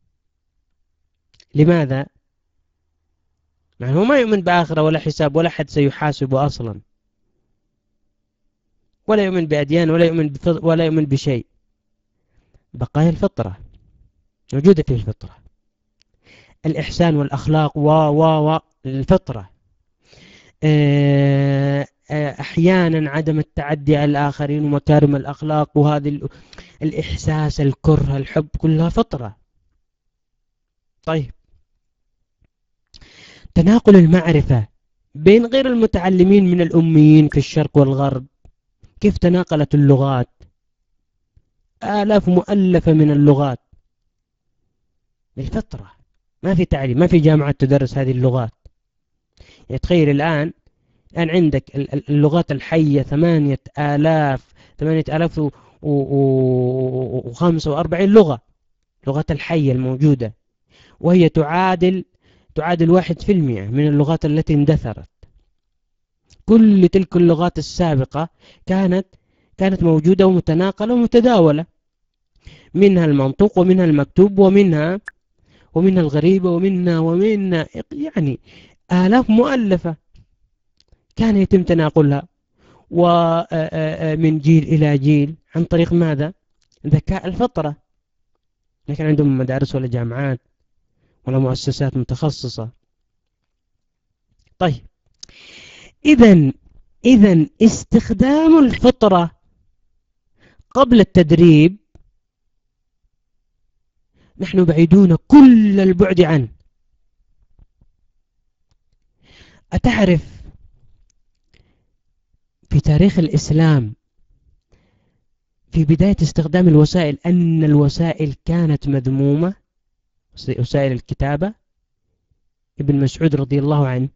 لماذا؟ يعني هو ما يؤمن بآخرة ولا حساب ولا حد سيحاسبه أصلا، ولا يؤمن بأديان ولا يؤمن بفض... ولا يؤمن بشيء. بقايا الفطرة موجودة في الفطرة، الإحسان والأخلاق و و و الفطرة. أحيانا عدم التعدي على الآخرين ومكارم الأخلاق، وهذه الإحساس، الكره، الحب، كلها فطرة. طيب، تناقل المعرفة بين غير المتعلمين من الأميين في الشرق والغرب. كيف تناقلت اللغات؟ آلاف مؤلفة من اللغات بالفطرة، ما في تعليم، ما في جامعات تدرس هذه اللغات. يعني تخيل الآن الآن عندك اللغات الحية ثمانية آلاف ثمانية آلاف وخمسة وأربعين لغة، لغات الحية الموجودة، وهي تعادل تعادل واحد في المئة من اللغات التي اندثرت. كل تلك اللغات السابقة كانت كانت موجودة ومتناقلة ومتداولة، منها المنطوق ومنها المكتوب ومنها ومنها الغريبة ومنها ومنها يعني آلاف مؤلفة كان يتم تناقلها ومن جيل إلى جيل عن طريق ماذا؟ ذكاء الفطرة. ما كان عندهم مدارس ولا جامعات ولا مؤسسات متخصصة. طيب، إذن إذن استخدام الفطرة قبل التدريب نحن بعيدون كل البعد عنه. أتعرف في تاريخ الإسلام في بداية استخدام الوسائل أن الوسائل كانت مذمومة، وسائل الكتابة ابن مسعود رضي الله عنه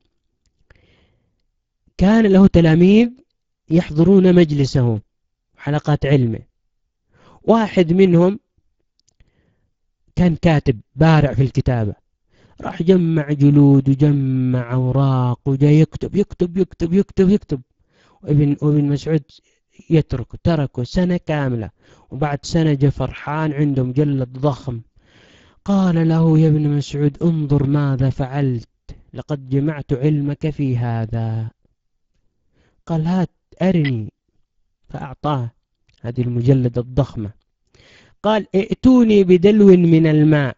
كان له تلاميذ يحضرون مجلسه حلقات علمه. واحد منهم كان كاتب بارع في الكتابة، راح جمع جلود وجمع أوراق وجاي يكتب يكتب يكتب يكتب يكتب وابن, وابن مسعود يتركه، تركه سنة كاملة. وبعد سنة جاء فرحان عنده مجلد ضخم، قال له يا ابن مسعود انظر ماذا فعلت، لقد جمعت علمك في هذا. قال هات أرني، فأعطاه هذه المجلد الضخمة. قال ائتوني بدلو من الماء،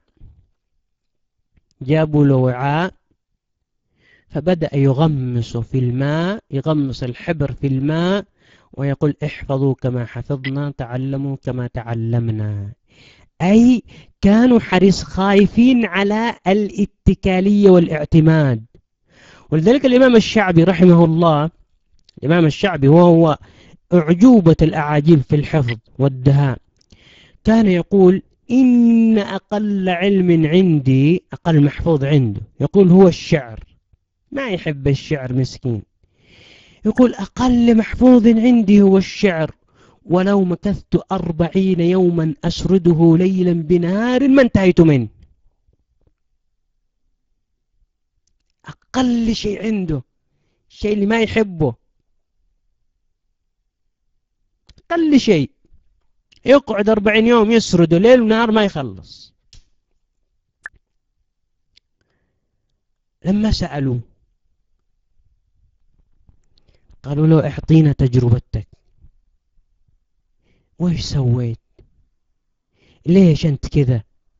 جابوا له وعاء فبدأ يغمس في الماء، يغمس الحبر في الماء ويقول احفظوا كما حفظنا، تعلموا كما تعلمنا. أي كانوا حريص خايفين على الاتكالية والاعتماد. ولذلك الإمام الشعبي رحمه الله، الإمام الشعبي وهو أعجوبة الأعاجيب في الحفظ والدهاء، كان يقول إن أقل علم عندي، أقل محفوظ عنده، يقول هو الشعر. ما يحب الشعر مسكين، يقول أقل محفوظ عندي هو الشعر، ولو مكثت أربعين يوما أسرده ليلا بنهار ما انتهيت منه. أقل شيء عنده، الشيء اللي ما يحبه، أقل شيء يقعد أربعين يوم يسرده ليل ونهار ما يخلص. لما سألوه قالوا له اعطينا تجربتك، وإيش سويت، ليش أنت كذا؟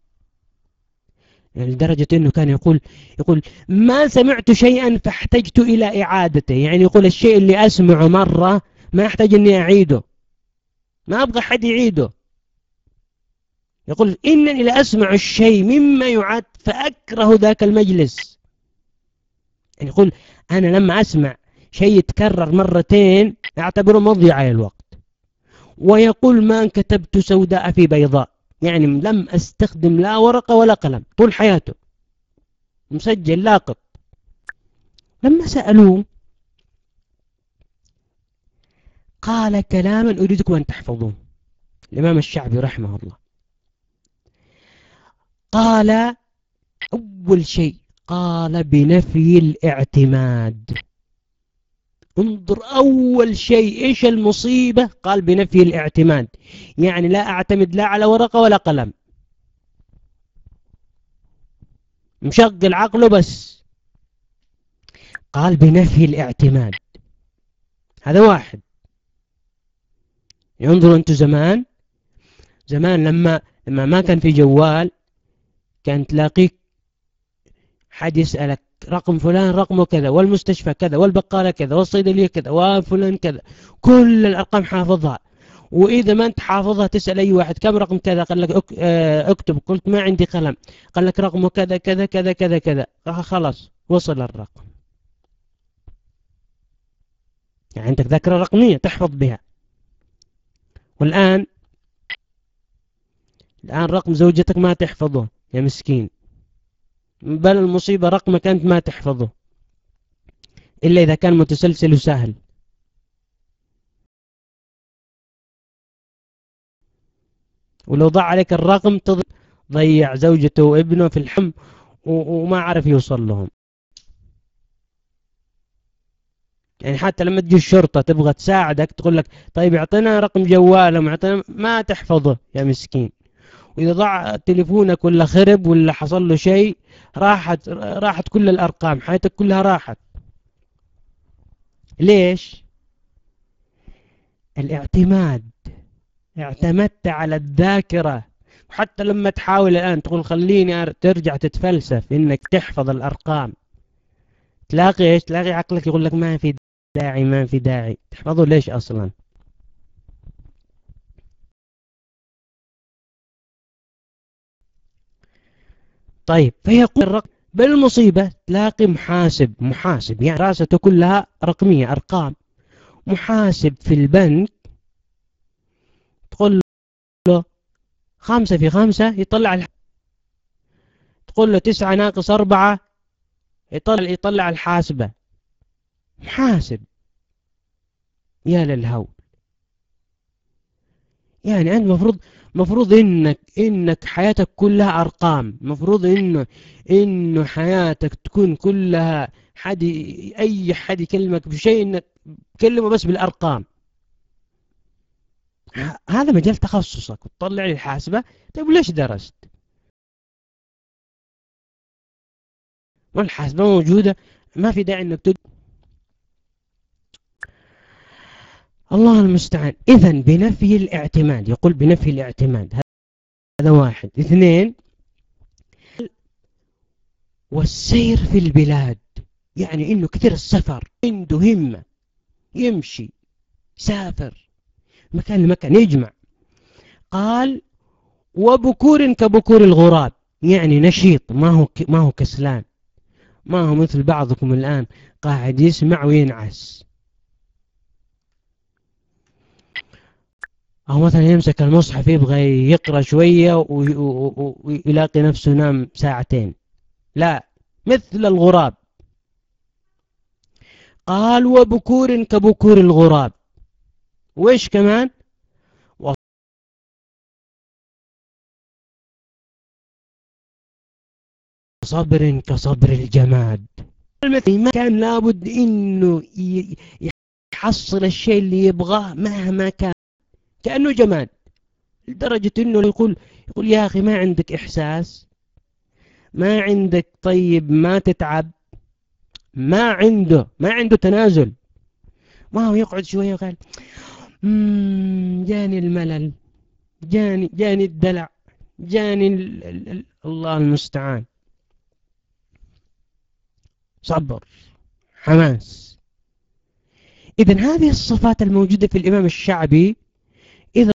يعني لدرجة أنه كان يقول يقول ما سمعت شيئا فاحتجت إلى إعادته. يعني يقول الشيء اللي أسمعه مرة ما أحتاج أني أعيده، ما أبغى حد يعيده. يقول إنني لأسمع الشيء مما يعاد فأكره ذاك المجلس. يعني يقول أنا لما أسمع شيء يتكرر مرتين أعتبره مضيعة للوقت. ويقول ما كتبت سوداء في بيضاء، يعني لم أستخدم لا ورقة ولا قلم طول حياته، مسجل لاقط. لما سألوه قال كلاما أريدكم أن تحفظوه، الإمام الشعبي رحمه الله. قال أول شيء قال بنفي الاعتماد. انظر أول شيء إيش المصيبة، قال بنفي الاعتماد، يعني لا أعتمد لا على ورقة ولا قلم، مشغل عقله بس. قال بنفي الاعتماد، هذا واحد. ينظروا أنتم زمان زمان لما لما ما كان في جوال، كان تلاقيك حد يسألك رقم فلان رقمه كذا، والمستشفى كذا، والبقالة كذا، والصيدلية كذا، وفلان كذا، كل الأرقام حافظها. وإذا ما أنت حافظها تسأل أي واحد كم رقم كذا، قال لك اكتب، قلت ما عندي قلم، قال لك رقمه كذا كذا كذا كذا كذا، خلاص وصل الرقم. يعني عندك ذاكرة رقمية تحفظ بها. والآن الآن رقم زوجتك ما تحفظه يا مسكين، بل المصيبة رقمك أنت ما تحفظه إلا إذا كان متسلسل وسهل. ولو ضاع عليك الرقم تضيع زوجته وابنه في الحم وما عرف يوصل لهم. يعني حتى لما تجي الشرطة تبغى تساعدك تقول لك طيب اعطينا رقم جواله، ما تحفظه يا مسكين. وإذا ضاع تليفونك ولا خرب ولا حصل له شيء راحت راحت كل الأرقام، حياتك كلها راحت. ليش؟ الاعتماد، اعتمدت على الذاكرة. حتى لما تحاول الآن تقول خليني ترجع تتفلسف إنك تحفظ الأرقام، تلاقي إيش؟ تلاقي عقلك يقول لك ما في داعي ما في داعي تحفظه. ليش أصلا؟ طيب فيقول الرقم بالمصيبة تلاقي محاسب محاسب يعني راسته كلها رقمية أرقام، محاسب في البنك تقول له خمسة في خمسة يطلع الح... تقول له تسعة ناقص أربعة يطلع يطلع الحاسبة محاسب. يا للهول. يعني أنت مفروض مفروض إنك إنك حياتك كلها أرقام. مفروض إنه إنه حياتك تكون كلها حد أي حد يكلمك بشيء إنك تكلمه بس بالأرقام. ه- هذا مجال تخصصك وتطلع لي الحاسبة. طيب ليش درست؟ والحاسبة موجودة، ما في داعي إنك تد... الله المستعان. إذن بنفي الاعتماد، يقول بنفي الاعتماد. هذا واحد. اثنين، والسير في البلاد، يعني إنه كثير السفر، عنده همة يمشي سافر مكان لمكان يجمع. قال وبكور كبكور الغراب، يعني نشيط، ما هو ك... ما هو كسلان، ما هو مثل بعضكم الآن قاعد يسمع وينعس، أو مثلا يمسك المصحف يبغى يقرأ شوية وي... و... ويلاقي نفسه نام ساعتين. لا، مثل الغراب. قال وبكور كبكور الغراب. وإيش كمان؟ وصبر كصبر الجماد. ما كان لابد إنه ي... يحصل الشيء اللي يبغاه مهما كان، كأنه جماد. لدرجة إنه يقول يقول يا أخي ما عندك إحساس، ما عندك، طيب ما تتعب، ما عنده ما عنده تنازل. ما هو يقعد شوية وقال مم جاني الملل، جاني جاني الدلع، جاني ال ال ال الله المستعان. صبر، حماس. إذن هذه الصفات الموجودة في الإمام الشعبي إذا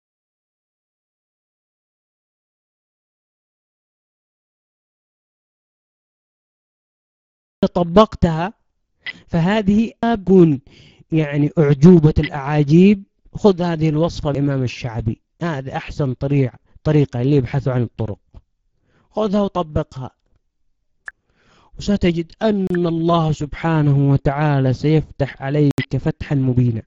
طبقتها فهذه أكون يعني أعجوبة الأعاجيب. خذ هذه الوصفة الإمام الشعبي، هذا أحسن طريق طريقة اللي يبحثوا عن الطرق. خذها وطبقها وستجد أن الله سبحانه وتعالى سيفتح عليك فتحا مبينا.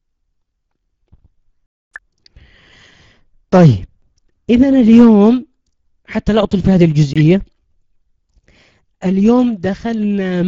طيب إذن اليوم حتى لا أطل في هذه الجزئية، اليوم دخلنا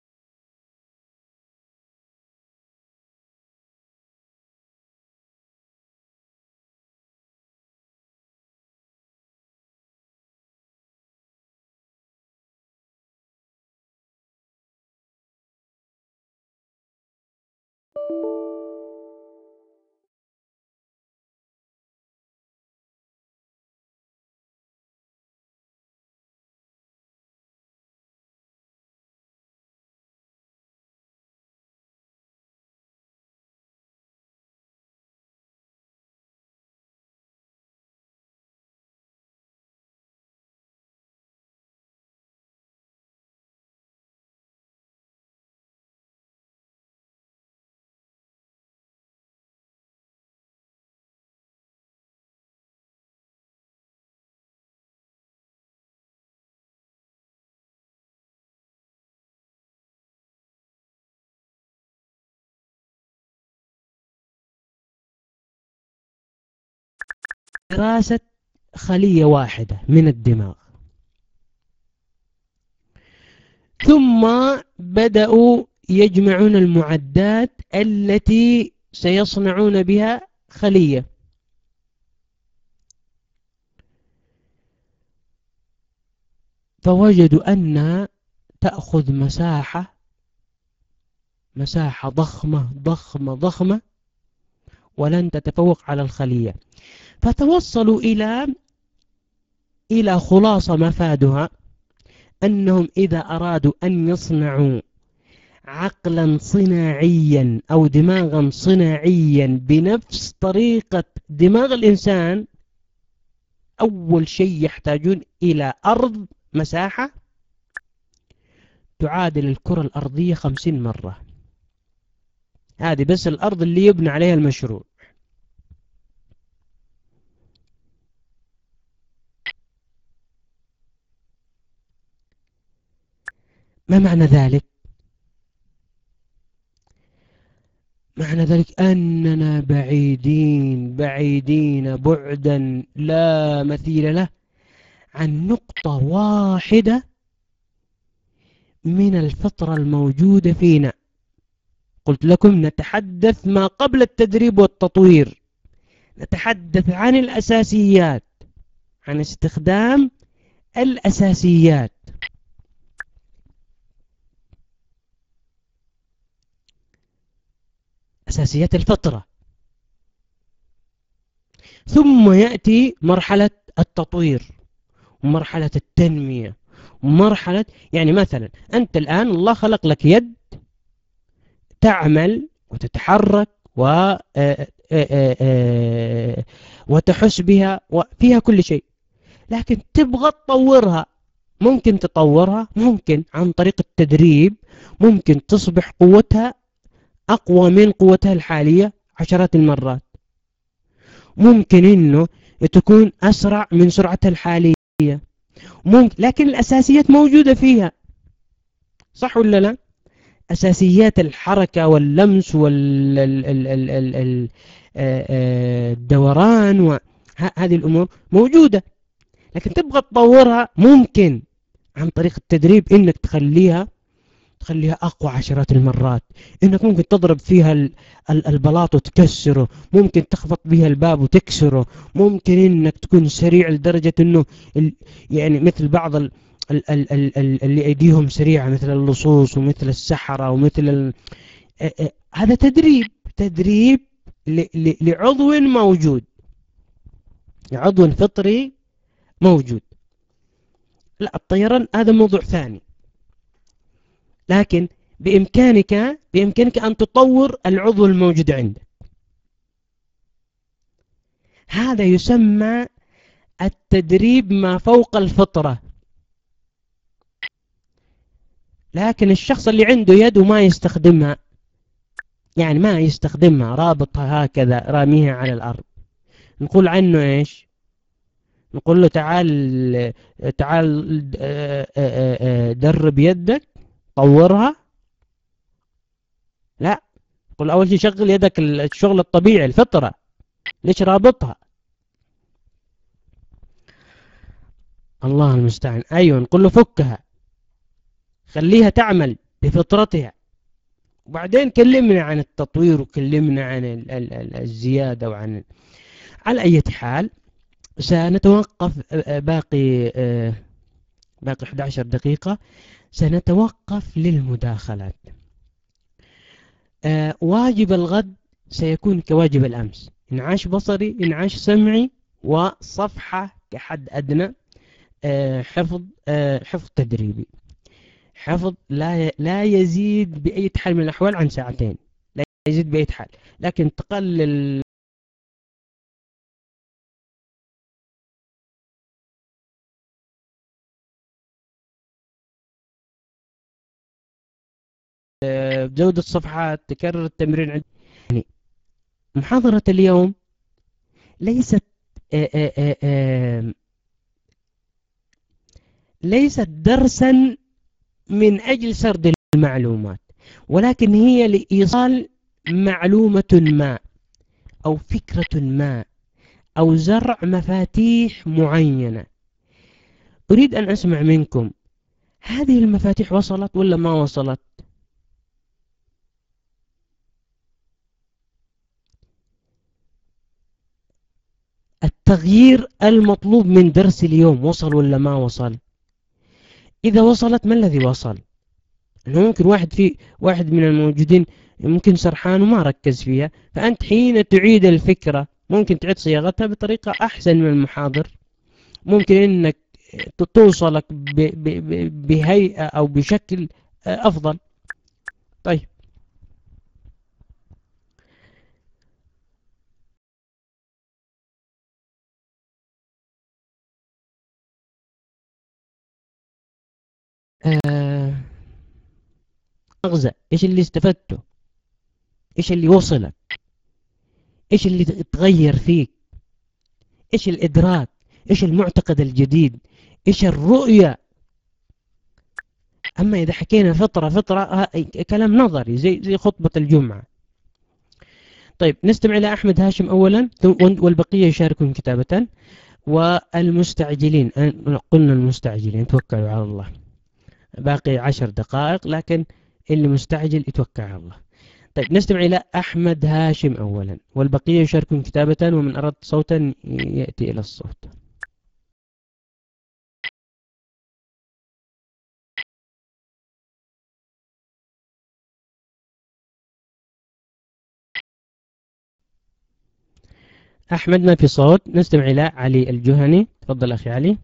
دراسة خلية واحدة من الدماغ، ثم بدأوا يجمعون المعدات التي سيصنعون بها خلية. فوجدوا أنها تأخذ مساحة مساحة ضخمة ضخمة ضخمة ولن تتفوق على الخلية. فتوصلوا إلى إلى خلاصة مفادها أنهم إذا أرادوا أن يصنعوا عقلا صناعيا أو دماغا صناعيا بنفس طريقة دماغ الإنسان، أول شيء يحتاجون إلى أرض، مساحة تعادل الكرة الأرضية خمسين مرة. هذه بس الأرض اللي يبنى عليها المشروع. ما معنى ذلك؟ معنى ذلك أننا بعيدين بعيدين بعدا لا مثيل له عن نقطة واحدة من الفطرة الموجودة فينا. قلت لكم نتحدث ما قبل التدريب والتطوير، نتحدث عن الأساسيات، عن استخدام الأساسيات. أساسيات الفطرة. ثم يأتي مرحلة التطوير ومرحلة التنمية ومرحلة، يعني مثلا أنت الآن الله خلق لك يد تعمل وتتحرك و وتحس بها وفيها كل شيء، لكن تبغى تطورها. ممكن تطورها، ممكن عن طريق التدريب ممكن تصبح قوتها أقوى من قوتها الحالية عشرات المرات. ممكن إنه تكون أسرع من سرعتها الحالية، ممكن، لكن الأساسيات موجودة فيها. صح ولا لا؟ أساسيات الحركة واللمس والدوران وهذه الأمور موجودة، لكن تبغى تطورها ممكن عن طريق التدريب إنك تخليها تخليها أقوى عشرات المرات. إنك ممكن تضرب فيها البلاط وتكسره، ممكن تخبط بها الباب وتكسره، ممكن إنك تكون سريع لدرجة إنه يعني مثل بعض ال ال ال ال ال اللي أيديهم سريعة مثل اللصوص ومثل السحرة ومثل ال... هذا تدريب تدريب لعضو موجود، عضو فطري موجود. لا، الطيران هذا موضوع ثاني، لكن بإمكانك بإمكانك أن تطور العضو الموجود عندك. هذا يسمى التدريب ما فوق الفطرة. لكن الشخص اللي عنده يد وما يستخدمها، يعني ما يستخدمها، رابطها هكذا راميها على الأرض، نقول عنه إيش؟ نقول له تعال تعال درب يدك، طورها. لا، نقول أول شيء شغل يدك الشغل الطبيعي الفطرة، ليش رابطها؟ الله المستعان. أيوة، نقول له فكها، خليها تعمل بفطرتها، وبعدين كلمنا عن التطوير وكلمنا عن الزيادة وعن. على أي حال سنتوقف، باقي باقي إحدى عشرة دقيقة، سنتوقف للمداخلات. واجب الغد سيكون كواجب الأمس، إنعاش بصري، إنعاش سمعي، وصفحة كحد أدنى، حفظ حفظ تدريبي. حفظ لا لا يزيد بأي حال من الأحوال عن ساعتين، لا يزيد بأي حال، لكن تقلل جودة الصفحات، تكرر التمرين. يعني محاضرة اليوم ليست آآ آآ آآ ليست درسا من أجل سرد المعلومات، ولكن هي لإيصال معلومة ما أو فكرة ما أو زرع مفاتيح معينة. أريد أن أسمع منكم، هذه المفاتيح وصلت ولا ما وصلت؟ التغيير المطلوب من درس اليوم وصل ولا ما وصل؟ إذا وصلت ما الذي وصل؟ أنه ممكن واحد في واحد من الموجودين ممكن سرحان وما ركز فيها، فأنت حين تعيد الفكرة ممكن تعيد صياغتها بطريقة أحسن من المحاضر، ممكن أنك توصلك بهيئة أو بشكل أفضل. طيب، أغزى إيش اللي استفدته؟ إيش اللي وصلك؟ إيش اللي تغير فيك؟ إيش الإدراك؟ إيش المعتقد الجديد؟ إيش الرؤية أما إذا حكينا فطرة فطرة كلام نظري زي زي خطبة الجمعة. طيب نستمع إلى أحمد هاشم أولا والبقية يشاركون كتابة. والمستعجلين قلنا المستعجلين توكلوا على الله، باقي عشر دقائق لكن اللي مستعجل يتوكل على الله. طيب نستمع إلى أحمد هاشم أولا والبقية يشاركون كتابة، ومن أراد صوتا يأتي إلى الصوت. أحمد ما في صوت. نستمع إلى علي الجهني. تفضل أخي علي.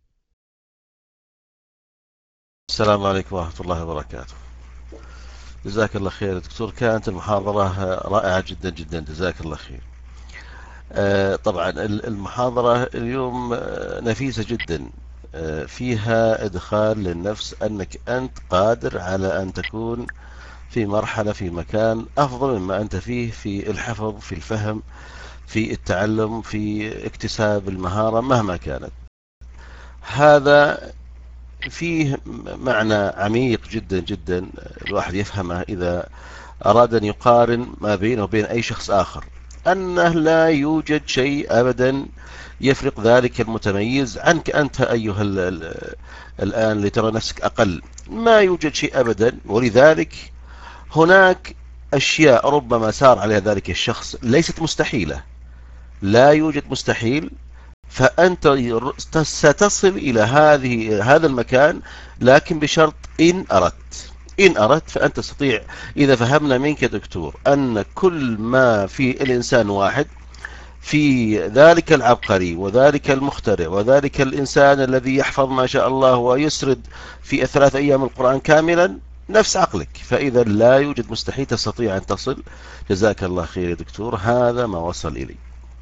السلام عليكم ورحمة الله وبركاته. جزاك الله خير دكتور، كانت المحاضرة رائعة جدا جدا، جزاك الله خير. آه طبعا المحاضرة اليوم نفيسة جدا، آه فيها إدخال للنفس أنك أنت قادر على أن تكون في مرحلة في مكان أفضل مما أنت فيه، في الحفظ، في الفهم، في التعلم، في اكتساب المهارة مهما كانت. هذا فيه معنى عميق جدا جدا الواحد يفهمه إذا أراد أن يقارن ما بينه وبين أي شخص آخر، أنه لا يوجد شيء أبدا يفرق ذلك المتميز عنك أنت أيها الآن لترى نفسك أقل، ما يوجد شيء أبدا. ولذلك هناك أشياء ربما سار عليها ذلك الشخص ليست مستحيلة، لا يوجد مستحيل، فأنت ستصل إلى هذه هذا المكان، لكن بشرط إن أردت. إن أردت فأنت تستطيع. إذا فهمنا منك دكتور أن كل ما في الإنسان واحد، في ذلك العبقري وذلك المخترع وذلك الإنسان الذي يحفظ ما شاء الله ويسرد في ثلاث أيام القرآن كاملا نفس عقلك، فإذا لا يوجد مستحيل، تستطيع أن تصل. جزاك الله خير يا دكتور، هذا ما وصل إلي.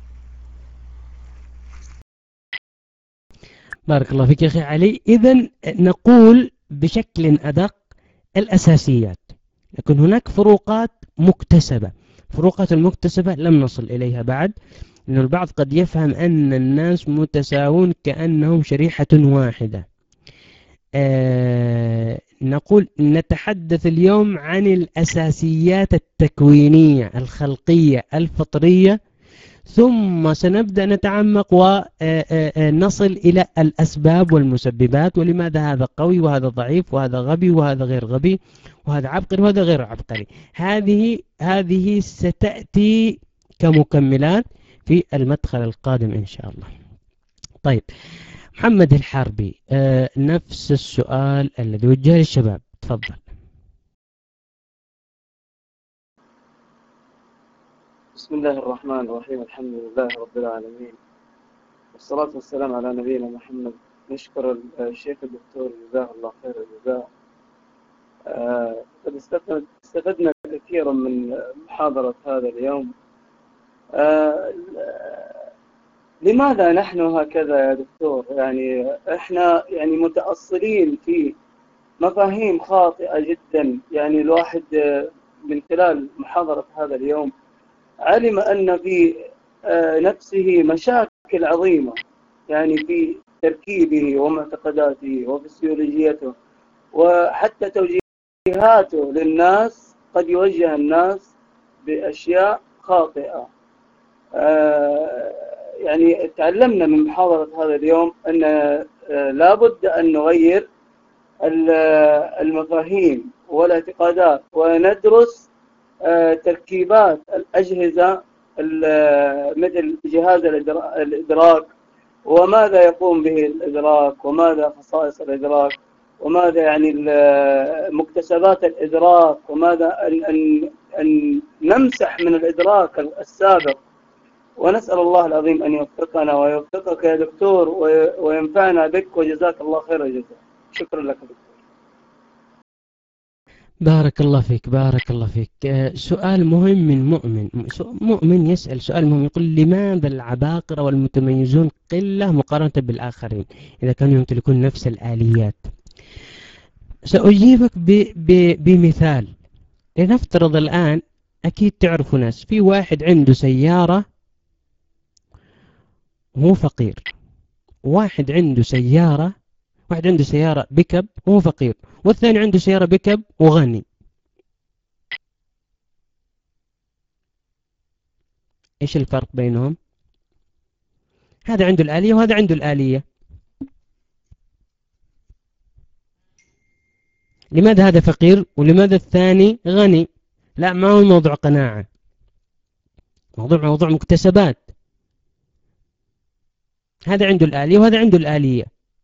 بارك الله فيك يا أخي علي. إذن نقول بشكل أدق الأساسيات، لكن هناك فروقات مكتسبة. فروقات المكتسبة لم نصل إليها بعد، لأن البعض قد يفهم أن الناس متساوون كأنهم شريحة واحدة. آه نقول نتحدث اليوم عن الأساسيات التكوينية الخلقية الفطرية، ثم سنبدأ نتعمق ونصل إلى الأسباب والمسببات، ولماذا هذا قوي وهذا ضعيف وهذا غبي وهذا غير غبي وهذا عبقري وهذا غير عبقري. هذه هذه ستأتي كمكملات في المدخل القادم إن شاء الله. طيب محمد الحربي، نفس السؤال الذي وجهه للشباب، تفضل. بسم الله الرحمن الرحيم، الحمد لله رب العالمين، والصلاة والسلام على نبينا محمد. نشكر الشيخ الدكتور جزاه الله خير الجزاء. قد آه استفدنا كثيرا من محاضرة هذا اليوم. آه لماذا نحن هكذا يا دكتور؟ يعني احنا يعني متأصلين في مفاهيم خاطئة جدا. يعني الواحد من خلال محاضرة هذا اليوم علم أن في نفسه مشاكل عظيمة، يعني في تركيبه ومعتقداته وفسيولوجيته وحتى توجيهاته للناس. قد يوجه الناس بأشياء خاطئة. يعني تعلمنا من محاضرة هذا اليوم أن لابد أن نغير المفاهيم والاعتقادات وندرس تركيبات الأجهزة مثل جهاز الإدراك، وماذا يقوم به الإدراك، وماذا خصائص الإدراك، وماذا يعني مكتسبات الإدراك، وماذا أن, أن, أن نمسح من الإدراك السابق. ونسأل الله العظيم أن يوفقنا ويوفقك يا دكتور وينفعنا بك، وجزاك الله خير الجزاء. شكرا لك دكتور. بارك الله فيك، بارك الله فيك. سؤال مهم من مؤمن. مؤمن يسأل سؤال مهم، يقول لماذا العباقرة والمتميزون قلة مقارنة بالآخرين إذا كانوا يمتلكون نفس الآليات؟ سأجيبك ب ب بمثال. لنفترض الآن، أكيد تعرفوا ناس، في واحد عنده سيارة وهو فقير، واحد عنده سيارة واحد عنده سيارة بيكب وهو فقير، والثاني عنده سيارة بيكب وغني. إيش الفرق بينهم؟ هذا عنده الآلية وهذا عنده الآلية. لماذا هذا فقير ولماذا الثاني غني؟ لا، ما هو موضوع قناعة، موضوع موضوع مكتسبات. هذا عنده الآلية وهذا عنده الآلية.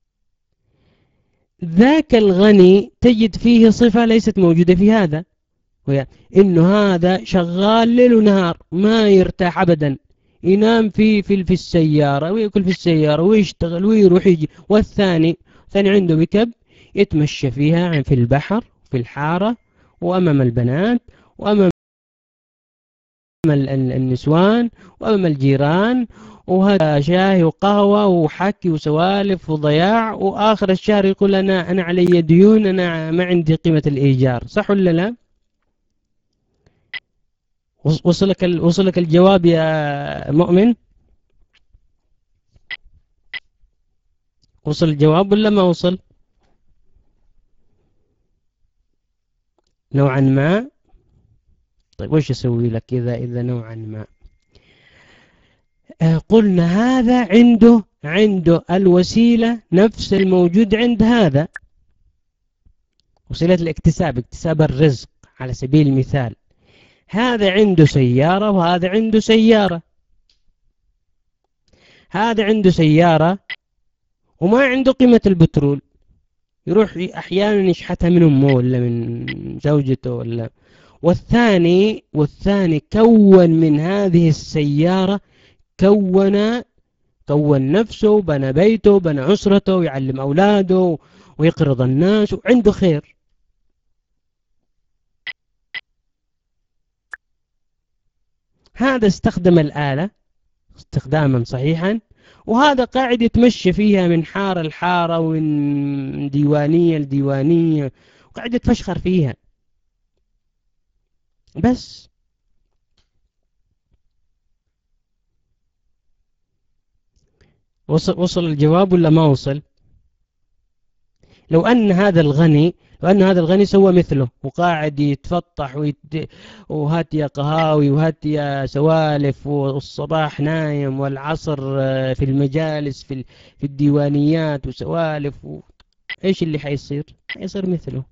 ذاك الغني تجد فيه صفة ليست موجودة في هذا، وهي إنه هذا شغال ليل ونهار ما يرتاح أبدا، ينام في في في السيارة ويأكل في السيارة ويشتغل ويروح يجي. والثاني ثاني عنده بيكب يتمشى فيها في البحر في الحارة وأمام البنات وأمام النسوان وأمام الجيران، وهذا شاي وقهوة وحكي وسوالف وضياع، وآخر الشهر يقول أنا أنا علي ديون، أنا ما عندي قيمة الإيجار. صح ولا لا؟ وصلك وصلك الجواب يا مؤمن؟ وصل الجواب ولا ما وصل؟ نوعا ما. طيب وش أسوي لك إذا إذا نوعا ما؟ آه قلنا هذا عنده عنده الوسيلة نفس الموجود عند هذا، وسيلة الاكتساب، اكتساب الرزق على سبيل المثال. هذا عنده سيارة وهذا عنده سيارة. هذا عنده سيارة وما عنده قيمة البترول، يروح أحيانا يشحتها من أمه ولا من زوجته ولا. والثاني والثاني كون من هذه السيارة، كون كون نفسه، بنى بيته، بنى أسرته، ويعلم أولاده ويقرض الناس وعنده خير. هذا استخدم الآلة استخداما صحيحا، وهذا قاعد يتمشى فيها من حارة لحارة ومن ديوانية لديوانية وقاعد يتفشخر فيها. بس وصل, وصل الجواب ولا ما وصل؟ لو أن هذا الغني لو أن هذا الغني سوى مثله وقاعد يتفطح ويت... وهات يا قهاوي وهات يا سوالف، والصباح نايم والعصر في المجالس في, في الديوانيات وسوالف و... إيش اللي حيصير؟ حيصير مثله،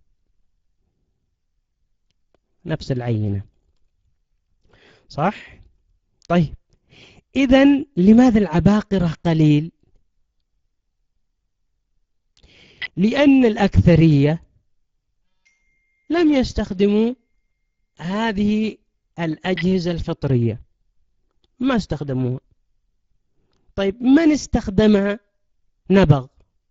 نفس العينة. صح؟ طيب إذن لماذا العباقرة قليل؟ لأن الأكثرية لم يستخدموا هذه الأجهزة الفطرية، ما استخدموها. طيب من استخدمها؟ نبغ.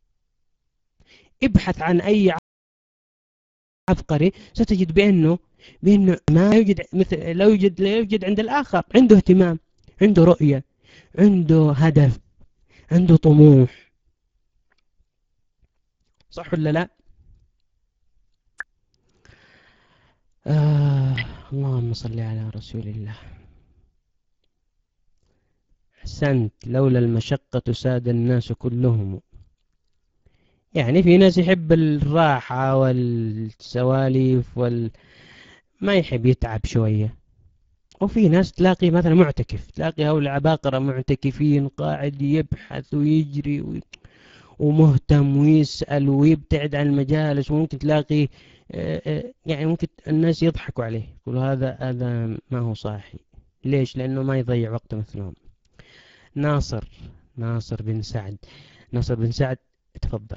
ابحث عن أي عبقري ستجد بأنه بأنه ما يوجد مثل لا يوجد لا يوجد عند الآخر. عنده اهتمام، عنده رؤية، عنده هدف، عنده طموح. صح ولا لا؟ آه اللهم صل على رسول الله. أحسنت. لولا المشقة ساد الناس كلهم. يعني في ناس يحب الراحة والسواليف وال ما يحب يتعب شوية. وفي ناس تلاقي مثلا معتكف، تلاقي هؤلاء العباقرة معتكفين قاعد يبحث ويجري و... ومهتم ويسأل ويبتعد عن المجالس، وممكن تلاقي يعني ممكن الناس يضحكوا عليه يقولوا هذا هذا ما هو صاحي. ليش؟ لأنه ما يضيع وقته مثلهم. ناصر ناصر بن سعد ناصر بن سعد تفضل.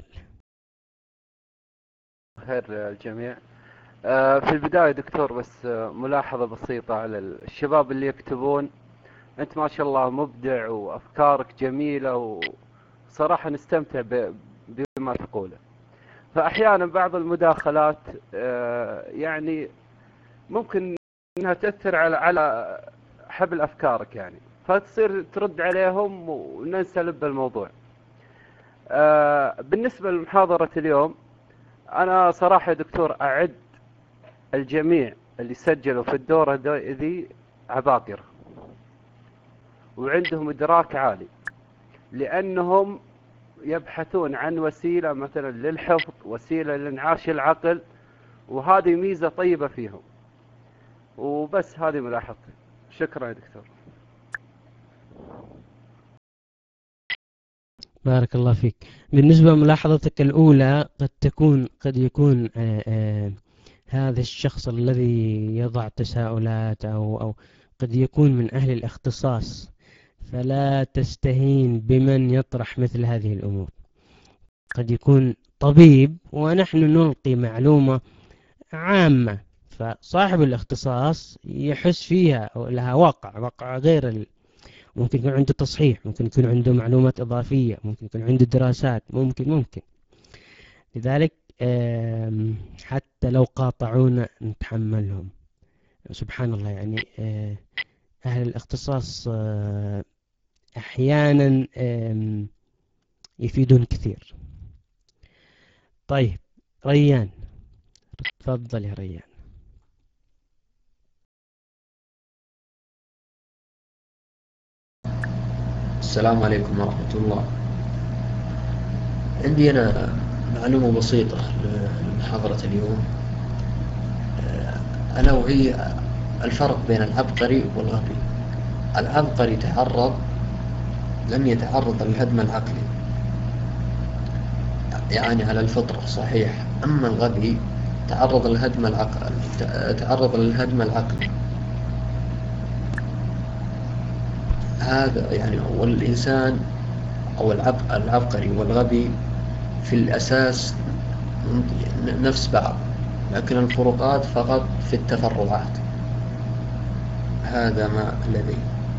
خير الجميع. في البداية دكتور بس ملاحظة بسيطة على الشباب اللي يكتبون. أنت ما شاء الله مبدع وأفكارك جميلة وصراحة نستمتع بما تقوله. فأحيانا بعض المداخلات يعني ممكن أنها تأثر على على حبل أفكارك يعني، فتصير ترد عليهم وننسلب الموضوع. بالنسبة لمحاضرة اليوم، أنا صراحة يا دكتور أعد الجميع اللي سجلوا في الدورة ذي عباقرة وعندهم إدراك عالي، لأنهم يبحثون عن وسيلة مثلا للحفظ، وسيلة لإنعاش العقل، وهذه ميزة طيبة فيهم. وبس هذه ملاحظتي. شكرا يا دكتور. بارك الله فيك. بالنسبة لملاحظتك الأولى، قد تكون قد يكون آآ آآ هذا الشخص الذي يضع تساؤلات أو أو قد يكون من أهل الاختصاص، فلا تستهين بمن يطرح مثل هذه الأمور. قد يكون طبيب ونحن نلقي معلومة عامة، فصاحب الاختصاص يحس فيها لها واقع واقع غير ال... ممكن يكون عنده تصحيح، ممكن يكون عنده معلومات إضافية، ممكن يكون عنده دراسات، ممكن ممكن لذلك حتى لو قاطعونا نتحملهم. سبحان الله، يعني أهل الاختصاص أحيانا يفيدون كثير. طيب ريان، تفضل يا ريان. السلام عليكم ورحمة الله. عندي أنا معلومة بسيطة لمحاضرة اليوم، ألا وهي الفرق بين العبقري والغبي. العبقري تعرض لم يتعرض للهدم العقلي، يعني على الفطرة صحيح، أما الغبي تعرض للهدم العقل تعرض للهدم العقلي. هذا يعني والإنسان أو العب العبقري والغبي في الأساس نفس بعض، لكن الفروقات فقط في التفرعات. هذا ما لدي.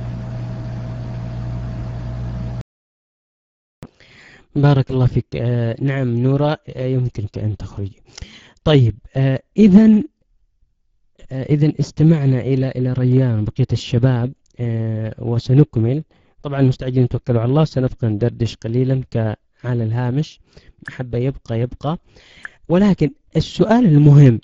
بارك الله فيك. آه نعم نورا، آه يمكنك أن تخرجي. طيب آه إذن آه إذن استمعنا إلى إلى ريان بقية الشباب، آه وسنكمل. طبعا مستعجلين نتوكلوا على الله، سنبقى ندردش قليلا كعلى الهامش، محبة يبقى يبقى. ولكن السؤال المهم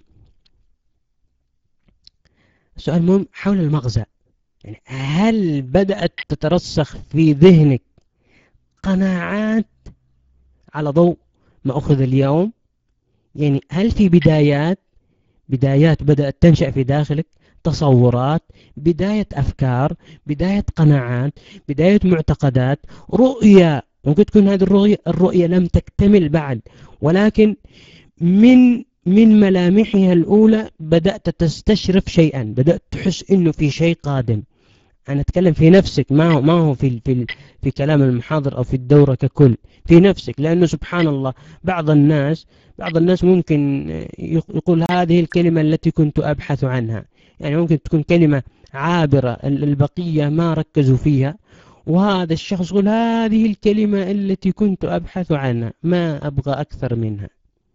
السؤال المهم حول المغزى. يعني هل بدأت تترسخ في ذهنك قناعات على ضوء ما أخذ اليوم؟ يعني هل في بدايات بدايات بدأت تنشأ في داخلك، تصورات، بداية أفكار، بداية قناعات، بداية معتقدات، رؤية؟ ممكن تكون هذه الرؤية الرؤية لم تكتمل بعد، ولكن من من ملامحها الأولى بدأت تستشرف شيئا، بدأت تحس إنه في شيء قادم. أنا أتكلم في نفسك، ما هو ما هو في في في كلام المحاضر أو في الدورة ككل، في نفسك. لأنه سبحان الله بعض الناس بعض الناس ممكن يقول هذه الكلمة التي كنت أبحث عنها، يعني ممكن تكون كلمة عابرة البقية ما ركزوا فيها، وهذا الشخص يقول هذه الكلمة التي كنت أبحث عنها، ما أبغى أكثر منها.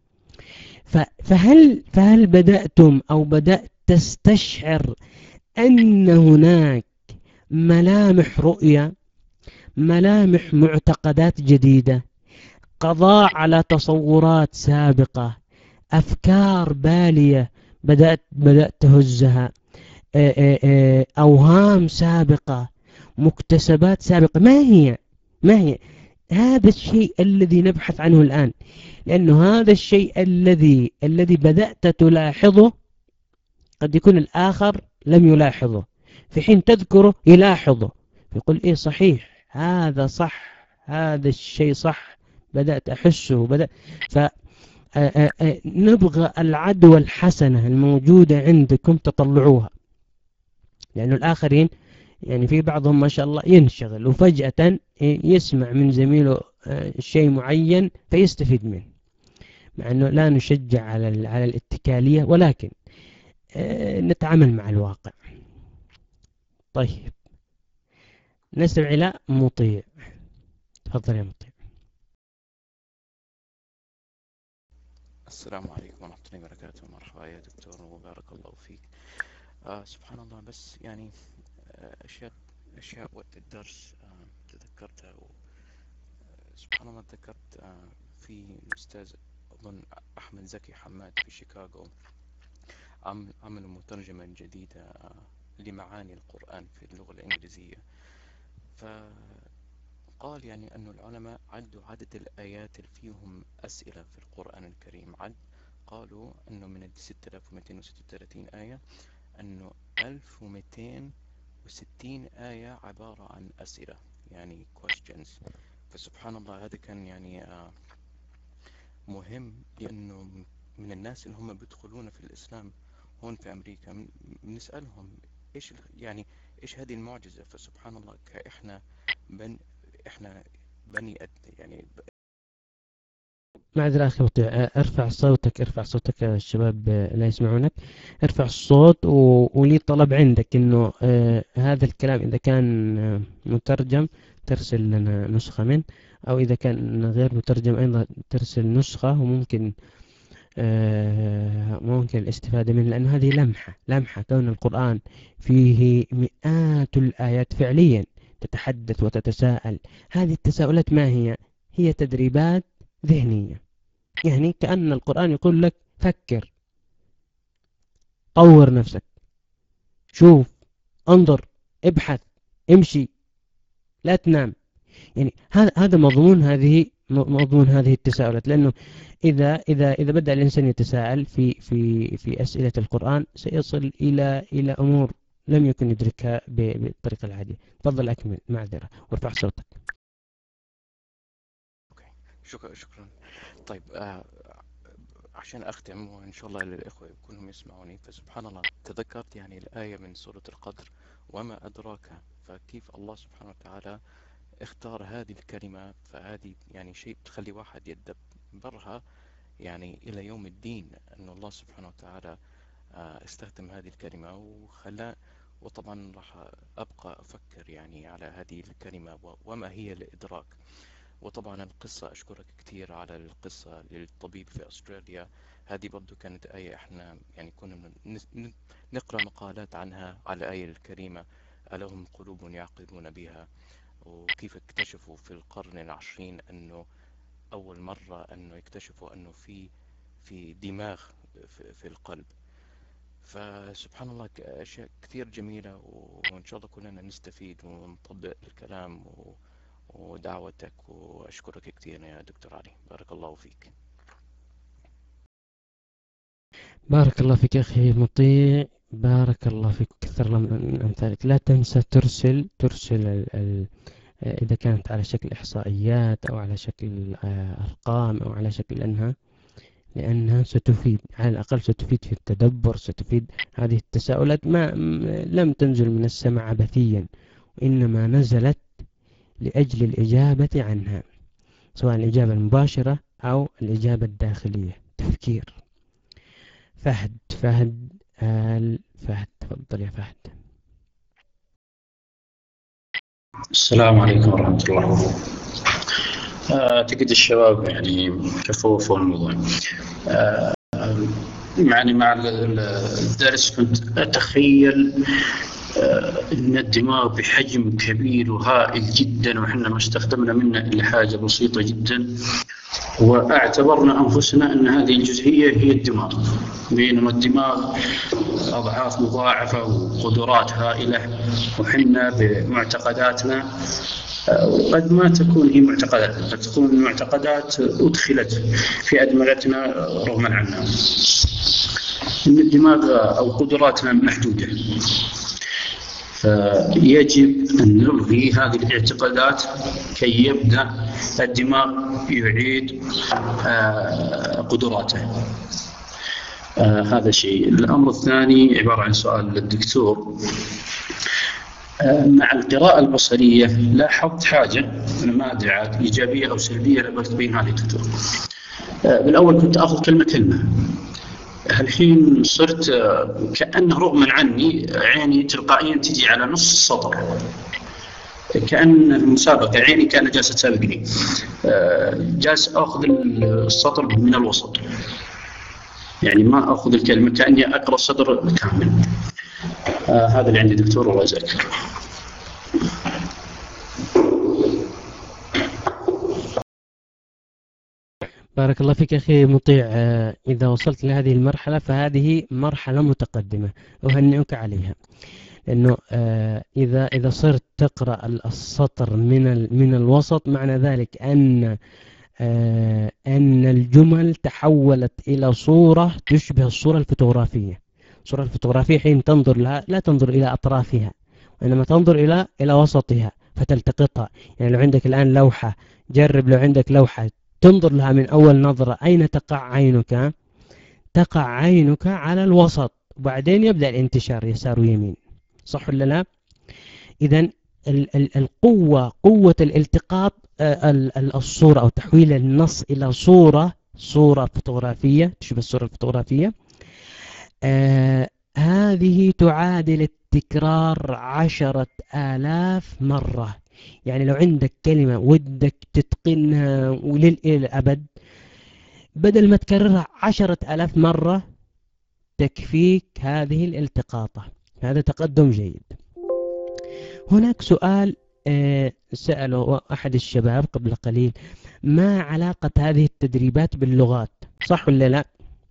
فهل فهل بدأتم أو بدأت تستشعر أن هناك ملامح رؤية، ملامح معتقدات جديدة، قضاء على تصورات سابقة، أفكار بالية بدأت بدأت تهزها، أوهام سابقة، مكتسبات سابقة؟ ما هي ما هي هذا الشيء الذي نبحث عنه الآن، لأنه هذا الشيء الذي الذي بدأت تلاحظه قد يكون الآخر لم يلاحظه، في حين تذكره يلاحظه، يقول إيه صحيح، هذا صح، هذا الشيء صح، بدأت أحسه. بدأ فنبغى العدوى الحسنة الموجودة عندكم تطلعوها، لأنه الآخرين يعني في بعضهم ما شاء الله ينشغل وفجأة يسمع من زميله شيء معين فيستفيد منه، مع أنه لا نشجع على على الاتكالية، ولكن نتعامل مع الواقع. طيب نستمع إلى مطيع. تفضل يا مطيع. السلام عليكم ورحمة الله وبركاته. مرحبا يا دكتور وبارك الله فيك. آه سبحان الله، بس يعني آه أشياء أشياء وقت الدرس آه تذكرتها. آه سبحان الله تذكرت آه في الأستاذ أظن أحمد زكي حماد في شيكاغو عمل عملوا مترجمة جديدة آه لمعاني القرآن في اللغة الإنجليزية. قال يعني أنه العلماء عدوا عدد الآيات اللي فيهم أسئلة في القرآن الكريم. عد قالوا أنه من ستة آلاف ومئتين وستة وثلاثين آية أنه ألف ومئتين وستين آية عبارة عن أسئلة، يعني questions. فسبحان الله هذا كان يعني آه مهم، لأنه من الناس اللي هم بيدخلون في الإسلام هون في أمريكا بنسألهم إيش يعني إيش هذه المعجزة. فسبحان الله إحنا بن إحنا بني أد يعني معذرة أخي مطيع، ارفع صوتك ارفع صوتك يا الشباب لا يسمعونك. ارفع الصوت و... ولي طلب عندك إنه آه هذا الكلام إذا كان آه مترجم ترسل لنا نسخة منه، أو إذا كان غير مترجم أيضا ترسل نسخة، وممكن آه ممكن الاستفادة منه، لأن هذه لمحة لمحة كون القرآن فيه مئات الآيات فعليا تتحدث وتتساءل. هذه التساؤلات ما هي؟ هي تدريبات ذهنية، يعني كأن القرآن يقول لك فكر، طور نفسك، شوف، انظر، ابحث، امشي، لا تنام. يعني هذا هذا مضمون هذه مضمون هذه التساؤلات. لأنه إذا إذا إذا بدأ الإنسان يتساءل في في في أسئلة القرآن سيصل إلى إلى أمور لم يكن يدركها بالطريقة العادية. تفضل أكمل، معذرة، وارفع صوتك. شكرا شكرا. طيب آه عشان أختم وإن شاء الله للإخوة كلهم يسمعوني، فسبحان الله تذكرت يعني الآية من سورة القدر وما أدراك، فكيف الله سبحانه وتعالى اختار هذه الكلمة. فهذه يعني شيء تخلي واحد يدبرها يعني إلى يوم الدين، أن الله سبحانه وتعالى استخدم هذه الكلمة وخلا. وطبعا راح أبقى أفكر يعني على هذه الكلمة وما هي الإدراك. وطبعا القصة أشكرك كثير على القصة للطبيب في أستراليا، هذه برضو كانت آية إحنا يعني كنا نقرأ مقالات عنها على الآية الكريمة ألهم قلوب يعقلون بها، وكيف اكتشفوا في القرن العشرين أنه أول مرة أنه يكتشفوا أنه في في دماغ في, في القلب. فسبحان الله أشياء كثير جميلة، وإن شاء الله كلنا نستفيد ونطبق الكلام و ودعوتك. وأشكرك كثير يا دكتور علي، بارك الله فيك. بارك الله فيك أخي مطيع، بارك الله فيك، كثر الله من أمثالك. لا تنسى ترسل ترسل ال ال إذا كانت على شكل إحصائيات أو على شكل أرقام أو على شكل أنها لأنها ستفيد، على الأقل ستفيد في التدبر، ستفيد. هذه التساؤلات ما لم تنزل من السماء عبثيا، وإنما نزلت لأجل الإجابة عنها، سواء الإجابة المباشرة أو الإجابة الداخلية، تفكير. فهد فهد آل فهد، تفضل يا فهد. السلام عليكم ورحمة الله وبركاته. أعتقد الشباب يعني كفوا في الموضوع. يعني مع الدرس كنت أتخيل إن الدماغ بحجم كبير وهائل جدا، وإحنا ما استخدمنا منه إلا حاجة بسيطة جدا، واعتبرنا أنفسنا أن هذه الجزئية هي الدماغ، بينما الدماغ أضعاف مضاعفة وقدرات هائلة، وحنا بمعتقداتنا وقد ما تكون هي معتقدات، قد تكون معتقدات أدخلت في أدمغتنا رغما عنها، إن الدماغ أو قدراتنا محدودة. فيجب أن نلغي هذه الاعتقادات كي يبدأ الدماغ يعيد قدراته. هذا شيء. الأمر الثاني عبارة عن سؤال للدكتور. مع القراءة البصرية لاحظت حاجة، أنا ما أدري عاد إيجابية أو سلبية، لابد تبينها لي دكتور. بالأول كنت أخذ كلمة كلمة، الحين صرت كأنه رغما عني عيني تلقائيا تجي على نص السطر، كأن المسابقة عيني كانت جالسة تسابقني، جالس أخذ السطر من الوسط، يعني ما أخذ الكلمة، كأني أقرأ السطر كامل. آه هذا اللي عندي دكتور، الله يجزاك. بارك الله فيك أخي مطيع. إذا وصلت لهذه المرحلة فهذه مرحلة متقدمة، أهنئك عليها، إنه آه إذا إذا صرت تقرأ السطر من ال من الوسط، معنى ذلك أن آه أن الجمل تحولت إلى صورة تشبه الصورة الفوتوغرافية. الصورة الفوتوغرافية حين تنظر لها لا تنظر إلى أطرافها، وإنما تنظر إلى إلى وسطها فتلتقطها. يعني لو عندك الآن لوحة، جرب لو عندك لوحة تنظر لها من أول نظرة، أين تقع عينك؟ تقع عينك على الوسط، وبعدين يبدأ الانتشار يسار ويمين، صح ولا لا؟ إذن القوة قوة الالتقاط الصورة أو تحويل النص إلى صورة صورة فوتوغرافية تشبه الصورة الفوتوغرافية، آه هذه تعادل التكرار عشرة آلاف مرة. يعني لو عندك كلمة ودك تتقنها وللأبد، بدل ما تكررها عشرة آلاف مرة تكفيك هذه الالتقاطة. هذا تقدم جيد. هناك سؤال آه سأله أحد الشباب قبل قليل: ما علاقة هذه التدريبات باللغات؟ صح ولا لا؟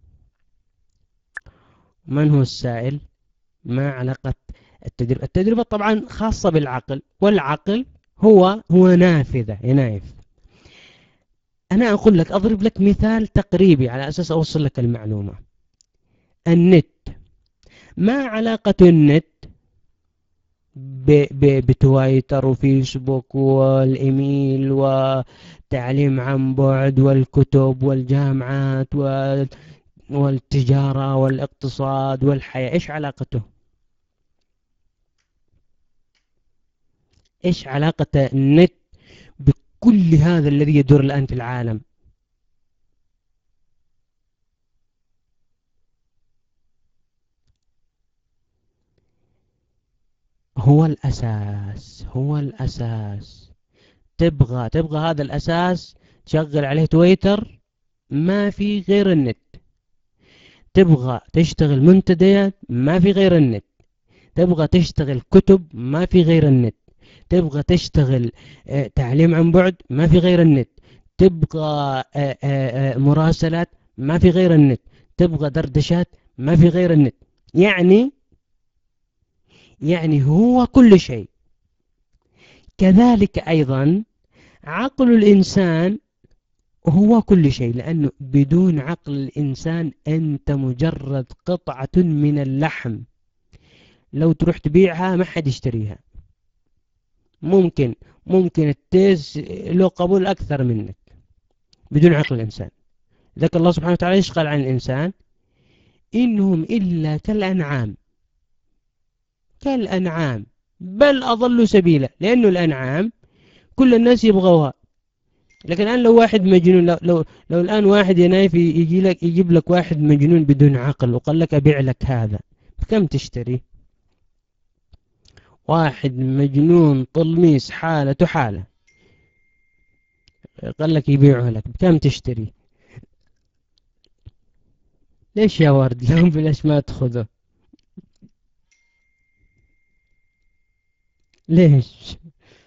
من هو السائل؟ ما علاقة التدريب؟ التدريبة طبعا خاصة بالعقل، والعقل هو هو نافذة ينايف. أنا أقول لك، أضرب لك مثال تقريبي على أساس أوصل لك المعلومة. النت، ما علاقة النت بتويتر وفيسبوك والإيميل وتعليم عن بعد والكتب والجامعات والتجارة والاقتصاد والحياة؟ إيش علاقته؟ إيش علاقة النت بكل هذا الذي يدور الآن في العالم؟ هو الأساس، هو الأساس. تبغى تبغى هذا الأساس تشغل عليه تويتر، ما في غير النت. تبغى تشتغل منتديات، ما في غير النت. تبغى تشتغل كتب، ما في غير النت. تبغى تشتغل آه تعليم عن بعد، ما في غير النت. تبغى آه آه مراسلات، ما في غير النت. تبغى دردشات، ما في غير النت. يعني يعني هو كل شيء. كذلك أيضا عقل الإنسان هو كل شيء، لأنه بدون عقل الإنسان أنت مجرد قطعة من اللحم، لو تروح تبيعها ما حد يشتريها. ممكن ممكن التيس له قبول أكثر منك بدون عقل الإنسان. ذلك الله سبحانه وتعالى إيش قال عن الإنسان؟ إنهم إلا كالأنعام، كالأنعام بل أضلوا سبيلا. لأنه الأنعام كل الناس يبغوها، لكن الآن لو واحد مجنون، لو, لو, لو الآن واحد ينايف يجي لك يجيب لك واحد مجنون بدون عقل وقال لك أبيع لك هذا، بكم تشتري؟ واحد مجنون طلميس حالة حالة قال لك يبيعه لك، بكم تشتري؟ ليش يا ورد؟ لهم بلاش ما تأخذه؟ ليش؟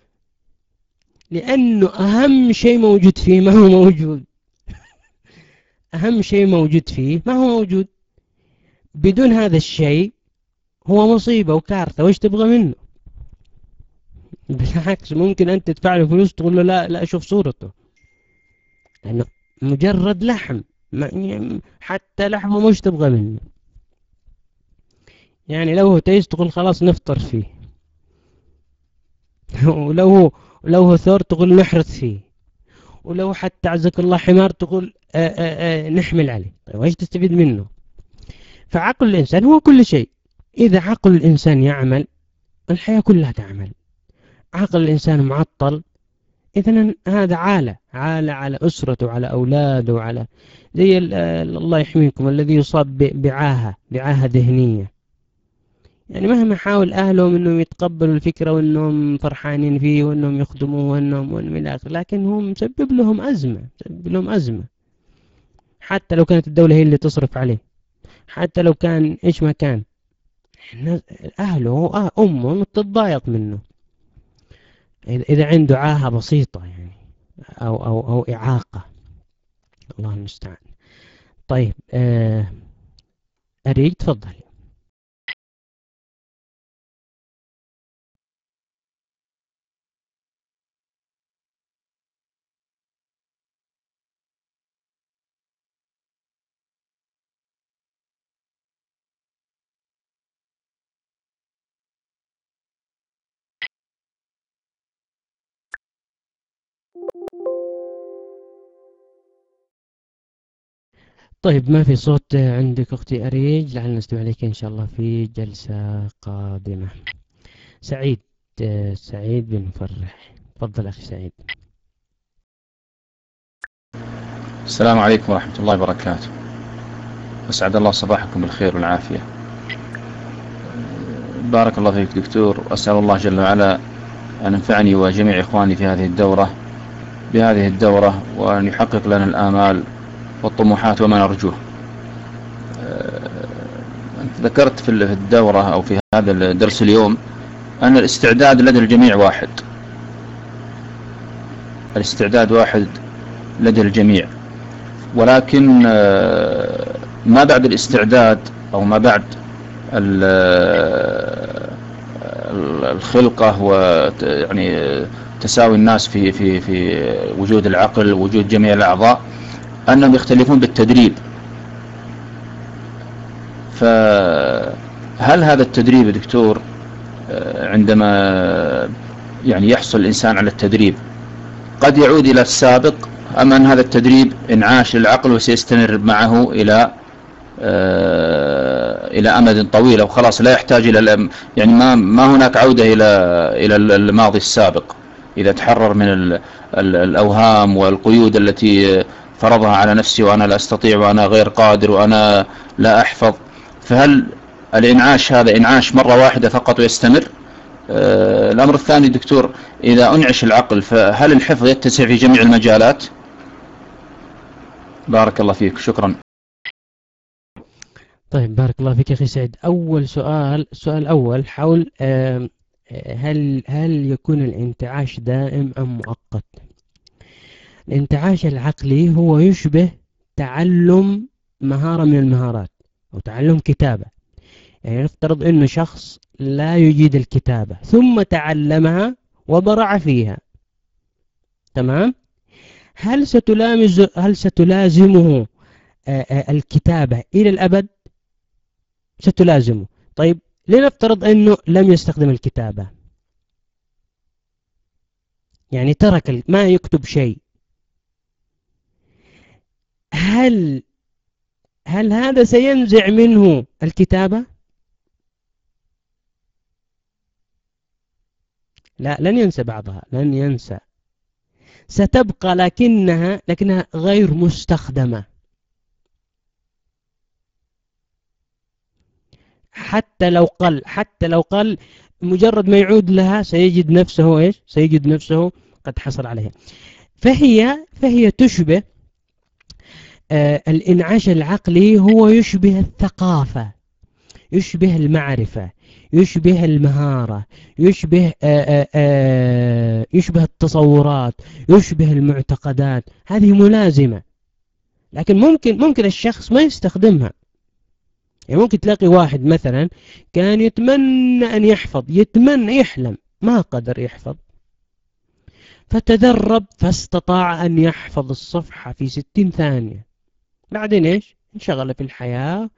لأنه أهم شيء موجود فيه ما هو موجود. أهم شيء موجود فيه ما هو موجود. بدون هذا الشيء هو مصيبة وكارثة، وإيش تبغى منه؟ بالعكس، ممكن أنت تدفع له فلوس تقول له لا لا أشوف صورته، لأنه مجرد لحم، حتى لحمه مش تبغى منه. يعني لو هو تيس تقول خلاص نفطر فيه، ولو هو لو هو ثور تقول نحرث فيه، ولو حتى عزك الله حمار تقول آآ آآ نحمل عليه. طيب وإيش تستفيد منه؟ فعقل الإنسان هو كل شيء. إذا عقل الإنسان يعمل الحياة كلها تعمل. عقل الإنسان معطل، إذن هذا عالة عالة على أسرته وعلى أولاده وعلى زي الله يحميكم الذي يصاب بعاهة بعاهة ذهنية. يعني مهما حاول أهلهم أنهم يتقبلوا الفكرة وأنهم فرحانين فيه وأنهم يخدموه وأنهم وأنهم إلى آخره، لكن هم مسبب لهم أزمة، مسبب لهم أزمة. حتى لو كانت الدولة هي اللي تصرف عليه، حتى لو كان إيش ما كان، أهله آه أمه تتضايق منه إذا عنده عاهة بسيطة يعني أو أو أو إعاقة. الله المستعان. طيب آه أريد تفضل. طيب ما في صوت عندك أختي أريج، لعلنا نستمع عليك إن شاء الله في جلسة قادمة. سعيد، سعيد بن مفرح، تفضل أخي سعيد. السلام عليكم ورحمة الله وبركاته، أسعد الله صباحكم بالخير والعافية. بارك الله فيك دكتور، وأسأل الله جل وعلا أن ينفعني وجميع إخواني في هذه الدورة بهذه الدورة، وأن يحقق لنا الآمال والطموحات وما نرجوه. أنت ذكرت في الدورة أو في هذا الدرس اليوم أن الاستعداد لدى الجميع واحد، الاستعداد واحد لدى الجميع، ولكن ما بعد الاستعداد أو ما بعد الخلقة ويعني تساوي الناس في في في وجود العقل ووجود جميع الأعضاء، أنهم يختلفون بالتدريب. فهل هذا التدريب يا دكتور عندما يعني يحصل الإنسان على التدريب قد يعود إلى السابق، أم أن هذا التدريب انعاش للعقل وسيستمر معه إلى إلى أمد طويل، وخلاص لا يحتاج إلى يعني ما ما هناك عودة إلى إلى الماضي السابق إذا تحرر من ال ال الأوهام والقيود التي فرضها على نفسي وأنا لا أستطيع وأنا غير قادر وأنا لا أحفظ؟ فهل الإنعاش هذا إنعاش مرة واحدة فقط ويستمر؟ آه الأمر الثاني دكتور، إذا أنعش العقل فهل الحفظ يتسع في جميع المجالات؟ بارك الله فيك، شكرا. طيب بارك الله فيك يا أخي سعيد. أول سؤال، السؤال الأول حول هل هل يكون الانتعاش دائم أم مؤقت؟ الانتعاش العقلي هو يشبه تعلم مهارة من المهارات أو تعلم كتابة. يعني نفترض أنه شخص لا يجيد الكتابة ثم تعلمها وبرع فيها، تمام؟ هل ستلامز هل ستلازمه الكتابة إلى الأبد؟ ستلازمه. طيب لنفترض أنه لم يستخدم الكتابة، يعني ترك ما يكتب شيء، هل هل هذا سينزع منه الكتابة؟ لا، لن ينسى بعضها، لن ينسى، ستبقى لكنها لكنها غير مستخدمة. حتى لو قل حتى لو قل مجرد ما يعود لها سيجد نفسه ايش؟ سيجد نفسه قد حصل عليها. فهي فهي تشبه آه الإنعاش العقلي، هو يشبه الثقافة، يشبه المعرفة، يشبه المهارة، يشبه آآ آآ يشبه التصورات، يشبه المعتقدات. هذه ملازمة، لكن ممكن ممكن الشخص ما يستخدمها. يعني ممكن تلاقي واحد مثلا كان يتمنى أن يحفظ، يتمنى يحلم، ما قدر يحفظ، فتدرب فاستطاع أن يحفظ الصفحة في ستين ثانية. بعدين إيش؟ انشغل في الحياة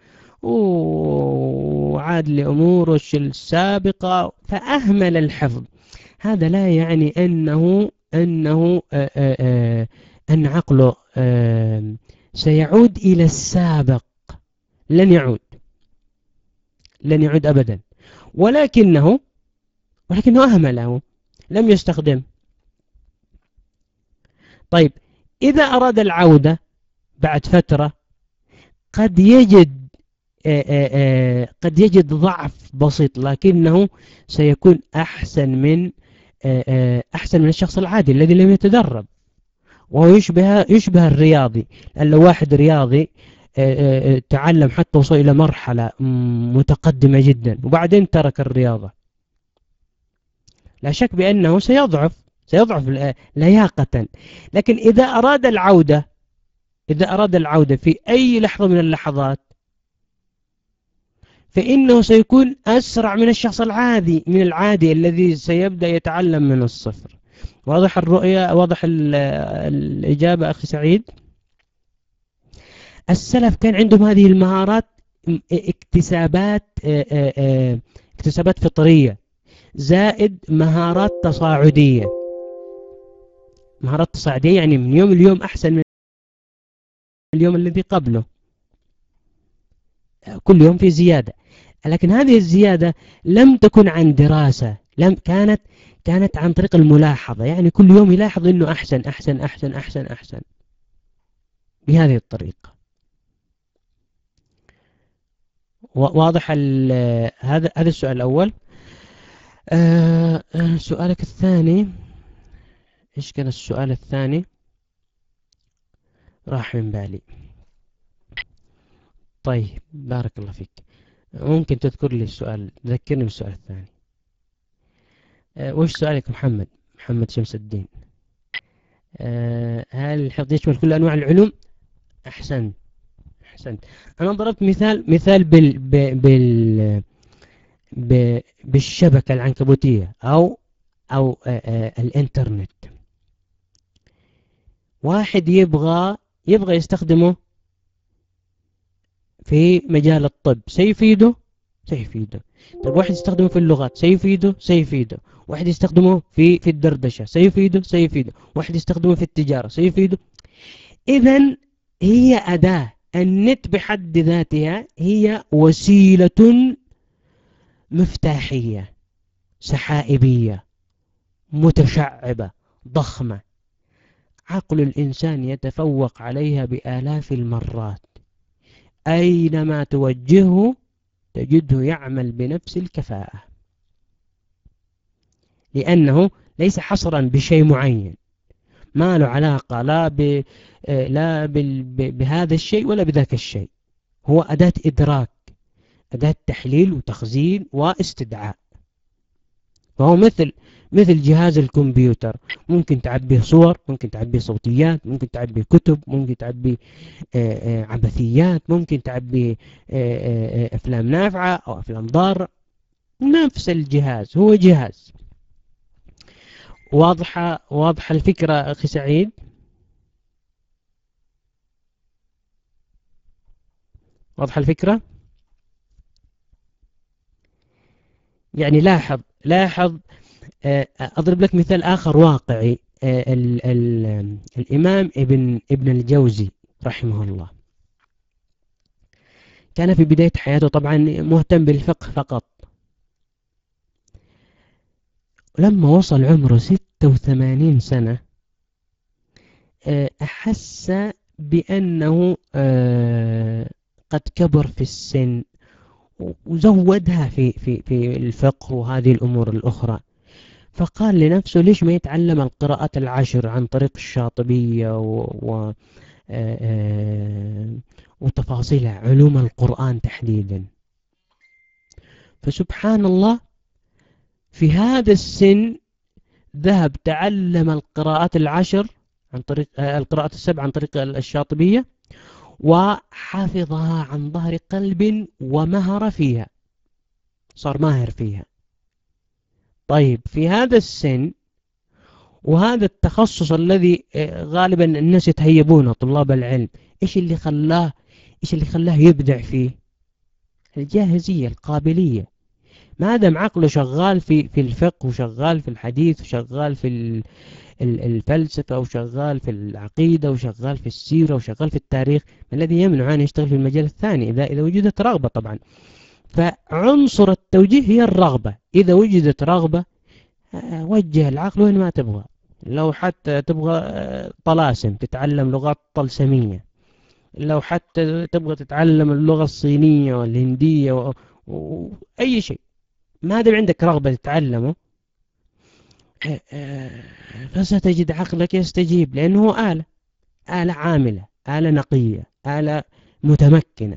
وعاد لأموره السابقة فأهمل الحفظ. هذا لا يعني أنه أنه آآ آآ أن عقله سيعود إلى السابق، لن يعود، لن يعود أبدا، ولكنه ولكنه أهمله، لم يستخدم. طيب إذا أراد العودة بعد فترة قد يجد آآ آآ قد يجد ضعف بسيط، لكنه سيكون أحسن من آآ أحسن من الشخص العادي الذي لم يتدرب. وهو يشبه يشبه الرياضي، لأن لو واحد رياضي تعلم حتى وصل إلى مرحلة متقدمة جدا وبعدين ترك الرياضة، لا شك بأنه سيضعف سيضعف لياقة. لكن إذا أراد العودة إذا أراد العودة في أي لحظة من اللحظات فإنه سيكون أسرع من الشخص العادي من العادي الذي سيبدأ يتعلم من الصفر. واضح الرؤية؟ واضح الإجابة أخي سعيد؟ السلف كان عندهم هذه المهارات اكتسابات اكتسابات فطرية زائد مهارات تصاعدية. مهارات تصاعدية يعني من يوم اليوم أحسن من اليوم الذي قبله. كل يوم في زيادة، لكن هذه الزيادة لم تكن عن دراسة، لم كانت كانت عن طريق الملاحظة، يعني كل يوم يلاحظ إنه أحسن أحسن أحسن أحسن أحسن بهذه الطريقة. واضح هذا هذا السؤال الأول. آه سؤالك الثاني، إيش كان السؤال الثاني؟ راح من بالي. طيب بارك الله فيك، ممكن تذكر لي السؤال، ذكرني بالسؤال الثاني. أه وش سؤالك محمد محمد شمس الدين؟ أه هل الحفظ يشمل كل أنواع العلوم؟ أحسن أحسن. أنا ضربت مثال مثال بال بال ب بالشبكة العنكبوتية أو أو أه أه الإنترنت. واحد يبغى يبغى يستخدمه في مجال الطب، سيفيده سيفيده. طيب واحد يستخدمه في اللغات، سيفيده سيفيده. واحد يستخدمه في في الدردشة، سيفيده سيفيده. واحد يستخدمه في التجارة، سيفيده. إذن هي أداة، النت بحد ذاتها هي وسيلة مفتاحية سحائبية متشعبة ضخمة، عقل الإنسان يتفوق عليها بآلاف المرات، أينما توجهه تجده يعمل بنفس الكفاءة، لأنه ليس حصرا بشيء معين، ما له علاقة لا ب لا بهذا الشيء ولا بذاك الشيء. هو أداة إدراك، أداة تحليل وتخزين واستدعاء. فهو مثل مثل جهاز الكمبيوتر، ممكن تعبيه صور، ممكن تعبيه صوتيات، ممكن تعبيه كتب، ممكن تعبيه عبثيات، ممكن تعبيه أفلام نافعة أو أفلام ضارة. نفس الجهاز، هو جهاز. واضحة واضحة الفكرة أخي سعيد؟ واضحة الفكرة؟ يعني لاحظ لاحظ أضرب لك مثال آخر واقعي. ال ال الإمام ابن ابن الجوزي رحمه الله كان في بداية حياته طبعا مهتم بالفقه فقط. لما وصل عمره ستة وثمانين سنة أحس بأنه قد كبر في السن، وزودها في في في الفقه وهذه الأمور الأخرى. فقال لنفسه ليش ما يتعلم القراءات العشر عن طريق الشاطبية و, و وتفاصيلها، علوم القرآن تحديدا. فسبحان الله في هذا السن ذهب تعلم القراءات العشر عن طريق القراءات السبع عن طريق الشاطبية، وحفظها عن ظهر قلب ومهر فيها، صار ماهر فيها. طيب في هذا السن وهذا التخصص الذي غالبا الناس يتهيبونه طلاب العلم، ايش اللي خلاه ايش اللي خلاه يبدع فيه؟ الجاهزية، القابلية. ما دام عقله شغال في في الفقه وشغال في الحديث وشغال في الفلسفة وشغال في العقيدة وشغال في السيرة وشغال في التاريخ، ما الذي يمنع أن يشتغل في المجال الثاني إذا إذا وجدت رغبة طبعا. فعنصر التوجيه هي الرغبة. إذا وجدت رغبة وجه العقل وين ما تبغى. لو حتى تبغى طلاسم تتعلم لغات طلسمية، لو حتى تبغى تتعلم اللغة الصينية والهندية وأي شيء، ما دام عندك رغبة تتعلمه فستجد عقلك يستجيب، لأنه آلة آلة عاملة، آلة نقية، آلة متمكنة.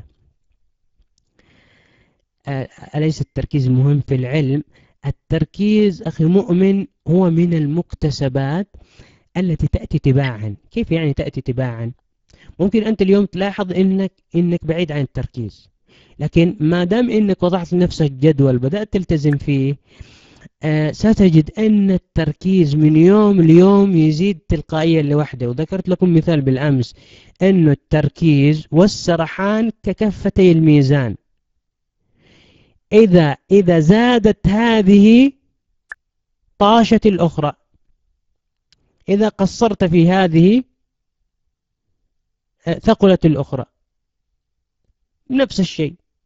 أليس التركيز مهم في العلم؟ التركيز أخي مؤمن هو من المكتسبات التي تأتي تباعا. كيف يعني تأتي تباعا؟ ممكن أنت اليوم تلاحظ إنك إنك بعيد عن التركيز، لكن ما دام إنك وضعت لنفسك جدول بدأت تلتزم فيه، آه ستجد أن التركيز من يوم ليوم يزيد تلقائيا لوحده. وذكرت لكم مثال بالأمس أن التركيز والسرحان ككفتي الميزان، إذا إذا زادت هذه طاشت الأخرى، إذا قصرت في هذه ثقلت الأخرى. نفس الشيء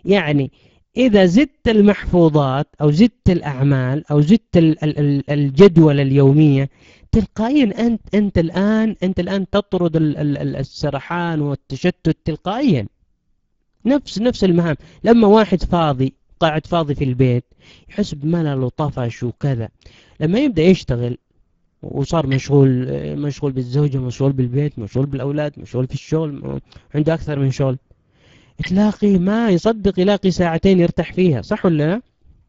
يعني إذا زدت المحفوظات أو زدت الأعمال أو زدت الجدول اليومية تلقائيا أنت أنت الآن أنت الآن تطرد السرحان والتشتت تلقائيا. نفس نفس المهام. لما واحد فاضي قاعد فاضي في البيت يحس بملل وطفش وكذا، لما يبدأ يشتغل وصار مشغول مشغول بالزوجة، مشغول بالبيت، مشغول بالأولاد، مشغول في الشغل، عنده أكثر من شغل، تلاقي ما يصدق يلاقي ساعتين يرتاح فيها. صح ولا لا؟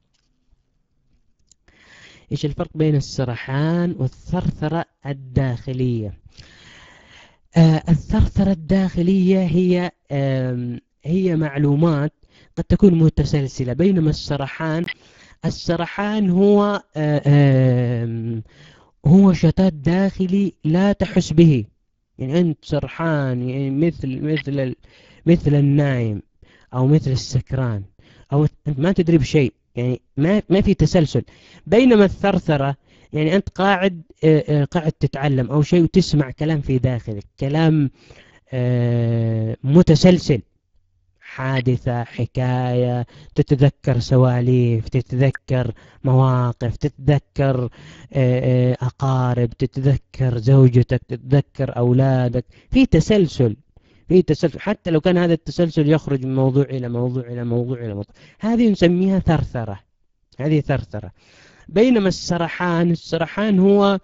إيش الفرق بين السرحان والثرثرة الداخلية؟ آه الثرثرة الداخلية هي آه هي معلومات قد تكون متسلسلة، بينما السرحان السرحان هو آه آه هو شتات داخلي لا تحس به. يعني أنت سرحان يعني مثل مثل مثل النايم أو مثل السكران، أو أنت ما تدري بشيء، يعني ما ما في تسلسل. بينما الثرثرة يعني أنت قاعد قاعد تتعلم أو شيء وتسمع كلام في داخلك، كلام متسلسل، حادثة، حكاية، تتذكر سواليف، تتذكر مواقف، تتذكر أقارب، تتذكر زوجتك، تتذكر أولادك، في تسلسل في تسلسل. حتى لو كان هذا التسلسل يخرج من موضوع إلى موضوع إلى موضوع إلى موضوع، هذه نسميها ثرثرة، هذه ثرثرة. بينما السرحان السرحان هو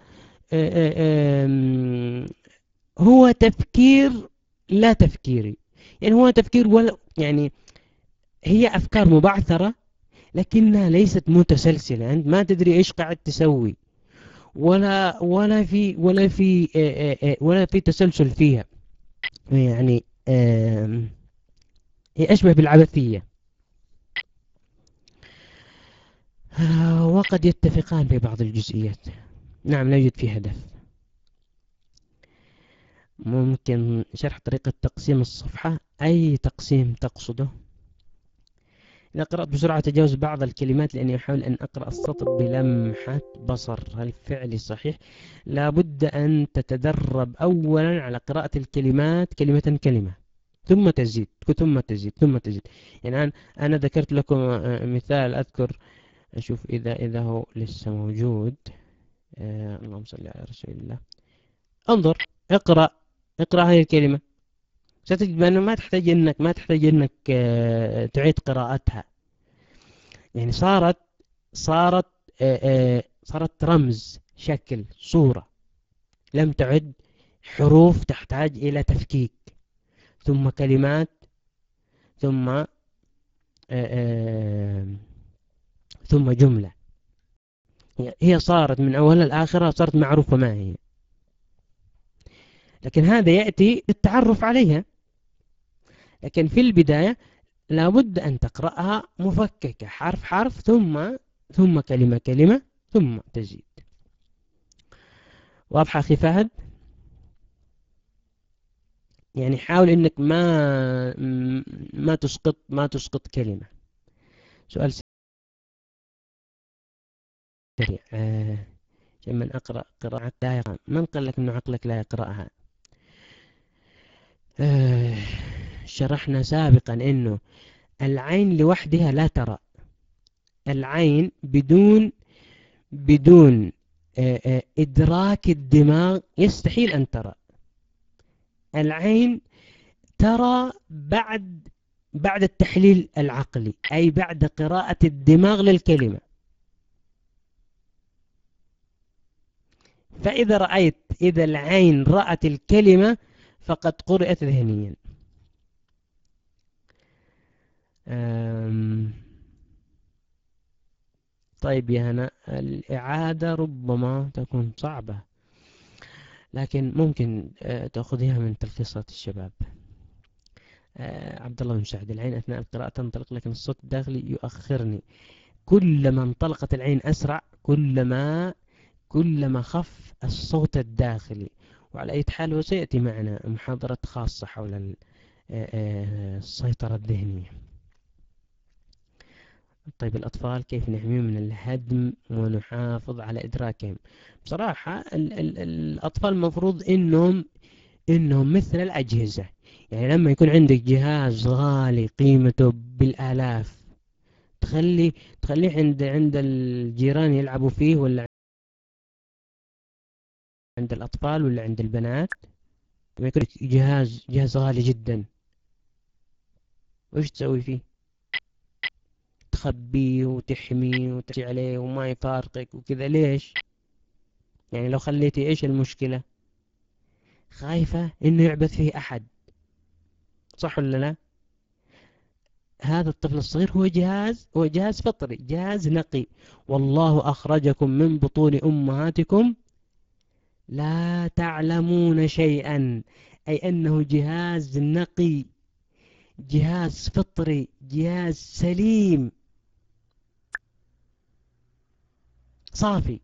هو تفكير لا تفكيري. يعني هو تفكير ولا يعني هي أفكار مبعثرة لكنها ليست متسلسلة، أنت ما تدري إيش قاعد تسوي، ولا ولا في ولا في ولا في تسلسل فيها. يعني هي أشبه بالعبثية. وقد يتفقان في بعض الجزئيات. نعم، لا يوجد فيه هدف. ممكن شرح طريقة تقسيم الصفحة؟ أي تقسيم تقصده؟ إذا قرأت بسرعة تجاوز بعض الكلمات لأني أحاول أن أقرأ السطر بلمحة بصر. هل فعلي صحيح؟ لابد أن تتدرب أولا على قراءة الكلمات كلمة كلمة ثم تزيد ثم تزيد ثم تزيد. يعني أنا أنا ذكرت لكم مثال، أذكر أشوف إذا إذا هو لسه موجود. آه اللهم صل على رسول الله. انظر، اقرأ اقرأ هذه الكلمة، ستجد بأنه ما تحتاج إنك ما تحتاج إنك آه تعيد قراءتها. يعني صارت صارت آه آه صارت رمز، شكل، صورة، لم تعد حروف تحتاج إلى تفكيك، ثم كلمات، ثم آآ آآ ثم جملة. هي صارت من أولها لآخرها صارت معروفة ما هي، لكن هذا يأتي بالتعرف عليها. لكن في البداية لابد أن تقرأها مفككة، حرف حرف، ثم ثم كلمة كلمة، ثم تزيد. واضحة أخي فهد؟ يعني حاول إنك ما ما تسقط ما تسقط كلمة. سؤال سريع. آه من أقرأ قراءة لا يقرأ، من قال لك إنه عقلك لا يقرأها؟ آه شرحنا سابقا إنه العين لوحدها لا ترى. العين بدون بدون آه آه إدراك الدماغ يستحيل أن ترى. العين ترى بعد بعد التحليل العقلي، أي بعد قراءة الدماغ للكلمة. فإذا رأيت إذا العين رأت الكلمة فقد قرأت ذهنيا. طيب يا هنا، الإعادة ربما تكون صعبة، لكن ممكن تأخذها من تلخيصات الشباب. عبد الله بن سعد، العين أثناء القراءة تنطلق لكن الصوت الداخلي يؤخرني. كلما انطلقت العين أسرع كلما كلما خف الصوت الداخلي. وعلى أي حال وسيأتي معنا محاضرة خاصة حول السيطرة الذهنية. طيب الأطفال كيف نحميهم من الهدم ونحافظ على إدراكهم؟ بصراحة ال ال الأطفال المفروض إنهم إنهم مثل الأجهزة، يعني لما يكون عندك جهاز غالي قيمته بالآلاف تخلي تخليه عند عند الجيران يلعبوا فيه، ولا عند الأطفال ولا عند البنات. لما يكون جهاز جهاز غالي جدا وإيش تسوي فيه؟ تخبيه وتحميه وتمشي عليه وما يفارقك وكذا. ليش؟ يعني لو خليتي إيش المشكلة؟ خايفة إنه يعبث فيه أحد، صح ولا لا؟ هذا الطفل الصغير هو جهاز هو جهاز فطري، جهاز نقي. والله أخرجكم من بطون أمهاتكم لا تعلمون شيئا، أي أنه جهاز نقي، جهاز فطري، جهاز سليم صافي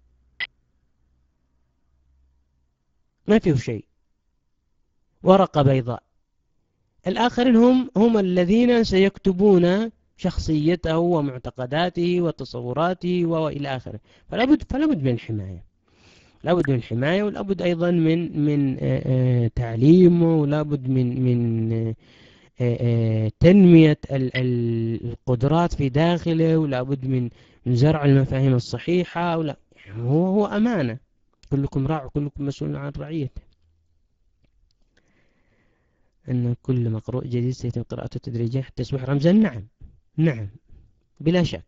ما فيه شيء، ورقة بيضاء. الآخرين هم هم الذين سيكتبون شخصيته ومعتقداته وتصوراته وإلى آخره. فلا بد فلا بد من الحماية، لا بد من الحماية، ولا بد أيضا من من تعليمه، ولا بد من من تنمية القدرات في داخله، ولا بد من من زرع المفاهيم الصحيحة. ولا هو هو أمانة، كلكم راع وكلكم مسؤول عن رعيته. أن كل مقروء جديد سيتم قراءته تدريجيا حتى يصبح رمزا. نعم نعم بلا شك.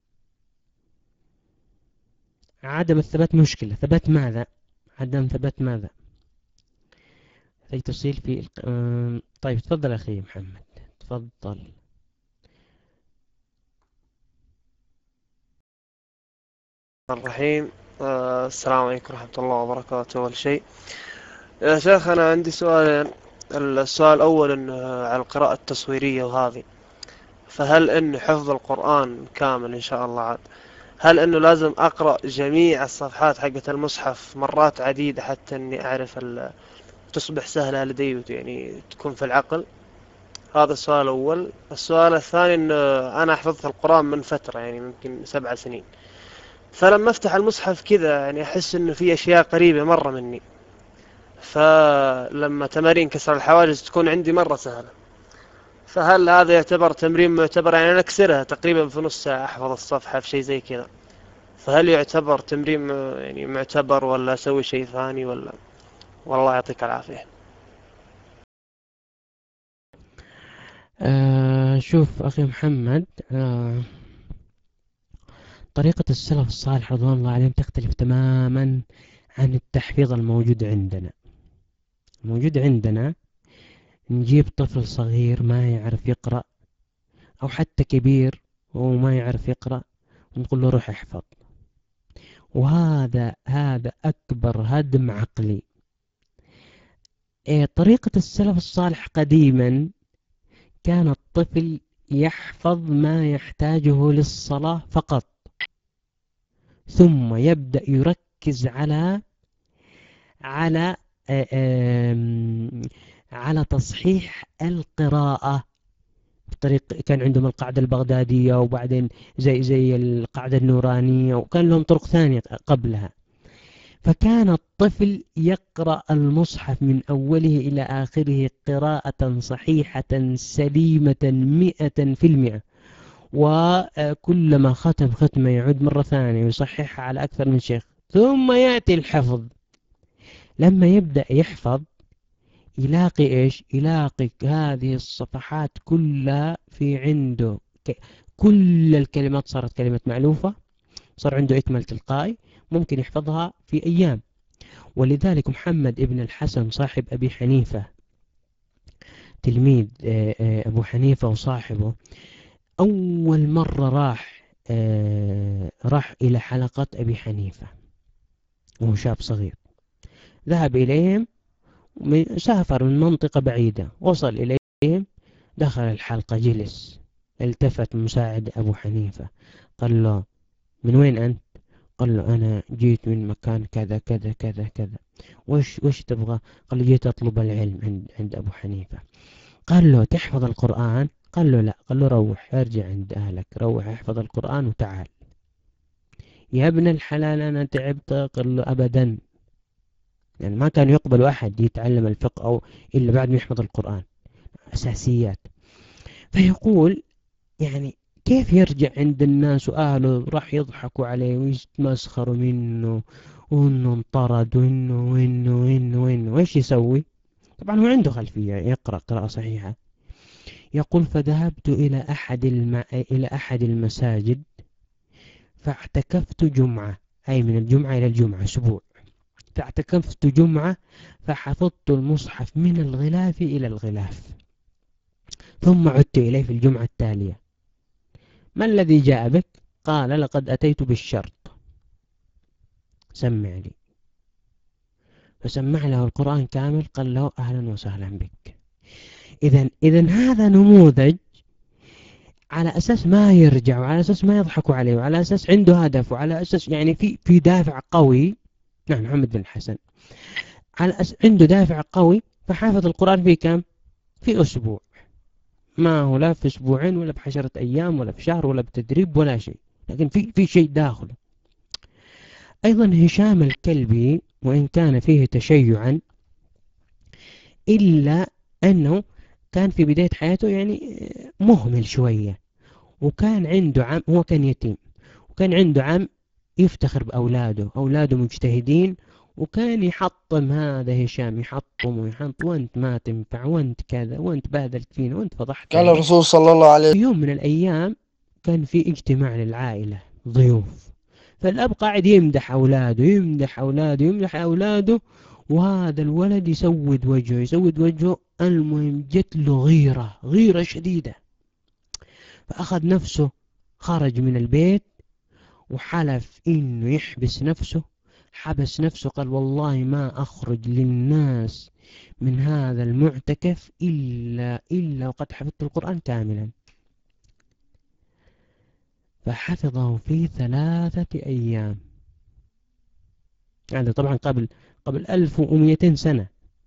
عدم الثبات مشكلة. ثبات ماذا؟ عدم ثبات ماذا؟ في تفصيل في الق... طيب تفضل أخي محمد، تفضل. الرحيم. آه السلام عليكم ورحمة الله وبركاته. أول شيء يا شيخ أنا عندي سؤالين. السؤال الأول إن على القراءة التصويرية وهذه، فهل إن حفظ القرآن كامل إن شاء الله عاد، هل إنه لازم أقرأ جميع الصفحات حقة المصحف مرات عديدة حتى إني أعرف تصبح سهلة لدي يعني تكون في العقل؟ هذا السؤال الأول. السؤال الثاني إن أنا حفظت القرآن من فترة يعني ممكن سبع سنين، فلما أفتح المصحف كذا يعني أحس إنه في أشياء قريبة مرة مني، فلما تمارين كسر الحواجز تكون عندي مرة سهلة. فهل هذا يعتبر تمرين معتبر؟ يعني أنا أكسرها تقريبا في نص ساعة أحفظ الصفحة في شيء زي كذا، فهل يعتبر تمرين يعني معتبر ولا أسوي شيء ثاني ولا؟ والله يعطيك العافية. آه شوف أخي محمد، آه طريقة السلف الصالح رضوان الله عليهم تختلف تماما عن التحفيظ الموجود عندنا. موجود عندنا نجيب طفل صغير ما يعرف يقرأ، أو حتى كبير وما يعرف يقرأ، ونقول له روح احفظ. وهذا هذا أكبر هدم عقلي. إيه طريقة السلف الصالح قديما كان الطفل يحفظ ما يحتاجه للصلاة فقط، ثم يبدأ يركز على على على تصحيح القراءة بطريق. كان عندهم القاعدة البغدادية، وبعدين زي زي القاعدة النورانية، وكان لهم طرق ثانية قبلها. فكان الطفل يقرأ المصحف من أوله إلى آخره قراءة صحيحة سليمة مئة في المئة، وكلما ختم ختمة يعود مرة ثانية ويصححها على أكثر من شيخ، ثم يأتي الحفظ. لما يبدأ يحفظ يلاقي إيش؟ يلاقي هذه الصفحات كلها في عنده، كل الكلمات صارت كلمة مألوفة، صار عنده إكمال تلقائي، ممكن يحفظها في أيام. ولذلك محمد ابن الحسن صاحب أبي حنيفة، تلميذ أبو حنيفة وصاحبه، أول مرة راح راح إلى حلقة أبي حنيفة وهو شاب صغير، ذهب إليهم، سافر من منطقة بعيدة، وصل إليهم، دخل الحلقة، جلس، التفت مساعد أبو حنيفة قال له من وين أنت؟ قال له أنا جيت من مكان كذا كذا كذا كذا. وش وش تبغى؟ قال له جيت أطلب العلم عند عند أبو حنيفة. قال له تحفظ القرآن؟ قال له لا. قال له روح ارجع عند أهلك، روح احفظ القرآن وتعال. يا ابن الحلال أنا تعبت. قال له أبدا، يعني ما كان يقبل أحد يتعلم الفقه أو إلا بعد ما يحفظ القرآن. أساسيات. فيقول يعني كيف يرجع عند الناس وأهله راح يضحكوا عليه ويتمسخروا منه وإنه انطرد وإنه وإنه وإنه وإنه وإيش يسوي؟ طبعا هو عنده خلفية يقرأ قراءة صحيحة. يقول فذهبت إلى أحد الم... إلى أحد المساجد فاعتكفت جمعة، أي من الجمعة إلى الجمعة أسبوع. فاعتكفت جمعة فحفظت المصحف من الغلاف إلى الغلاف، ثم عدت إليه في الجمعة التالية. ما الذي جاء بك؟ قال لقد أتيت بالشرط، سمع لي. فسمع له القرآن كامل، قال له أهلا وسهلا بك. إذن إذن هذا نموذج على أساس ما يرجع، وعلى أساس ما يضحكوا عليه، وعلى أساس عنده هدف، وعلى أساس يعني في في دافع قوي. نعم محمد بن الحسن على أساس عنده دافع قوي، فحافظ القرآن في كم؟ في أسبوع. ما هو لا في أسبوعين ولا بعشرة أيام ولا في شهر ولا بتدريب ولا شيء، لكن في في شيء داخله. أيضا هشام الكلبي وإن كان فيه تشيعا إلا أنه كان في بداية حياته يعني مهمل شوية، وكان عنده عم، هو كان يتيم، وكان عنده عم يفتخر بأولاده، أولاده مجتهدين، وكان يحطم هذا هشام، يحطم ويحط، وانت ما تنفع، وانت كذا، وانت بهدلت فينا، وانت فضحت. قال الرسول صلى الله عليه وسلم في يوم من الأيام كان في اجتماع للعائلة ضيوف، فالأب قاعد يمدح أولاده يمدح أولاده يمدح أولاده، وهذا الولد يسود وجهه يسود وجهه. المهم جت له غيرة غيرة شديدة، فأخذ نفسه خرج من البيت وحلف إنه يحبس نفسه، حبس نفسه، قال والله ما أخرج للناس من هذا المعتكف إلا إلا وقد حفظت القرآن كاملا. فحفظه في ثلاثة أيام، يعني طبعا قبل قبل ألف ومئتين سنة،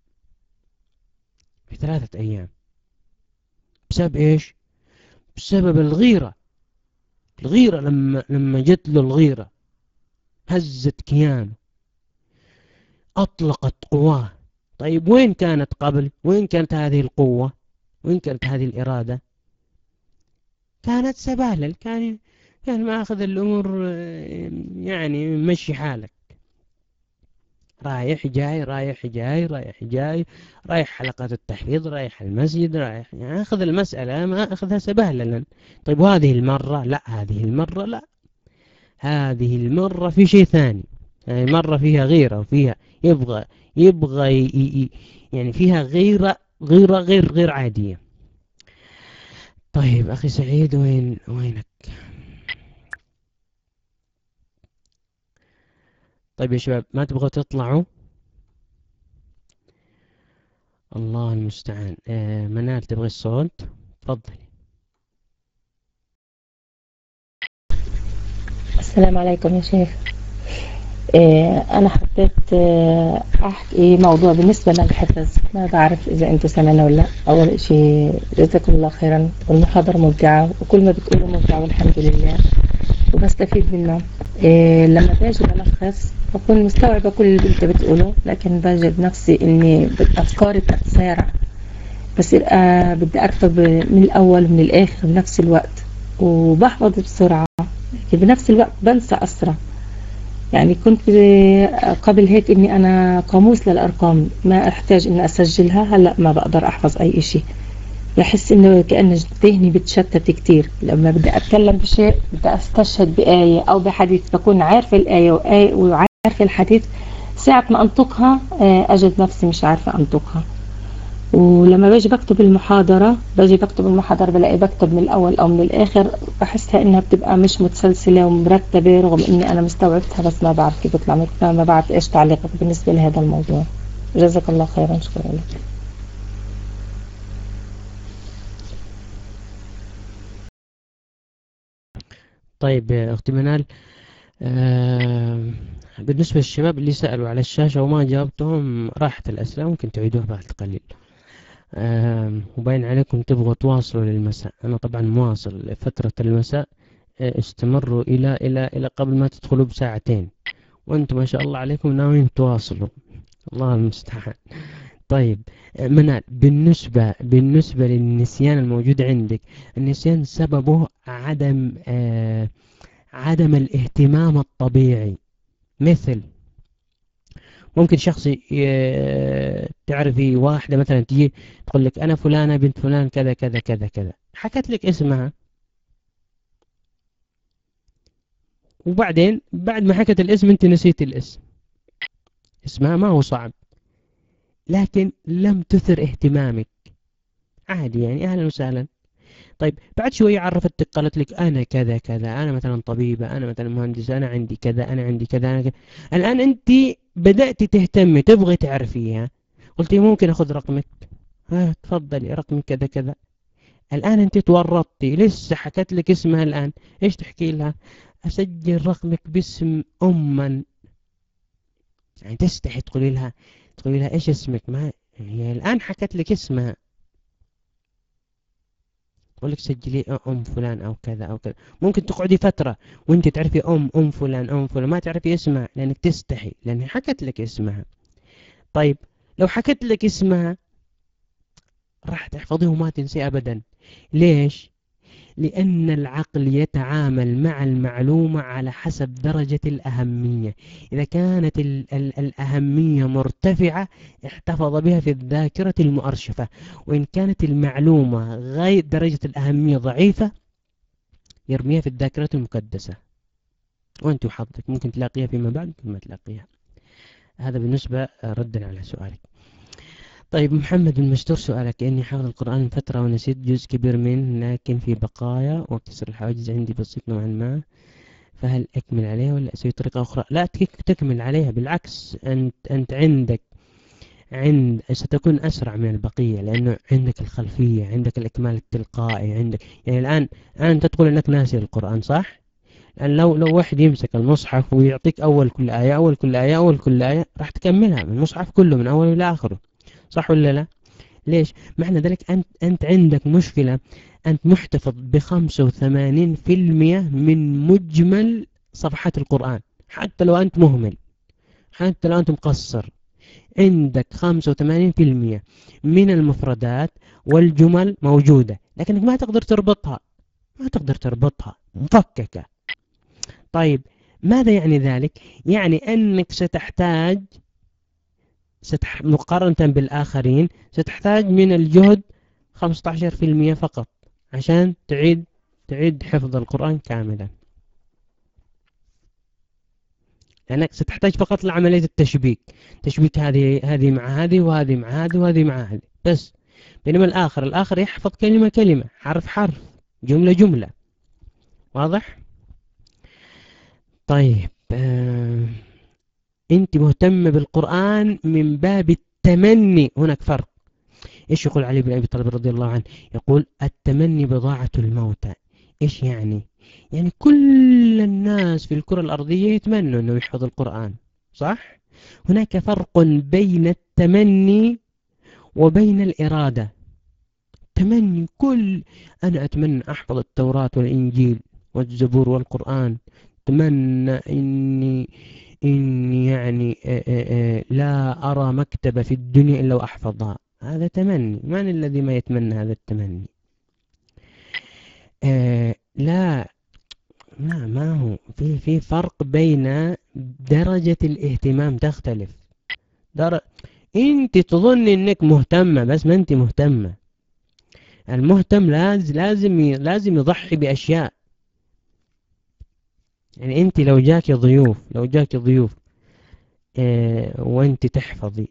في ثلاثة أيام. بسبب إيش؟ بسبب الغيرة. الغيرة لما لما جت له الغيرة هزت كيانه، أطلقت قواه. طيب وين كانت قبل؟ وين كانت هذه القوة؟ وين كانت هذه الإرادة؟ كانت سبالة، كان كان ماخذ الأمور يعني مشي حالك، رايح جاي رايح جاي رايح جاي، رايح حلقات التحفيظ، رايح المسجد، رايح يعني أخذ المسألة ما أخذها سبهللا. طيب وهذه المرة لا، هذه المرة لا، هذه المرة في شيء ثاني، يعني مرة فيها غيرة، وفيها يبغى يبغى ي... ي... يعني فيها غيرة غيرة غير غير عادية. طيب أخي سعيد وين وينك؟ طيب يا شباب ما تبغوا تطلعوا؟ الله المستعان. آه منال تبغي الصوت؟ تفضلي. السلام عليكم يا شيخ. آه أنا حبيت آه أحكي موضوع بالنسبة للحفظ، ما بعرف إذا أنتوا سمعنا ولا لا. أول شيء جزاكم الله خيرا، والمحاضرة ممتعة وكل ما بتقولوا ممتع والحمد لله وبستفيد منه. إيه لما باجي بلخص بكون مستوعبة كل اللي انت بتقوله، لكن بجد نفسي اني افكاري بتتسارع، بصير آه بدي اكتب من الاول ومن الاخر بنفس الوقت، وبحفظ بسرعة لكن بنفس الوقت بنسى اسرع. يعني كنت قبل هيك اني انا قاموس للارقام ما احتاج اني اسجلها، هلا ما بقدر احفظ اي اشي، بحس انه كأن ذهني بتشتت كتير. لما بدي اتكلم بشيء بدي استشهد بآية او بحديث، بكون عارفة الآية وآية وعارفة الحديث، ساعة ما انطقها اجد نفسي مش عارفة انطقها. ولما باجي بكتب المحاضرة باجي بكتب المحاضرة بلاقي بكتب من الاول او من الاخر، بحسها انها بتبقى مش متسلسلة ومرتبة، رغم اني انا مستوعبتها بس ما بعرف كيف بطلع. ما بعرف ايش تعليقك بالنسبة لهذا الموضوع. جزاك الله خيرا. شكرا لك. طيب أختي منال، آه بالنسبة للشباب اللي سألوا على الشاشة وما جاوبتهم راحت الأسئلة، ممكن تعيدوها بعد قليل. آه وباين عليكم تبغوا تواصلوا للمساء، أنا طبعا مواصل فترة المساء، آه استمروا إلى إلى إلى قبل ما تدخلوا بساعتين، وأنتم ما شاء الله عليكم ناويين تواصلوا، الله المستعان. طيب منال، بالنسبة بالنسبة للنسيان الموجود عندك، النسيان سببه عدم آه عدم الاهتمام الطبيعي. مثل ممكن شخص ي- تعرفي واحدة مثلا تجي تقول لك أنا فلانة بنت فلان كذا كذا كذا كذا، حكت لك اسمها، وبعدين بعد ما حكت الاسم أنت نسيت الاسم. اسمها ما هو صعب، لكن لم تثر اهتمامك، عادي يعني، أهلا وسهلا. طيب بعد شوية عرفتك قالت لك أنا كذا كذا، أنا مثلا طبيبة، أنا مثلا مهندسة، أنا عندي كذا، أنا عندي كذا، أنا كذا. الآن أنت بدأت تهتمي، تبغي تعرفيها، قلتي ممكن أخذ رقمك؟ ها تفضلي رقمك كذا كذا. الآن أنت تورطتي، لسه حكت لك اسمها الآن، إيش تحكي لها؟ أسجل رقمك باسم أما، يعني تستحي تقولي لها، تقولي لها إيش اسمك؟ ما هي الآن حكت لك اسمها، تقول لك سجلي أم فلان أو كذا أو كذا. ممكن تقعدي فترة وأنت تعرفي أم أم فلان أم فلان، ما تعرفي اسمها لأنك تستحي، لأن حكت لك اسمها. طيب لو حكت لك اسمها راح تحفظيه وما تنسي أبدا. ليش؟ لأن العقل يتعامل مع المعلومة على حسب درجة الأهمية. إذا كانت ال ال الأهمية مرتفعة احتفظ بها في الذاكرة المؤرشفة، وإن كانت المعلومة غير درجة الأهمية ضعيفة يرميها في الذاكرة المكدسة، وأنت وحظك ممكن تلاقيها فيما بعد ممكن ما تلاقيها. هذا بالنسبة ردا على سؤالك. طيب محمد المستور سؤالك، إني حافظ القرآن من فترة ونسيت جزء كبير منه، لكن في بقايا وكسر الحواجز عندي بسيط نوعا ما، فهل أكمل عليها ولا أسوي طريقة أخرى؟ لا تكمل عليها، بالعكس أنت أنت عندك عند ستكون أسرع من البقية، لأنه عندك الخلفية، عندك الإكمال التلقائي، عندك يعني الآن أنت تقول أنك ناسي القرآن صح؟ لأن لو لو واحد يمسك المصحف ويعطيك أول كل آية أول كل آية أول كل آية راح تكملها من المصحف كله من أوله إلى آخره، صح ولا لا؟ ليش؟ معنى ذلك أنت أنت عندك مشكلة، أنت محتفظ بخمسة وثمانين في المئة من مجمل صفحات القرآن، حتى لو أنت مهمل، حتى لو أنت مقصر، عندك خمسة وثمانين في المئة من المفردات والجمل موجودة، لكنك ما تقدر تربطها، ما تقدر تربطها، مفككة. طيب ماذا يعني ذلك؟ يعني أنك ستحتاج ستح... مقارنة بالآخرين ستحتاج من الجهد خمسة عشر في المئة فقط عشان تعيد تعيد حفظ القرآن كاملا، لأنك ستحتاج فقط لعملية التشبيك، تشبيك هذه هذه مع هذه وهذه مع هذه وهذه مع هذه بس. بينما الآخر الآخر يحفظ كلمة كلمة، حرف حرف، جملة جملة. واضح؟ طيب آه... أنت مهتم بالقرآن من باب التمني، هناك فرق. إيش يقول علي بن أبي طالب رضي الله عنه؟ يقول التمني بضاعة الموتى. إيش يعني؟ يعني كل الناس في الكرة الأرضية يتمنوا أنه يحفظ القرآن صح؟ هناك فرق بين التمني وبين الإرادة. تمني كل أنا أتمنى أحفظ التوراة والإنجيل والزبور والقرآن، أتمنى إني إني يعني آآ آآ لا أرى مكتبة في الدنيا إلا وأحفظها، هذا تمني. من الذي ما يتمنى هذا التمني؟ آه لا لا ما هو في في فرق بين درجة الاهتمام، تختلف در... انت تظن انك مهتمة بس ما انت مهتمة. المهتم لازم لازم لازم يضحي بأشياء. يعني انت لو جاك ضيوف لو جاك ضيوف آه وانت تحفظي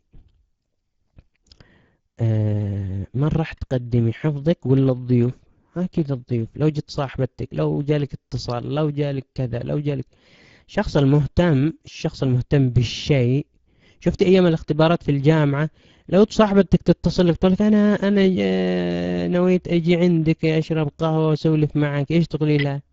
آه من راح تقدمي، حفظك ولا الضيوف؟ أكيد الضيوف. لو جت صاحبتك، لو جالك اتصال، لو جالك كذا، لو جالك شخص المهتم الشخص المهتم بالشيء. شفت أيام الاختبارات في الجامعة لو صاحبتك تتصل لك تقول لك أنا أنا نويت أجي عندك أشرب قهوة وأسولف معك، إيش تقولي لها؟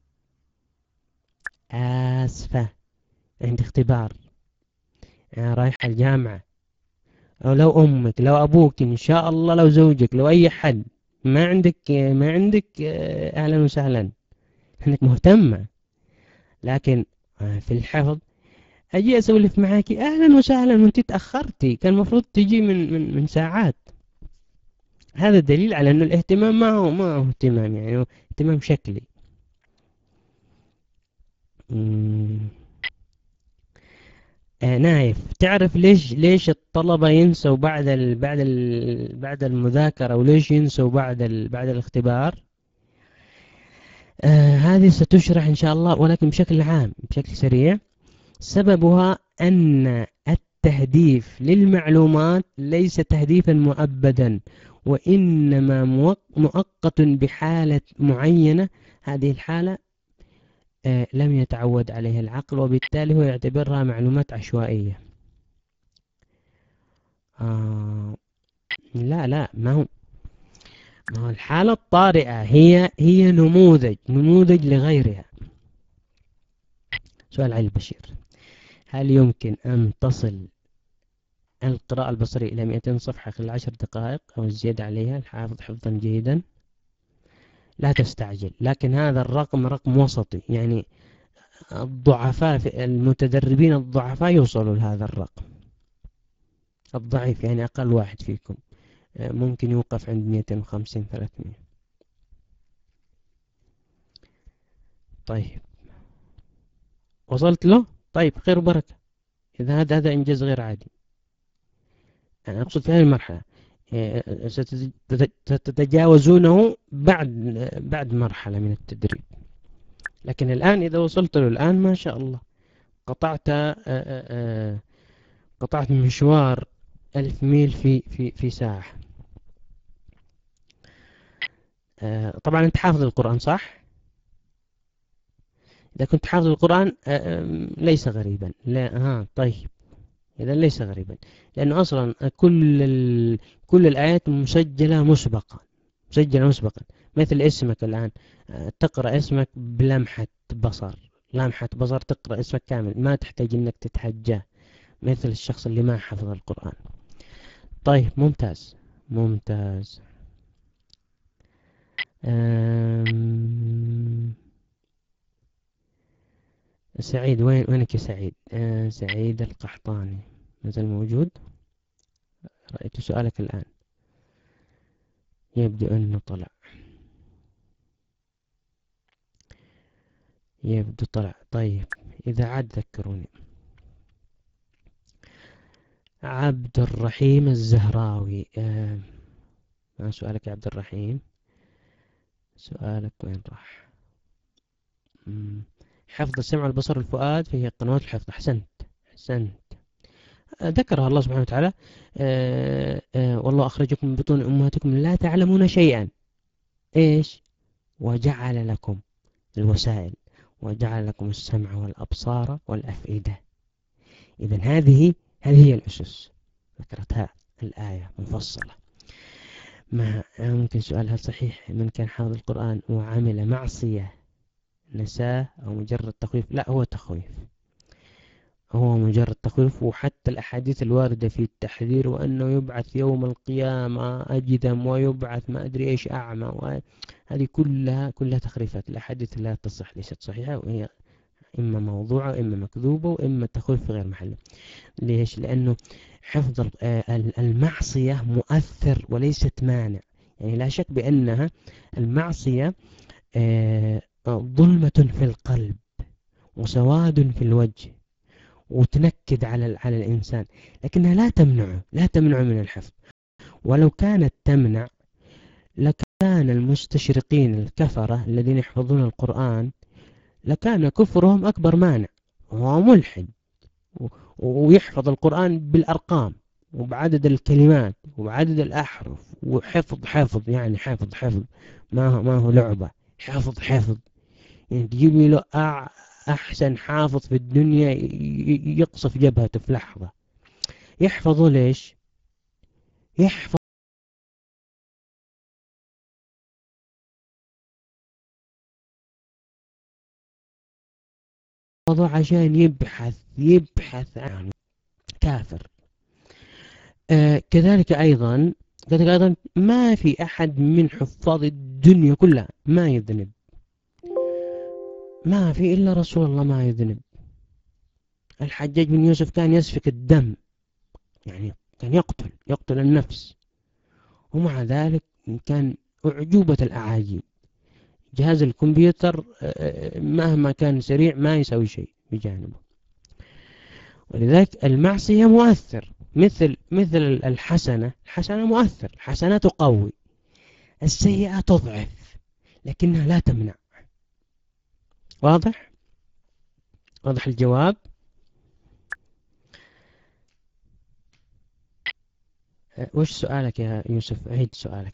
آسفة عندي اختبار، أنا رايحة الجامعة. أو لو أمك، لو أبوك، إن شاء الله لو زوجك، لو أي حد ما عندك ما عندك أهلا وسهلا، أنك مهتمة. لكن في الحفظ أجي أسولف معاكي أهلا وسهلا وأنت تأخرتي، كان المفروض تجي من من من ساعات. هذا دليل على أنه الاهتمام ما هو ما هو اهتمام، يعني هو اهتمام شكلي. مم. آه نايف، تعرف ليش ليش الطلبة ينسوا بعد ال بعد ال بعد المذاكرة، وليش ينسوا بعد ال بعد الاختبار؟ آه هذه ستشرح إن شاء الله، ولكن بشكل عام بشكل سريع. سببها أن التهديف للمعلومات ليس تهديفا مؤبدا، وإنما مؤقت بحالة معينة. هذه الحالة آه لم يتعود عليها العقل، وبالتالي هو يعتبرها معلومات عشوائية. آه لا لا ما هو ما هو الحالة الطارئة هي هي نموذج نموذج لغيرها. سؤال علي البشير: هل يمكن أن تصل القراءة البصرية إلى مئتين صفحة خلال عشر دقائق أو الزيادة عليها؟ الحافظ حفظا جيدا. لا تستعجل، لكن هذا الرقم رقم وسطي، يعني الضعفاء المتدربين الضعفاء يوصلوا لهذا الرقم. الضعيف يعني أقل واحد فيكم ممكن يوقف عند مئتين وخمسين ثلاثمئة. طيب وصلت له؟ طيب خير وبركة. إذا هذا هذا إنجاز غير عادي. أنا أقصد في هذه المرحلة ستتجاوزونه بعد بعد مرحلة من التدريب، لكن الآن إذا وصلت له الآن ما شاء الله قطعت قطعت مشوار ألف ميل في في في ساعة. طبعا أنت حافظ القرآن صح؟ إذا كنت حافظ القرآن ليس غريبا. لا ها طيب، إذا ليس غريبا، لأنه أصلا كل ال... كل الآيات مسجلة مسبقا مسجلة مسبقا. مثل اسمك الآن تقرأ اسمك بلمحة بصر، لمحة بصر تقرأ اسمك كامل، ما تحتاج إنك تتحجى مثل الشخص اللي ما حفظ القرآن. طيب ممتاز ممتاز. أم... سعيد، وين وينك يا سعيد؟ آه سعيد القحطاني مثل موجود؟ رأيت سؤالك الآن، يبدو أنه طلع يبدو طلع. طيب إذا عاد ذكروني. عبد الرحيم الزهراوي، آه ما سؤالك يا عبد الرحيم؟ سؤالك وين راح؟ مم. حفظ السمع والبصر والفؤاد فهي قنوات الحفظ. أحسنت أحسنت. ذكرها الله سبحانه وتعالى: آه آه والله أخرجكم من بطون أمهاتكم لا تعلمون شيئا. إيش؟ وجعل لكم الوسائل وجعل لكم السمع والأبصار والأفئدة. إذن هذه هذه هي الأسس، ذكرتها الآية مفصلة. ما ممكن سؤال: هل صحيح من كان حافظ القرآن وعمل معصية نساه أو مجرد تخويف؟ لا، هو تخويف، هو مجرد تخويف. وحتى الأحاديث الواردة في التحذير وأنه يبعث يوم القيامة أجدم ويبعث ما أدري إيش أعمى، هذه كلها كلها تخريفات. الأحاديث لا تصح، ليست صحيحة، وهي إما موضوعة إما مكذوبة وإما تخويف في غير محله. ليش؟ لأنه حفظ المعصية مؤثر وليست مانع. يعني لا شك بأنها المعصية ظلمة في القلب وسواد في الوجه وتنكد على على الإنسان، لكنها لا تمنعه لا تمنعه من الحفظ. ولو كانت تمنع لكان المستشرقين الكفرة الذين يحفظون القرآن لكان كفرهم أكبر مانع. هو ملحد ويحفظ القرآن بالأرقام وبعدد الكلمات وبعدد الأحرف وحفظ حفظ يعني حفظ حفظ ما هو ما هو لعبة، حفظ حفظ. يعني تجيب له أحسن حافظ في الدنيا يقصف جبهته في لحظة. يحفظه ليش؟ يحفظ عشان يبحث يبحث عن كافر. آه كذلك أيضا كذلك أيضا ما في أحد من حفاظ الدنيا كلها ما يذنب، ما في إلا رسول الله ما يذنب. الحجاج بن يوسف كان يسفك الدم، يعني كان يقتل يقتل النفس، ومع ذلك كان أعجوبة الأعاجيب. جهاز الكمبيوتر مهما كان سريع ما يسوي شيء بجانبه. ولذلك المعصية مؤثر، مثل مثل الحسنة، الحسنة مؤثر، الحسنة تقوي، السيئة تضعف لكنها لا تمنع. واضح؟ واضح الجواب؟ وش سؤالك يا يوسف؟ عيد سؤالك.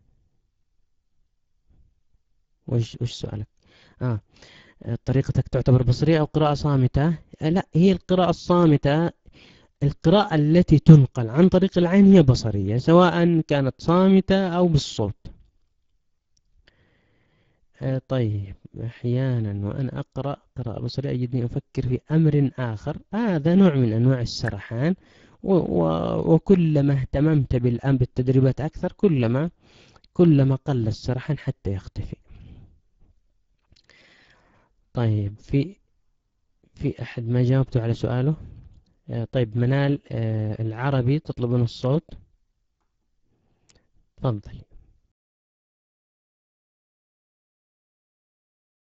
وش وش سؤالك؟ آه طريقتك تعتبر بصرية أو قراءة صامتة؟ آه لا، هي القراءة الصامتة القراءة التي تنقل عن طريق العين هي بصرية، سواء كانت صامتة أو بالصوت. آه طيب، أحيانا وأنا أقرأ قراءة بصرية أجدني أفكر في أمر آخر، هذا آه نوع من أنواع السرحان. وكلما اهتممت بالأمر بالتدريبات أكثر كلما كلما قل السرحان حتى يختفي. طيب، في في أحد ما جاوبته على سؤاله؟ آه طيب، منال، آه العربي تطلبون الصوت، تفضل.